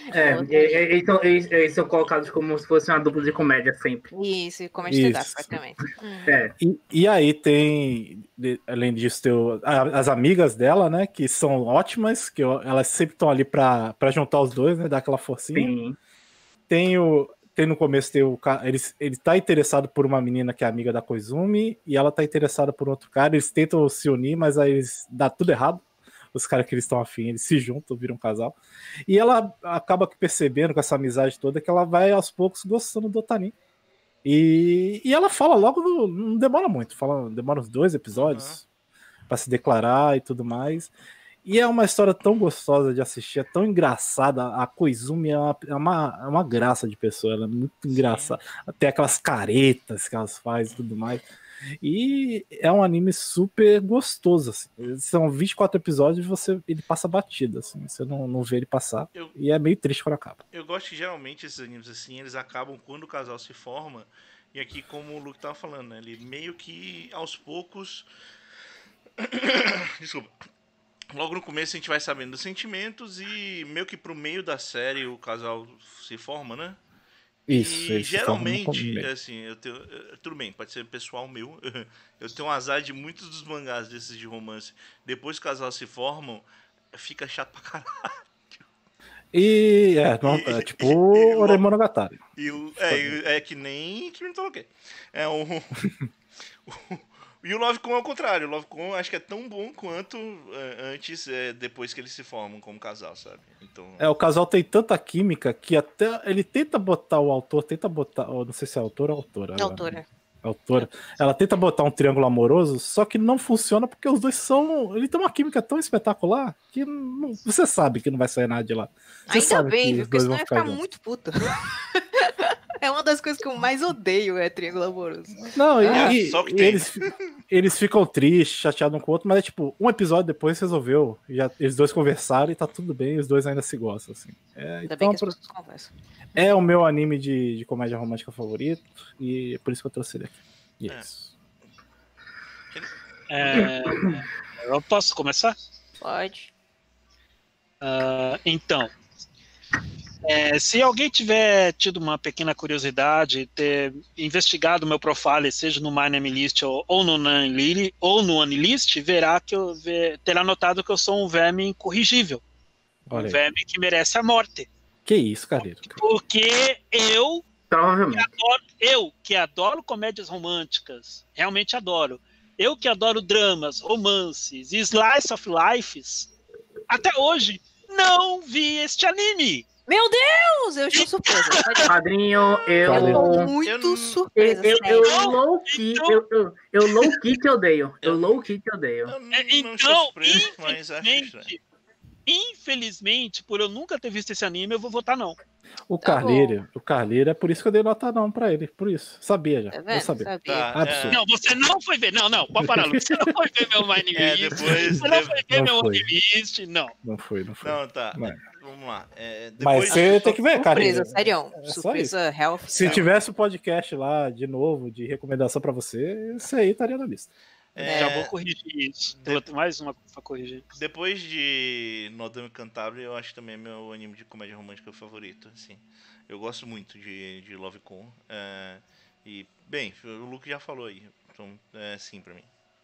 Eles são colocados como se fosse uma dupla de comédia sempre. Isso, comédia stand-up, praticamente. E aí tem, além disso, as amigas dela, né, que são ótimas, que elas sempre estão ali pra juntar os dois, né, dar aquela forcinha. Sim. Tem no começo, ele tá interessado por uma menina que é amiga da Koizumi, e ela tá interessada por outro cara, eles tentam se unir, mas aí dá tudo errado. Os caras que eles estão afim, eles se juntam, viram um casal. E ela acaba percebendo com essa amizade toda que ela vai aos poucos gostando do Otani. E ela fala logo, não demora muito, demora uns 2 episódios pra se declarar e tudo mais. E é uma história tão gostosa de assistir, é tão engraçada. A Koizumi é uma graça de pessoa, ela é muito engraçada. Até aquelas caretas que elas fazem e tudo mais. E é um anime super gostoso, assim. São 24 episódios e ele passa batido, assim. Você não vê ele passar. E é meio triste quando acaba. Eu gosto que geralmente esses animes assim, eles acabam quando o casal se forma. E aqui, como o Luke tava falando, né? Ele meio que aos poucos. Desculpa. Logo no começo a gente vai sabendo dos sentimentos e meio que pro meio da série o casal se forma, né? Isso, e geralmente, assim, tudo bem, pode ser pessoal meu. Eu tenho um azar de muitos dos mangás desses de romance. Depois que o casal se formam, fica chato pra caralho. E tipo Oremonogatari. É que nem Kimi no Todoke. E o Love Con é o contrário. O Love Con acho que é tão bom quanto antes, depois que eles se formam como casal, sabe? Então... O casal tem tanta química que até ele tenta botar o autor, não sei se é autor ou autora. Autora. Ela tenta botar um triângulo amoroso, só que não funciona porque os dois ele tem uma química tão espetacular que você sabe que não vai sair nada de lá. Você Ainda bem, viu? Porque senão ia ficar muito puta. É uma das coisas que eu mais odeio, triângulo amoroso. Não, eles ficam tristes, chateados um com o outro, mas é tipo, um episódio depois resolveu. Eles dois conversaram e tá tudo bem, os dois ainda se gostam, assim. Ainda bem que as pessoas conversam. É o meu anime de comédia romântica favorito, e é por isso que eu trouxe ele aqui. E é isso. Eu posso começar? Pode. Então, se alguém tiver tido uma pequena curiosidade, ter investigado o meu profile, seja no My Name List ou no Anilist, terá notado que eu sou um verme incorrigível. Um verme que merece a morte. Que isso, Carreiro? Porque eu que adoro comédias românticas, realmente adoro. Eu que adoro dramas, romances e slice of lives, até hoje não vi este anime. Meu Deus, eu estou surpresa. Padrinho, eu tô muito surpresa. Eu low-key te odeio. Eu low-key te odeio. Então, infelizmente, por eu nunca ter visto esse anime, eu vou votar não. O Carleiro é por isso que eu dei nota não pra ele. Por isso. Sabia já. Eu sabia. Não, você não foi ver. Não, pode parar, Lucas. Você não foi ver meu Anime List. Você não foi ver meu Anime List. Não foi. Não, tá. Vamos lá. Mas você tem que ver, cara. Surpresa, sério. Surpresa real. Se tivesse o podcast lá de novo, de recomendação pra você, isso aí estaria na lista. Já vou corrigir isso. Mais uma pra corrigir. Depois de Nodame Cantabile, eu acho que também é meu anime de comédia romântica favorito. Assim. Eu gosto muito de Love Con. E, bem, o Luke já falou aí. Então, sim pra mim.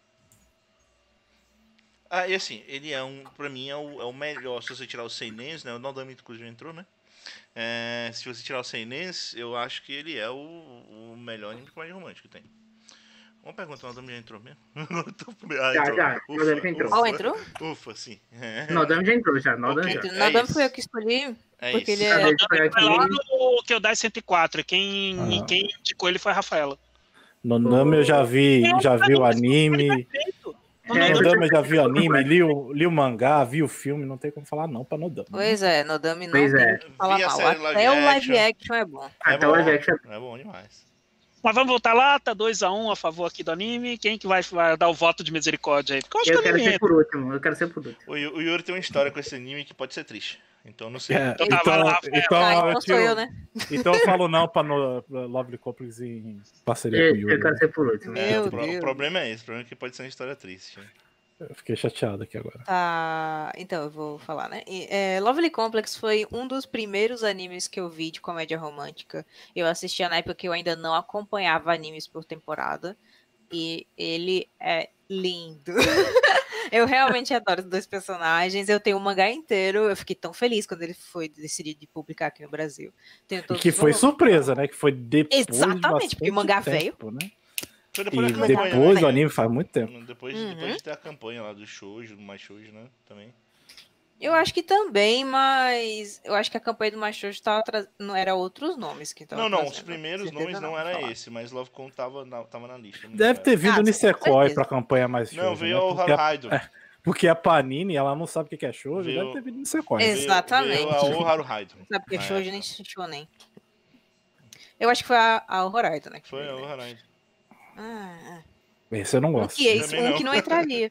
E assim, ele pra mim é o melhor. Se você tirar os Seinens, né? O Nodame inclusive entrou, né? Se você tirar os Seinens, eu acho que ele é o melhor anime de comédia romântica que tem. Uma pergunta, o Nodame já entrou mesmo? Já. Nodame entrou. Qual entrou? Ufa, sim. Nodame já entrou, já. Nodame foi eu que escolhi. Porque ele foi lá no Kyodai 104. E quem indicou ele foi a Rafaela. Nodame eu já vi o anime. Nodame eu já vi o anime, li o mangá, vi o filme, não tem como falar não pra Nodame. Pois é, Nodame não tem como falar mal. Até o live action é bom. Até o live action é bom demais. Mas vamos voltar lá, tá 2-1 a favor aqui do anime. Quem que vai dar o voto de misericórdia aí? Porque eu quero ser por último. O Yuri tem uma história com esse anime que pode ser triste. Então não sei. Então sou eu, né? Então eu falo não pra Lovely Complex em parceria com o Yuri. Eu quero ser por último. O problema é esse. O problema é que pode ser uma história triste. Eu fiquei chateado aqui agora. Tá, então eu vou falar, né? Lovely Complex foi um dos primeiros animes que eu vi de comédia romântica. Eu assistia na época que eu ainda não acompanhava animes por temporada. E ele é lindo. Eu realmente adoro os dois personagens. Eu tenho o mangá inteiro. Eu fiquei tão feliz quando ele foi decidido de publicar aqui no Brasil. E que foi surpresa, né? Que foi depois. Exatamente, porque o mangá veio. Né? Foi depois do anime faz muito tempo. Depois de ter a campanha lá do shoujo, do mais shoujo, né? Também. Eu acho que também, mas eu acho que a campanha do mais shoujo não era outros nomes que estavam Não, os primeiros nomes não era esse, mas Love Con tava na lista. Deve ter vindo o Nisekoi pra campanha mais shoujo. Não, veio o Haruhaido. Porque a Panini, ela não sabe o que é shoujo, deve ter vindo o Nisekoi. Exatamente. Veio o Haruhaido. Não sabe o que é shoujo nem shonen. Eu acho que foi a Horizon, né? Foi a Horizon. Esse eu não gosto. Que não entraria.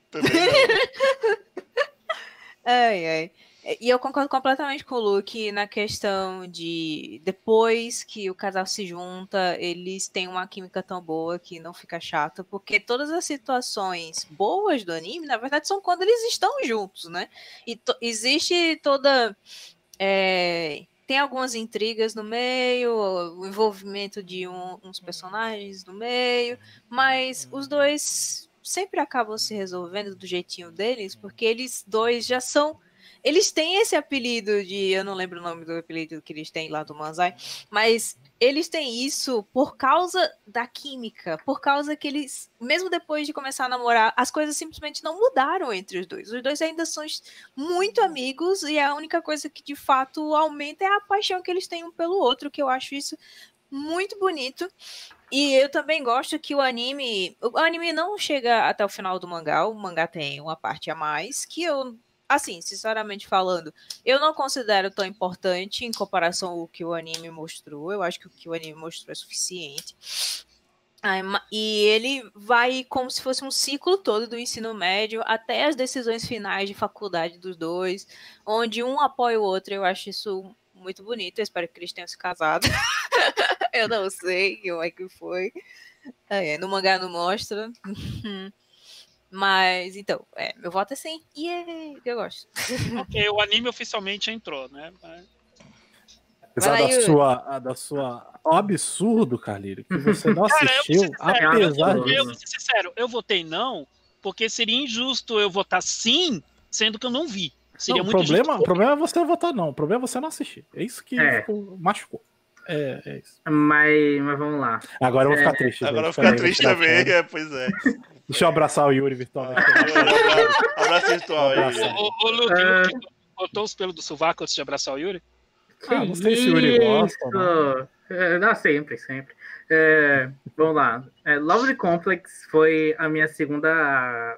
Ai. E eu concordo completamente com o Luke na questão de depois que o casal se junta, eles têm uma química tão boa que não fica chato, porque todas as situações boas do anime, na verdade, são quando eles estão juntos, né? E existe toda... Tem algumas intrigas no meio, o envolvimento de uns personagens no meio, mas os dois sempre acabam se resolvendo do jeitinho deles, porque eles dois já são... Eles têm esse apelido de... Eu não lembro o nome do apelido que eles têm lá do Manzai, mas eles têm isso por causa da química, por causa que eles, mesmo depois de começar a namorar, as coisas simplesmente não mudaram entre os dois. Os dois ainda são muito amigos e a única coisa que de fato aumenta é a paixão que eles têm um pelo outro, que eu acho isso muito bonito. E eu também gosto que o anime não chega até o final do mangá, o mangá tem uma parte a mais, que eu, assim, sinceramente falando, eu não considero tão importante em comparação ao que o anime mostrou. Eu acho que o que o anime mostrou é suficiente. E ele vai como se fosse um ciclo todo do ensino médio até as decisões finais de faculdade dos dois, onde um apoia o outro. Eu acho isso muito bonito. Eu espero que eles tenham se casado. Eu não sei como é que foi. No mangá não mostra. Mas, então, meu voto é sim. E eu gosto. Ok, o anime oficialmente entrou, né? Apesar da sua absurdo, Carlírio, que você não assistiu, apesar disso. Eu vou ser sincero, eu votei não, porque seria injusto eu votar sim, sendo que eu não vi. Seria muito injusto. O problema é você votar não, o problema é você não assistir. É isso que machucou. É isso. Mas vamos lá. Agora eu vou ficar triste. Agora eu vou ficar triste também, pois é. Deixa eu abraçar o Yuri virtualmente. Abraço virtual aí. Ô, Luke, botou os pelos do sovaco antes de abraçar o Yuri? Não sei se o Yuri gosta. Não, sempre. Vamos lá. Lovely Complex foi a minha segunda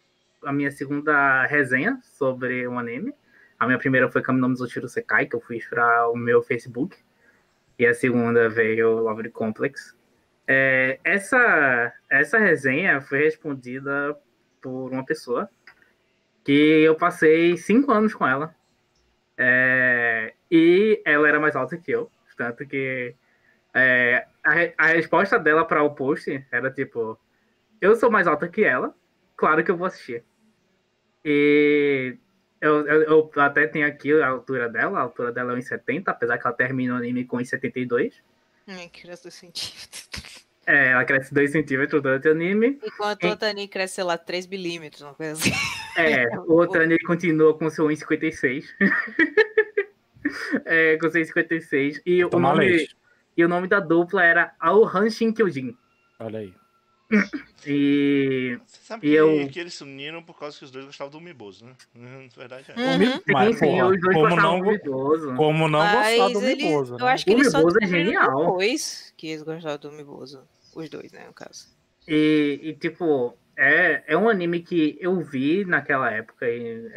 resenha sobre um anime. A minha primeira foi Kami no Mizoshiro Sekai, que eu fiz para o meu Facebook. E a segunda veio Lovely Complex. Essa resenha foi respondida por uma pessoa que eu passei 5 anos com ela. E ela era mais alta que eu. Tanto que a resposta dela para o post era tipo: eu sou mais alta que ela, claro que eu vou assistir. E eu até tenho aqui a altura dela é 1,70, apesar que ela termina o anime com 1,72. Cresce 2 centímetros. Ela cresce 2 centímetros durante o anime. Enquanto o Tani cresce, sei lá, 3 milímetros, uma coisa assim. O Tani continua com seu 1,56. Com seu 1,56. E o nome da dupla era Aohanshin Kyojin. Olha aí. Você sabe que eles se uniram por causa que os dois gostavam do Umiboso, né? Na verdade Sim, os dois gostavam do Umiboso. Como não gostar do Umiboso? Eu acho que eles só é genial. Depois que eles gostavam do Umiboso. Os dois, né, no caso. E tipo, é um anime que eu vi naquela época.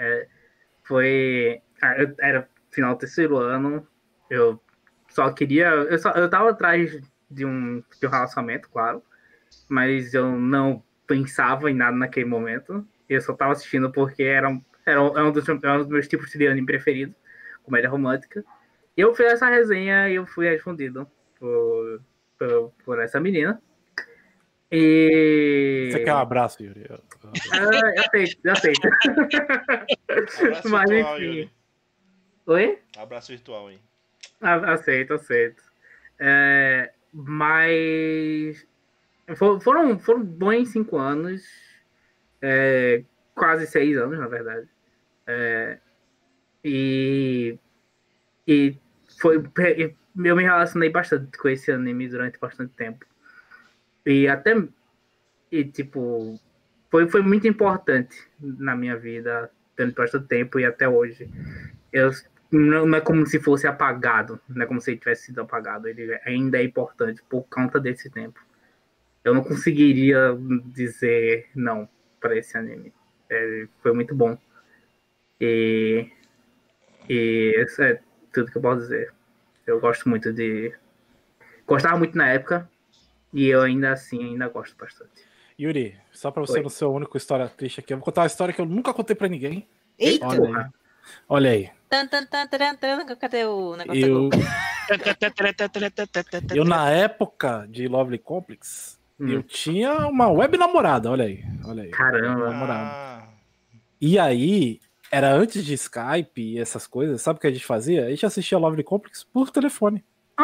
Era final do 3º ano. Eu só queria. Eu tava atrás de um relacionamento, claro. Mas eu não pensava em nada naquele momento. Eu só tava assistindo porque era um dos meus tipos de anime preferido, comédia romântica. E eu fiz essa resenha e eu fui respondido por essa menina. E... Você quer um abraço, Yuri? Eu aceito. Abraço Mas virtual, enfim. Yuri. Oi? Abraço virtual aí. Aceito. Mas foram bons 5 anos. Quase 6 anos, na verdade. E eu me relacionei bastante com esse anime durante bastante tempo. Tipo, foi muito importante na minha vida durante bastante tempo e até hoje. Não é como se fosse apagado, não é como se ele tivesse sido apagado. Ele ainda é importante por conta desse tempo. Eu não conseguiria dizer não para esse anime. Foi muito bom. E isso é tudo que eu posso dizer. Eu gosto muito gostava muito na época e eu ainda gosto bastante. Yuri, só pra você não ser o único história triste aqui, eu vou contar uma história que eu nunca contei pra ninguém. Eita! Olha aí. Cadê o negócio? Eu na época de Lovely Complex, eu tinha uma web namorada, olha aí. Caramba. E aí, era antes de Skype e essas coisas, sabe o que a gente fazia? A gente assistia Lovely Complex por telefone.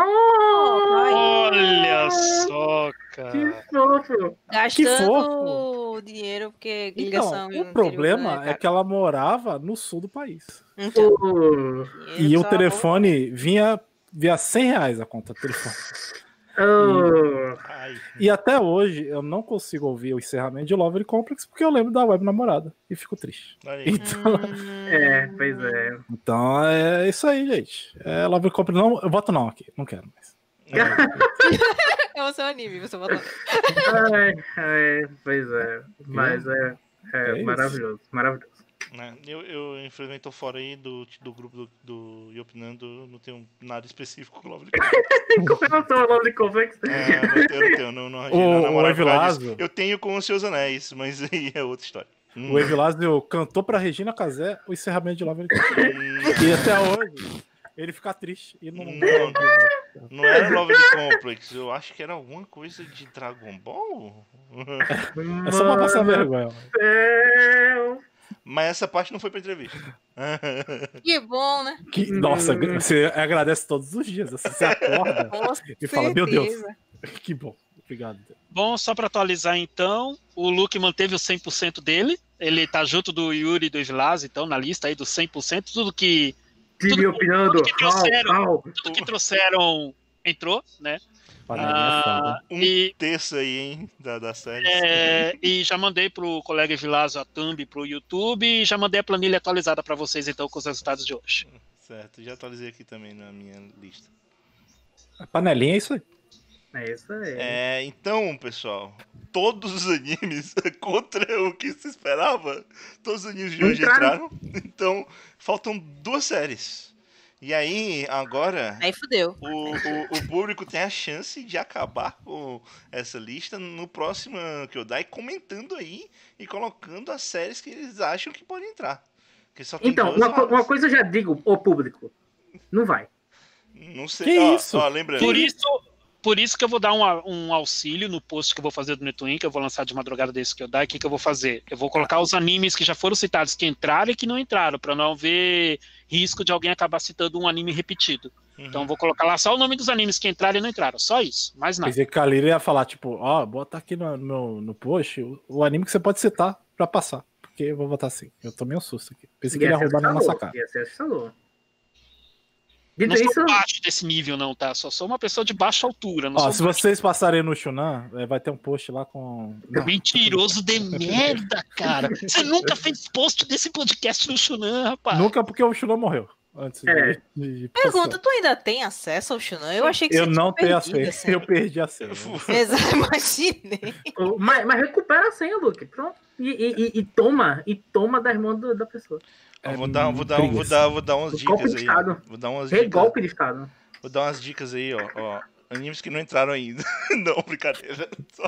Olha só, cara. Que fofo. Gastando dinheiro, porque ligação. Então, o problema é que ela morava no sul do país. Então, e o telefone vinha via R$100 a conta do telefone. Ai. E até hoje eu não consigo ouvir o encerramento de Lovely Complex porque eu lembro da web namorada e fico triste. Aí. Então, Pois é. então é isso aí, gente. Lovely Complex não, eu voto não aqui, não quero mais. É o seu anime, você votou. Pois é. Mas é isso. maravilhoso, maravilhoso. Né? Eu infelizmente tô fora aí do grupo do Yopinando, não tenho nada específico com o Lovely Complex. Com relação ao Lovely Complex. Não arranjei nada O namorado por causa disso. Evilásio. Eu tenho com os Seus Anéis, mas aí é outra história. O Evilásio cantou pra Regina Casé o encerramento de Lovely Complex. E até hoje ele fica triste e Não era Lovely Complex, eu acho que era alguma coisa de Dragon Ball. É só pra passar vergonha. Mas essa parte não foi pra entrevista. Que bom, né? Nossa, você agradece todos os dias. Assim, você acorda e fala, meu Deus, que bom. Obrigado. Bom, só para atualizar então, o Luke manteve o 100% dele. Ele tá junto do Yuri e do Evilásio, então, na lista aí dos 100%. Tudo que trouxeram entrou, né? Terço aí, hein, da série. E já mandei pro colega Evilásio a thumb pro YouTube e já mandei a planilha atualizada para vocês então com os resultados de hoje. Certo, já atualizei aqui também na minha lista. A panelinha é isso aí. É isso aí. Então, pessoal, todos os animes contra o que se esperava, todos os animes de hoje entraram. Então, faltam 2 séries. E aí, agora, aí fudeu. O público tem a chance de acabar com essa lista no próximo Kyodai, comentando aí e colocando as séries que eles acham que podem entrar. Só então, uma coisa eu já digo, o público, não vai. Não sei. Que isso? Lembrando. Por isso que eu vou dar um auxílio no post que eu vou fazer do Netwin, que eu vou lançar de madrugada desse Kyodai. O que eu vou fazer? Eu vou colocar os animes que já foram citados, que entraram e que não entraram, para não haver risco de alguém acabar citando um anime repetido. Então eu vou colocar lá só o nome dos animes que entraram e não entraram. Só isso, mais nada. Pensei que a Lira ia falar, tipo, bota aqui no post o anime que você pode citar pra passar. Porque eu vou votar assim. Eu tomei um susto aqui. Pensei que ele ia roubar na nossa cara. Ia ser assustador. Não sou baixo desse nível, não, tá? Só sou uma pessoa de baixa altura. Se vocês passarem no Shunan, vai ter um post lá com. Mentiroso de merda, cara. Você nunca fez post desse podcast no Shunan, rapaz. Nunca, porque o Shunan morreu. Antes de Pergunta, tu ainda tem acesso ao Shunan? Eu achei que eu não tenho acesso. Eu perdi acesso. Exato, imaginei. Mas recupera a senha, Luke. Pronto. E toma das mãos da pessoa. Vou dar umas dicas aí. Vou dar umas dicas. Golpe de Estado. Vou dar umas dicas aí, ó. Animes que não entraram ainda. Não, brincadeira.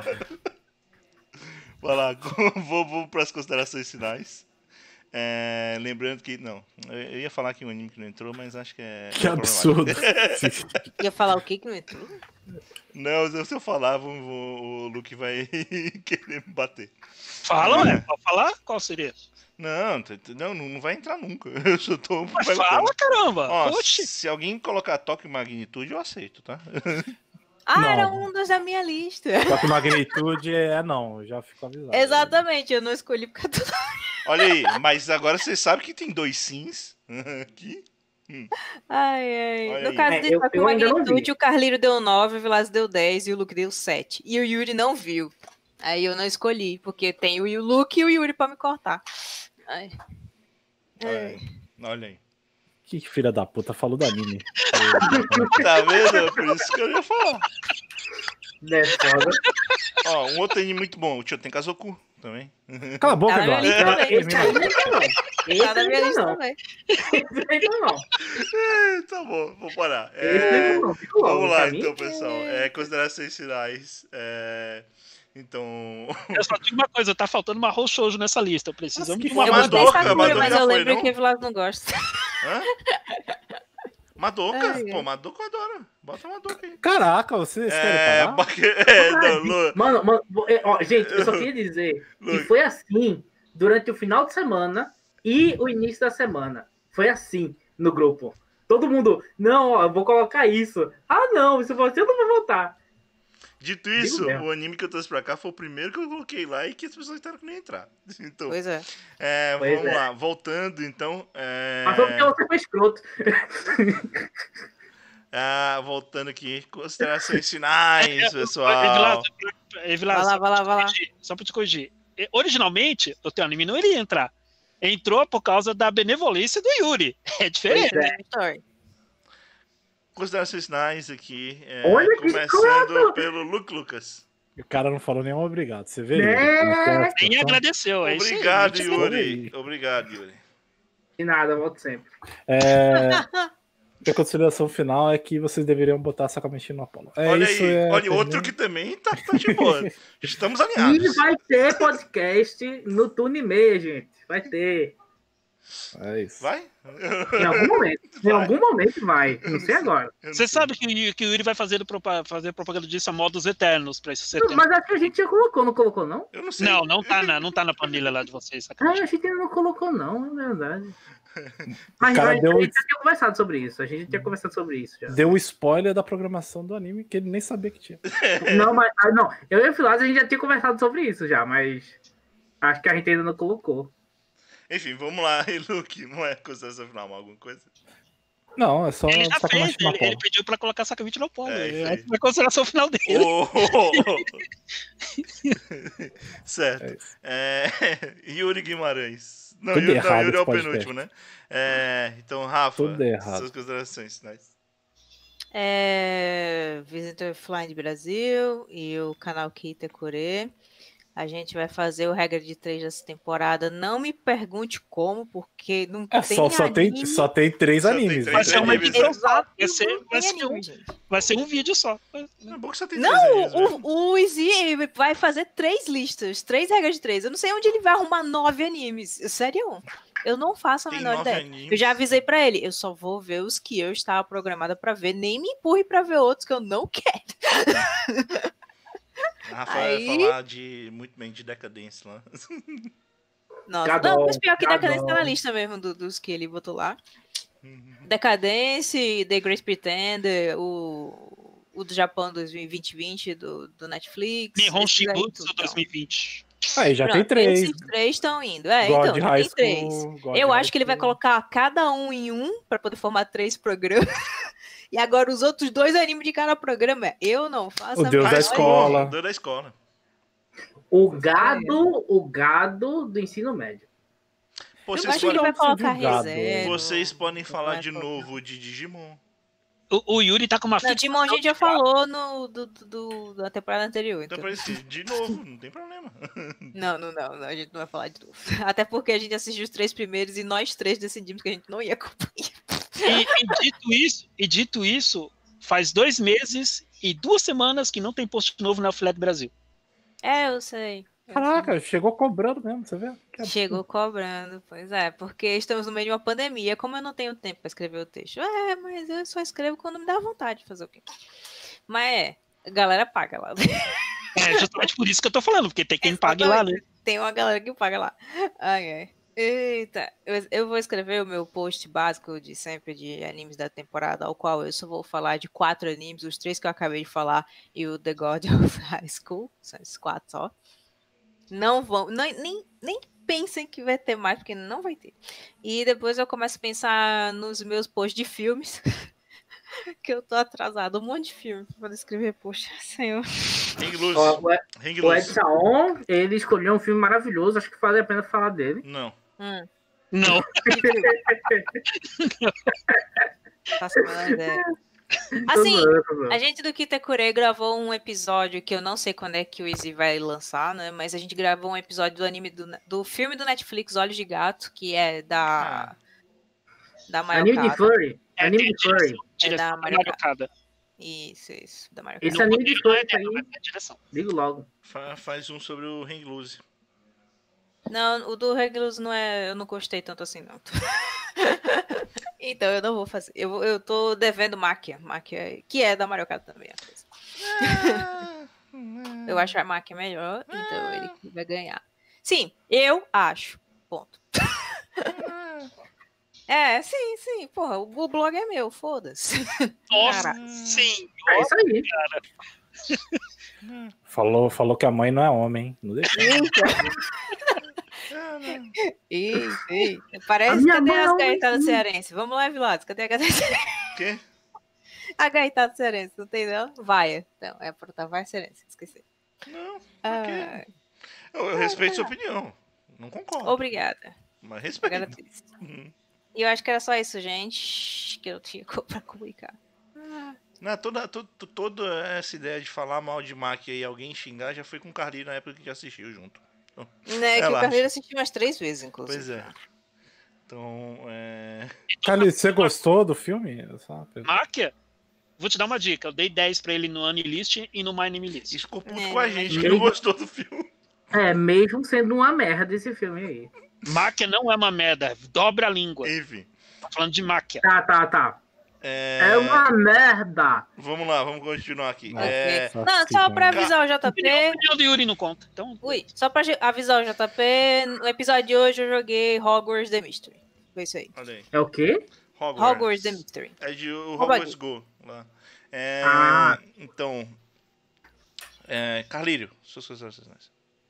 Vai lá, vou para as considerações finais. Lembrando que, não, eu ia falar aqui um anime que não entrou, mas acho que é... Que absurdo. Ia falar o que não entrou? Não, se eu falar, o Luke vai querer me bater. Fala, pode falar? Qual seria? Não vai entrar nunca. Eu só tô... Mas fala, caramba! Se alguém colocar Toque Magnitude, eu aceito, tá? Era um dos da minha lista. Toque Magnitude não, eu já fico avisado. Exatamente, eu não escolhi porque tudo. Olha aí, mas agora você sabe que tem 2 sims aqui. Ai. Olha No caso aí. de Toque Magnitude, o Carliro deu 9, o Vilas deu 10 e o Luke deu 7. E o Yuri não viu. Aí eu não escolhi, porque tem o Luke e o Yuri pra me cortar. Olha aí. Que filha da puta falou do anime. Tá vendo? Por isso que eu ia falar. Foda. Um outro anime muito bom, o Choten Kazoku também. Cala a boca, Eduardo. Tá na minha lista também. Tá bom, vou parar. Vamos Vamos lá, então, pessoal. Considerações finais. Então. Eu só digo uma coisa, tá faltando uma Mahou Shoujo nessa lista. Precisamos de uma Eu botei Madoka, Sakura, mas eu já foi, lembro não? que o Vilas não gosta. Madoka? Pô, Madoka eu adoro. Bota Madoka aí. Caraca, vocês querem parar? Mano, gente, eu só queria dizer que foi assim durante o final de semana e o início da semana. Foi assim no grupo. Todo mundo, não, eu vou colocar isso. Não, você eu não vou votar. Dito isso, o anime que eu trouxe pra cá foi o primeiro que eu coloquei lá e que as pessoas estavam que nem entrar. Então, pois é. Vamos lá, voltando então. Mas foi porque você foi escroto. Voltando aqui, considerações finais, pessoal. Vilas, Vai lá. Só pra te corrigir. Originalmente, o teu anime não iria entrar. Entrou por causa da benevolência do Yuri. É diferente. Considerações finais aqui. Olha que começando pelo Lucas. O cara não falou nenhum obrigado. Você vê? Nem agradeceu. É Obrigado, isso aí, Yuri. Obrigado, Yuri. De nada, volto sempre. A consideração final é que vocês deveriam botar Sacramento no Apollo. Olha outro que também tá de boa. Estamos alinhados. E vai ter podcast no Tunime, gente. Vai ter. É isso. Vai? Em algum momento. Em algum momento vai. Não sei agora. Você sabe que o Yuri vai fazer propaganda disso a modos eternos pra esse setembro. Mas acho que a gente já colocou, não colocou, não? Eu não sei. Não tá na planilha lá de vocês. A gente ainda não colocou, não, é verdade. Mas a gente já tinha conversado sobre isso. A gente tinha conversado sobre isso já. Deu spoiler da programação do anime que ele nem sabia que tinha. Não, eu e o Filas a gente já tinha conversado sobre isso já, mas acho que a gente ainda não colocou. Enfim, vamos lá, Luke. Não é consideração final, alguma coisa? Não, é só ele já fez, no Apollo. ele pediu pra colocar Sacramento no Apollo. É a consideração final dele. Certo. Yuri Guimarães. Não, Tudo errado, Yuri é o penúltimo, né? Então, Rafa, suas considerações finais. Visitor Flying Brasil e o canal Kita Kure. A gente vai fazer o regra de 3 dessa temporada. Não me pergunte como, porque não tem anime. Só tem 3 animes. Vai ser uma edição só. Vai ser um vídeo só. É bom que só tem o Izzy vai fazer 3 listas. 3 regras de 3. Eu não sei onde ele vai arrumar 9 animes. Sério? Eu não faço a menor ideia. Animes. Eu já avisei pra ele. Eu só vou ver os que eu estava programada pra ver. Nem me empurre pra ver outros que eu não quero. Rafa vai falar muito bem de Decadência lá. Nossa, mas pior que Decadência tá na lista mesmo dos que ele botou lá. Decadência, The Great Pretender, o do Japão 2020 do Netflix. Nihon Shibutsu 2020. Aí já tem 3. Esses 3 estão indo. Então, já tem 3. Eu acho que ele vai colocar cada um em um pra poder formar 3 programas. E agora os outros 2 animes de cada programa. Eu não faço o Deus da Escola. O Deus da Escola. O gado do ensino médio. Eu acho que ele vai colocar reserva. Vocês podem falar de novo de Digimon. O Yuri tá com uma fita. Digimon a gente já falou da temporada anterior. Então de novo, não tem problema. Não, a gente não vai falar de novo. Até porque a gente assistiu os 3 primeiros e nós 3 decidimos que a gente não ia acompanhar. E dito isso, faz 2 meses e 2 semanas que não tem post novo na Flat Brasil. Eu sei. Caraca, chegou cobrando mesmo, você vê? Chegou cobrando, pois é, porque estamos no meio de uma pandemia, como eu não tenho tempo para escrever o texto. Mas eu só escrevo quando me dá vontade de fazer o quê? Mas a galera paga lá. Justamente por isso que eu tô falando, porque tem quem pague lá, né? Tem uma galera que paga lá. Eita, eu vou escrever o meu post básico de sempre de animes da temporada, ao qual eu só vou falar de 4 animes, os 3 que eu acabei de falar e o The God of High School, são esses 4 só. Não vão, nem pensem que vai ter mais, porque não vai ter. E depois eu começo a pensar nos meus posts de filmes, que eu tô atrasado, um monte de filme pra poder escrever, poxa, senhor. O Edson, ele escolheu um filme maravilhoso, acho que vale a pena falar dele. Não. Não. Faço a menor ideia. Assim, a gente do Kitakure gravou um episódio que eu não sei quando é que o Izzy vai lançar, né? Mas a gente gravou um episódio do anime do filme do Netflix Olhos de Gato, que é da Mario Anime de Furry. Anime de Furry. É da Mario Kada. Isso, da Mario Kada. Esse anime de Furry aí, digo logo. Faz um sobre o Hang Loose. Não, o do Hang Loose não é, eu não gostei tanto assim, não. Então eu não vou fazer. Eu tô devendo Máquia, que é da Mario Kart também. Eu acho a Máquia melhor, então ele vai ganhar. Sim, eu acho. Ponto. Sim, porra, o blog é meu, foda-se. Nossa, sim. É isso aí. Cara. Falou que a mãe não é homem. Não deixa. Parece que cadê as gaitadas cearense? Vamos lá, Vilados, cadê a gaita cearense? Quê? A Gaetano Cearense, não tem não? Vai. Então, é por Tavares Cearense, esqueci. Não, eu respeito sua opinião. Não concordo. Obrigada. Mas respeito. Agradeço. E eu acho que era só isso, gente, que eu tinha pra comunicar. Não, toda essa ideia de falar mal de Mac e alguém xingar já foi com o Carlinhos na época que assistiu junto. Então, Né, que o Carlinhos assistiu umas 3 vezes, inclusive. Pois é. Então, Carlinhos, você gostou do filme? Máquia? Vou te dar uma dica. Eu dei 10 pra ele no Anilist e no My Name List. Ficou puto com a gente, que não gostou do filme. Mesmo sendo uma merda esse filme aí. Máquia não é uma merda. Dobra a língua. Enfim. Tô falando de Máquia. Tá. É uma merda. Vamos lá, vamos continuar aqui. Okay. Não, só pra avisar o JP. A opinião do Yuri não conta. Então... Só pra avisar o JP, no episódio de hoje eu joguei Hogwarts The Mystery. Foi isso aí. Olha aí. É o quê? Hogwarts The Mystery. É de Hogwarts Go. Lá. Então, Carlírio, suas considerações.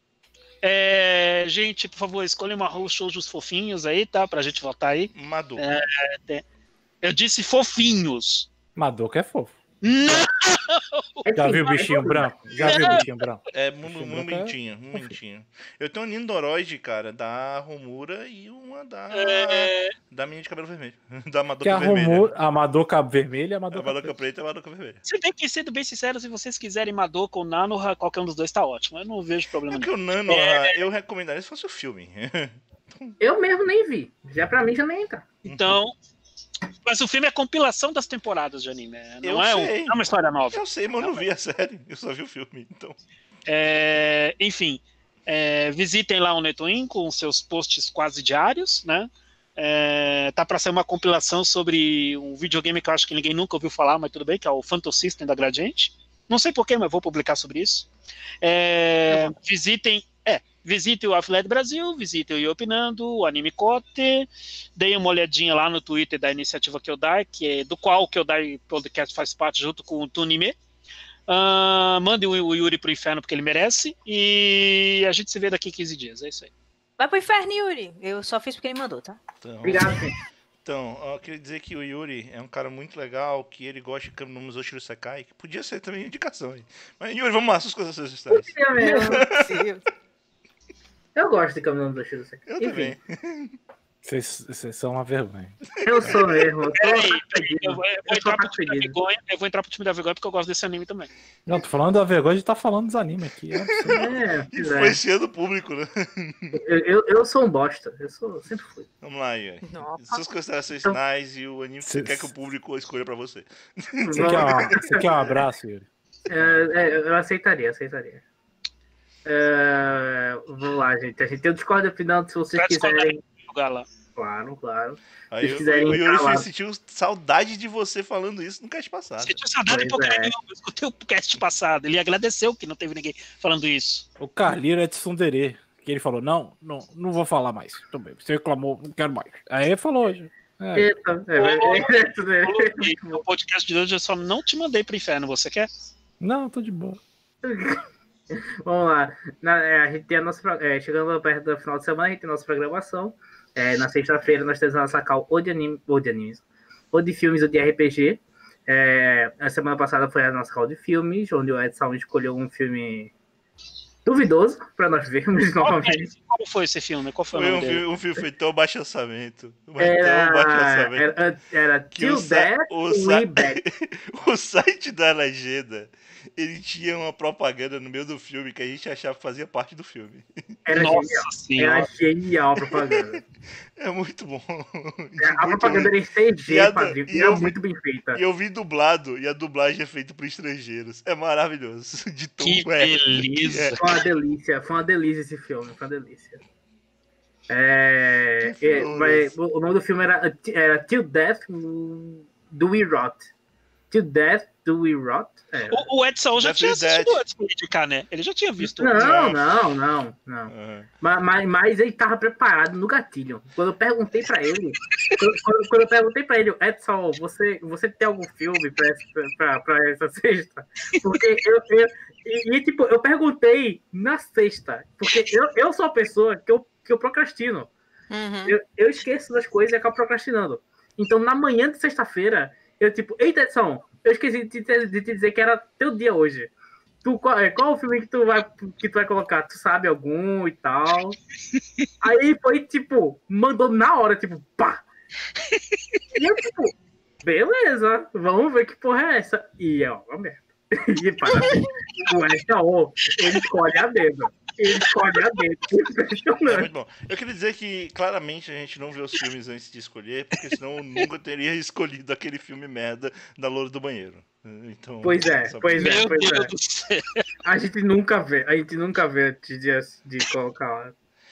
Gente, por favor, escolha uma shows fofinhos aí, tá? Pra gente votar aí. Madoka. Eu disse fofinhos. Madoka é fofo. Não! Já viu o bichinho branco? Muito bonitinho. Eu tenho um Nindoroid, cara, da Romura e uma da menina de cabelo vermelho. Da Madoka vermelha. A Madoka vermelha e a Madoka preta e a Madoka vermelha. Você tem que ser bem sincero, se vocês quiserem Madoka ou Nanoha, qualquer um dos dois tá ótimo. Eu não vejo problema nenhum. Porque o Nanoha, eu recomendaria se fosse o filme. Eu mesmo nem vi. Já pra mim já nem tá. Então... Mas o filme é compilação das temporadas de anime. Não é uma história nova. Eu sei, mas eu não vi a série. Eu só vi o filme. Então. Enfim, visitem lá o Netoin com seus posts quase diários, né? Tá para sair uma compilação sobre um videogame que eu acho que ninguém nunca ouviu falar, mas tudo bem, que é o Phantom System da Gradiente. Não sei porquê, mas vou publicar sobre isso. Visite o Affiliate Brasil, visite o Iopinando, o Anime Cote, deem uma olhadinha lá no Twitter da iniciativa Kyodai, do qual o Kyodai Podcast faz parte junto com o Tunime. Mandem o Yuri pro inferno porque ele merece, e a gente se vê daqui 15 dias, é isso aí. Vai pro inferno, Yuri. Eu só fiz porque ele mandou, tá? Então, obrigado, então, eu queria dizer que o Yuri é um cara muito legal, que ele gosta de Kami no Musou Sekai, que podia ser também indicação aí. Mas Yuri, vamos lá, suas coisas, suas histórias. Eu gosto de Caminhão do Shiro. Eu também. Vocês são uma vergonha. Eu sou mesmo. Eu vou entrar pro time da vergonha porque eu gosto desse anime também. Não, tô falando da vergonha de estar falando dos animes aqui. Influenciando o público, né? Eu sou um bosta. Sempre fui. Vamos lá, Yuri. Suas considerações finais e o anime que você quer que o público escolha pra você. Você quer um abraço, Yuri? Eu aceitaria. Vamos lá, gente. A gente tem o Discord da final, se vocês quiserem. Claro. Aí o Yuri sentiu saudade de você falando isso no cast passado. Sentiu saudade porque eu escutei o cast passado. Ele agradeceu que não teve ninguém falando isso. O Carlinho é de Tsundere, que ele falou, não vou falar mais. Também. Você reclamou, não quero mais. Aí ele falou hoje. No podcast de hoje eu só não te mandei pro inferno, você quer? Não, tô de boa. Vamos lá. A gente tem a nossa. Chegando perto do final de semana, a gente tem a nossa programação. Na sexta-feira nós temos a nossa call ou de animes, ou de filmes ou de RPG. A semana passada foi a nossa call de filmes, onde o Edson escolheu um filme duvidoso para nós vermos novamente. Qual foi esse filme? Qual foi o nome dele? Um filme foi tão baixo orçamento. Era Till Death We Back. O site da legenda, ele tinha uma propaganda no meio do filme que a gente achava que fazia parte do filme. Era genial a propaganda. É muito bom. A propaganda era em CG, padrinho. E era muito bem feita. E eu vi dublado, e a dublagem é feita por estrangeiros. É maravilhoso. De tom que beleza. Foi uma delícia esse filme. Foi uma delícia. O nome do filme era Till Death Do We Rot. Till Death Do We Rot? O Edson já tinha assistido antes de indicar, né? Ele já tinha visto. Não. Mas ele tava preparado no gatilho. Quando eu perguntei pra ele, Edson, você tem algum filme pra essa sexta? Porque eu perguntei na sexta. Porque eu sou a pessoa que eu procrastino. Uhum. Eu esqueço das coisas e acabo procrastinando. Então, na manhã de sexta-feira, eita, Edson, eu esqueci de te dizer que era teu dia hoje. Qual o filme que tu vai colocar? Tu sabe algum e tal? Aí foi, tipo, mandou na hora, tipo, pá! E eu, tipo, beleza, vamos ver que porra é essa. E é uma merda. E parabéns. O SAO, ele escolhe a dedo. Ele escolhe a dedo. É muito bom. Eu queria dizer que claramente a gente não vê os filmes antes de escolher, porque senão eu nunca teria escolhido aquele filme merda da Loura do Banheiro. Então, Pois é. Meu Deus do céu. A gente nunca vê antes de colocar.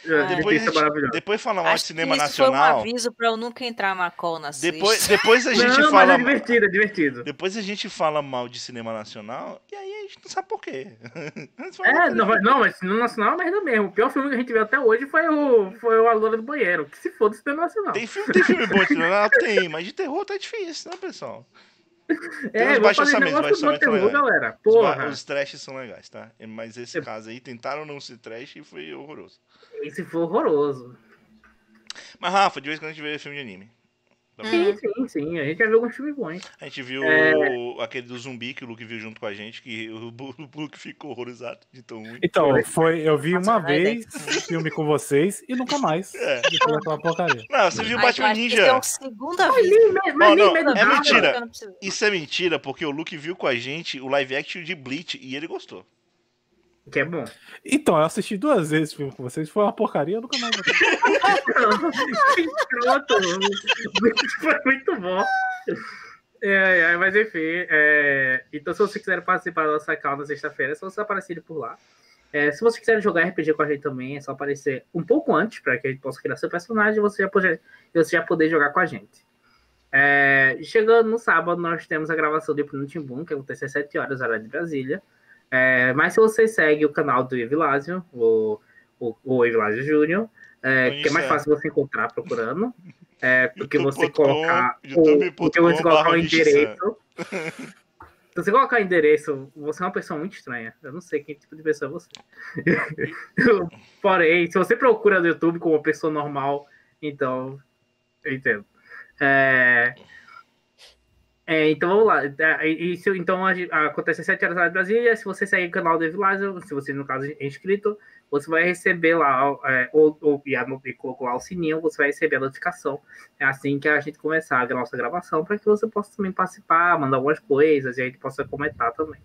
Depois fala mal de cinema isso nacional. Foi um aviso pra eu nunca entrar na call na Depois a gente não, fala. Mas é divertido. Depois a gente fala mal de cinema nacional e aí a gente não sabe por quê. Mas cinema nacional é merda mesmo. O pior filme que a gente viu até hoje foi o A Loura do Banheiro. Que se for do cinema nacional. Tem filme bom de cinema nacional? Tem, mas de terror tá difícil, né, pessoal? Vou baixos fazer orçamentos, negócio do terror, galera. Porra. Os trashes são legais, tá? Mas esse caso aí, tentaram não ser trash e foi horroroso. Esse foi horroroso. Mas, Rafa, de vez em quando a gente vê filme de anime. Sim. A gente já viu alguns filmes bons. A gente viu aquele do zumbi que o Luke viu junto com a gente, que o Luke ficou horrorizado de tão ruim. Então, eu vi uma vez o filme com vocês e nunca mais. Depois daquela porcaria. Não, você viu Batman Ninja. É a segunda vez. Não, é mentira. Isso é mentira, porque o Luke viu com a gente o live action de Bleach e ele gostou. Que é bom. Então, eu assisti 2 vezes o filme com vocês, foi uma porcaria, eu nunca mais vi. Que escroto, foi muito bom. Mas enfim, então se vocês quiserem participar da nossa call na sexta-feira, é só vocês aparecerem por lá. Se vocês quiserem jogar RPG com a gente também, é só aparecer um pouco antes, para que a gente possa criar seu personagem e você já poder jogar com a gente. Chegando no sábado, nós temos a gravação do Penúltimo Boom, que acontece às 7 horas, horário de Brasília. Mas se você segue o canal do Evilásio, o Evilásio Júnior, que é mais fácil você encontrar procurando, porque você colocar o endereço. Se você colocar o endereço, você é uma pessoa muito estranha. Eu não sei que tipo de pessoa é você. Porém, se você procura no YouTube como uma pessoa normal, então eu entendo. Então vamos lá. Então acontece às 7 horas da Brasília. Se você segue o canal do Evilásio, se você no caso é inscrito, você vai receber lá e colocou lá o sininho, você vai receber a notificação. É assim que a gente começar a nossa gravação, para que você possa também participar, mandar algumas coisas e a gente possa comentar também.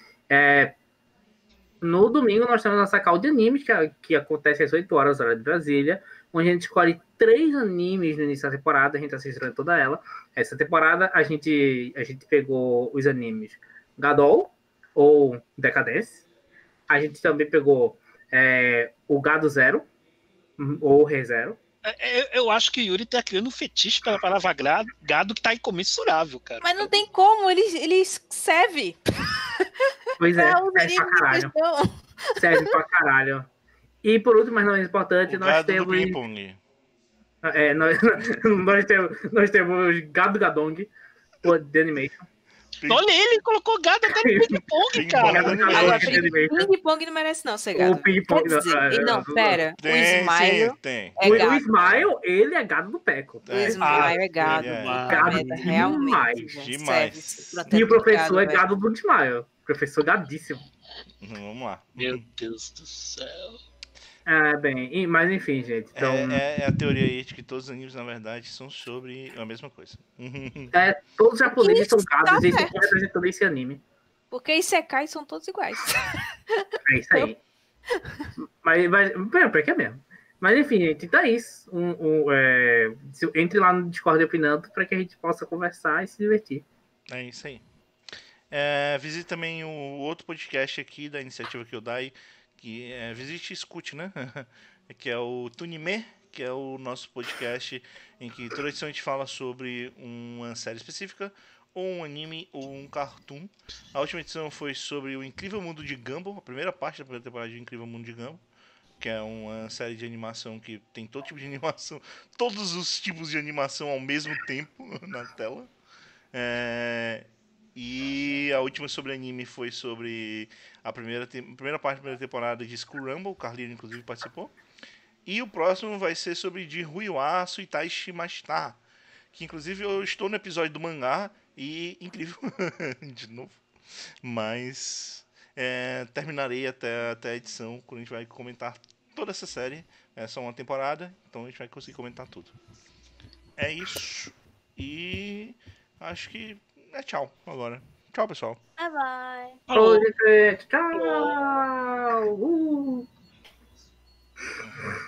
No domingo nós temos nossa call de animes, que acontece às 8 horas, hora de Brasília, onde a gente escolhe 3 animes no início da temporada, a gente assiste toda ela. Essa temporada a gente pegou os animes Gadol, ou Decadence. A gente também pegou o Gado Zero, ou ReZero. Eu acho que o Yuri tá criando um fetiche pela palavra gado que tá incomensurável, cara. Mas não tem como, ele serve. Pois serve pra caralho. Serve pra caralho. E por último, mas não é importante, nós temos... nós temos Gado Gadong, The Animation. Olha, ele colocou gado até no ping-pong, cara. Agora, ping-pong não merece não ser gado. O ping-pong não, pera. Tem, o Smile tem. é gado. O Smile, ele é gado do Peco. O Smile é gado. Gado demais. E o professor é gado do Smile. Professor gadíssimo. Vamos lá. Meu Deus do céu. Mas enfim, gente. Então... É a teoria aí de que todos os animes, na verdade, são sobre a mesma coisa. Todos os japoneses são gados e estão representando esse anime. Porque Isekai são todos iguais. É isso aí. Mas pra que é mesmo? Mas enfim, gente, então é isso. Entre lá no Discord opinando para que a gente possa conversar e se divertir. É isso aí. Visite também o outro podcast aqui da iniciativa Kyodai, que visite e escute, né? Que é o Tunime, que é o nosso podcast em que toda edição a gente fala sobre uma série específica, ou um anime, ou um cartoon. A última edição foi sobre o Incrível Mundo de Gumball, a primeira parte da primeira temporada de Incrível Mundo de Gumball, que é uma série de animação que tem todo tipo de animação, todos os tipos de animação ao mesmo tempo na tela. E a última sobre anime foi sobre a primeira parte da primeira temporada de School Rumble, o Carlinho inclusive participou. E o próximo vai ser sobre de Ruiwa Suitai Shimashita, que inclusive eu estou no episódio do mangá E incrível, de novo. Mas terminarei até a edição, quando a gente vai comentar toda essa série. É só uma temporada, então a gente vai conseguir comentar tudo. É isso. E acho que é tchau agora. Tchau, pessoal. Bye, bye. Falou, gente. Tchau.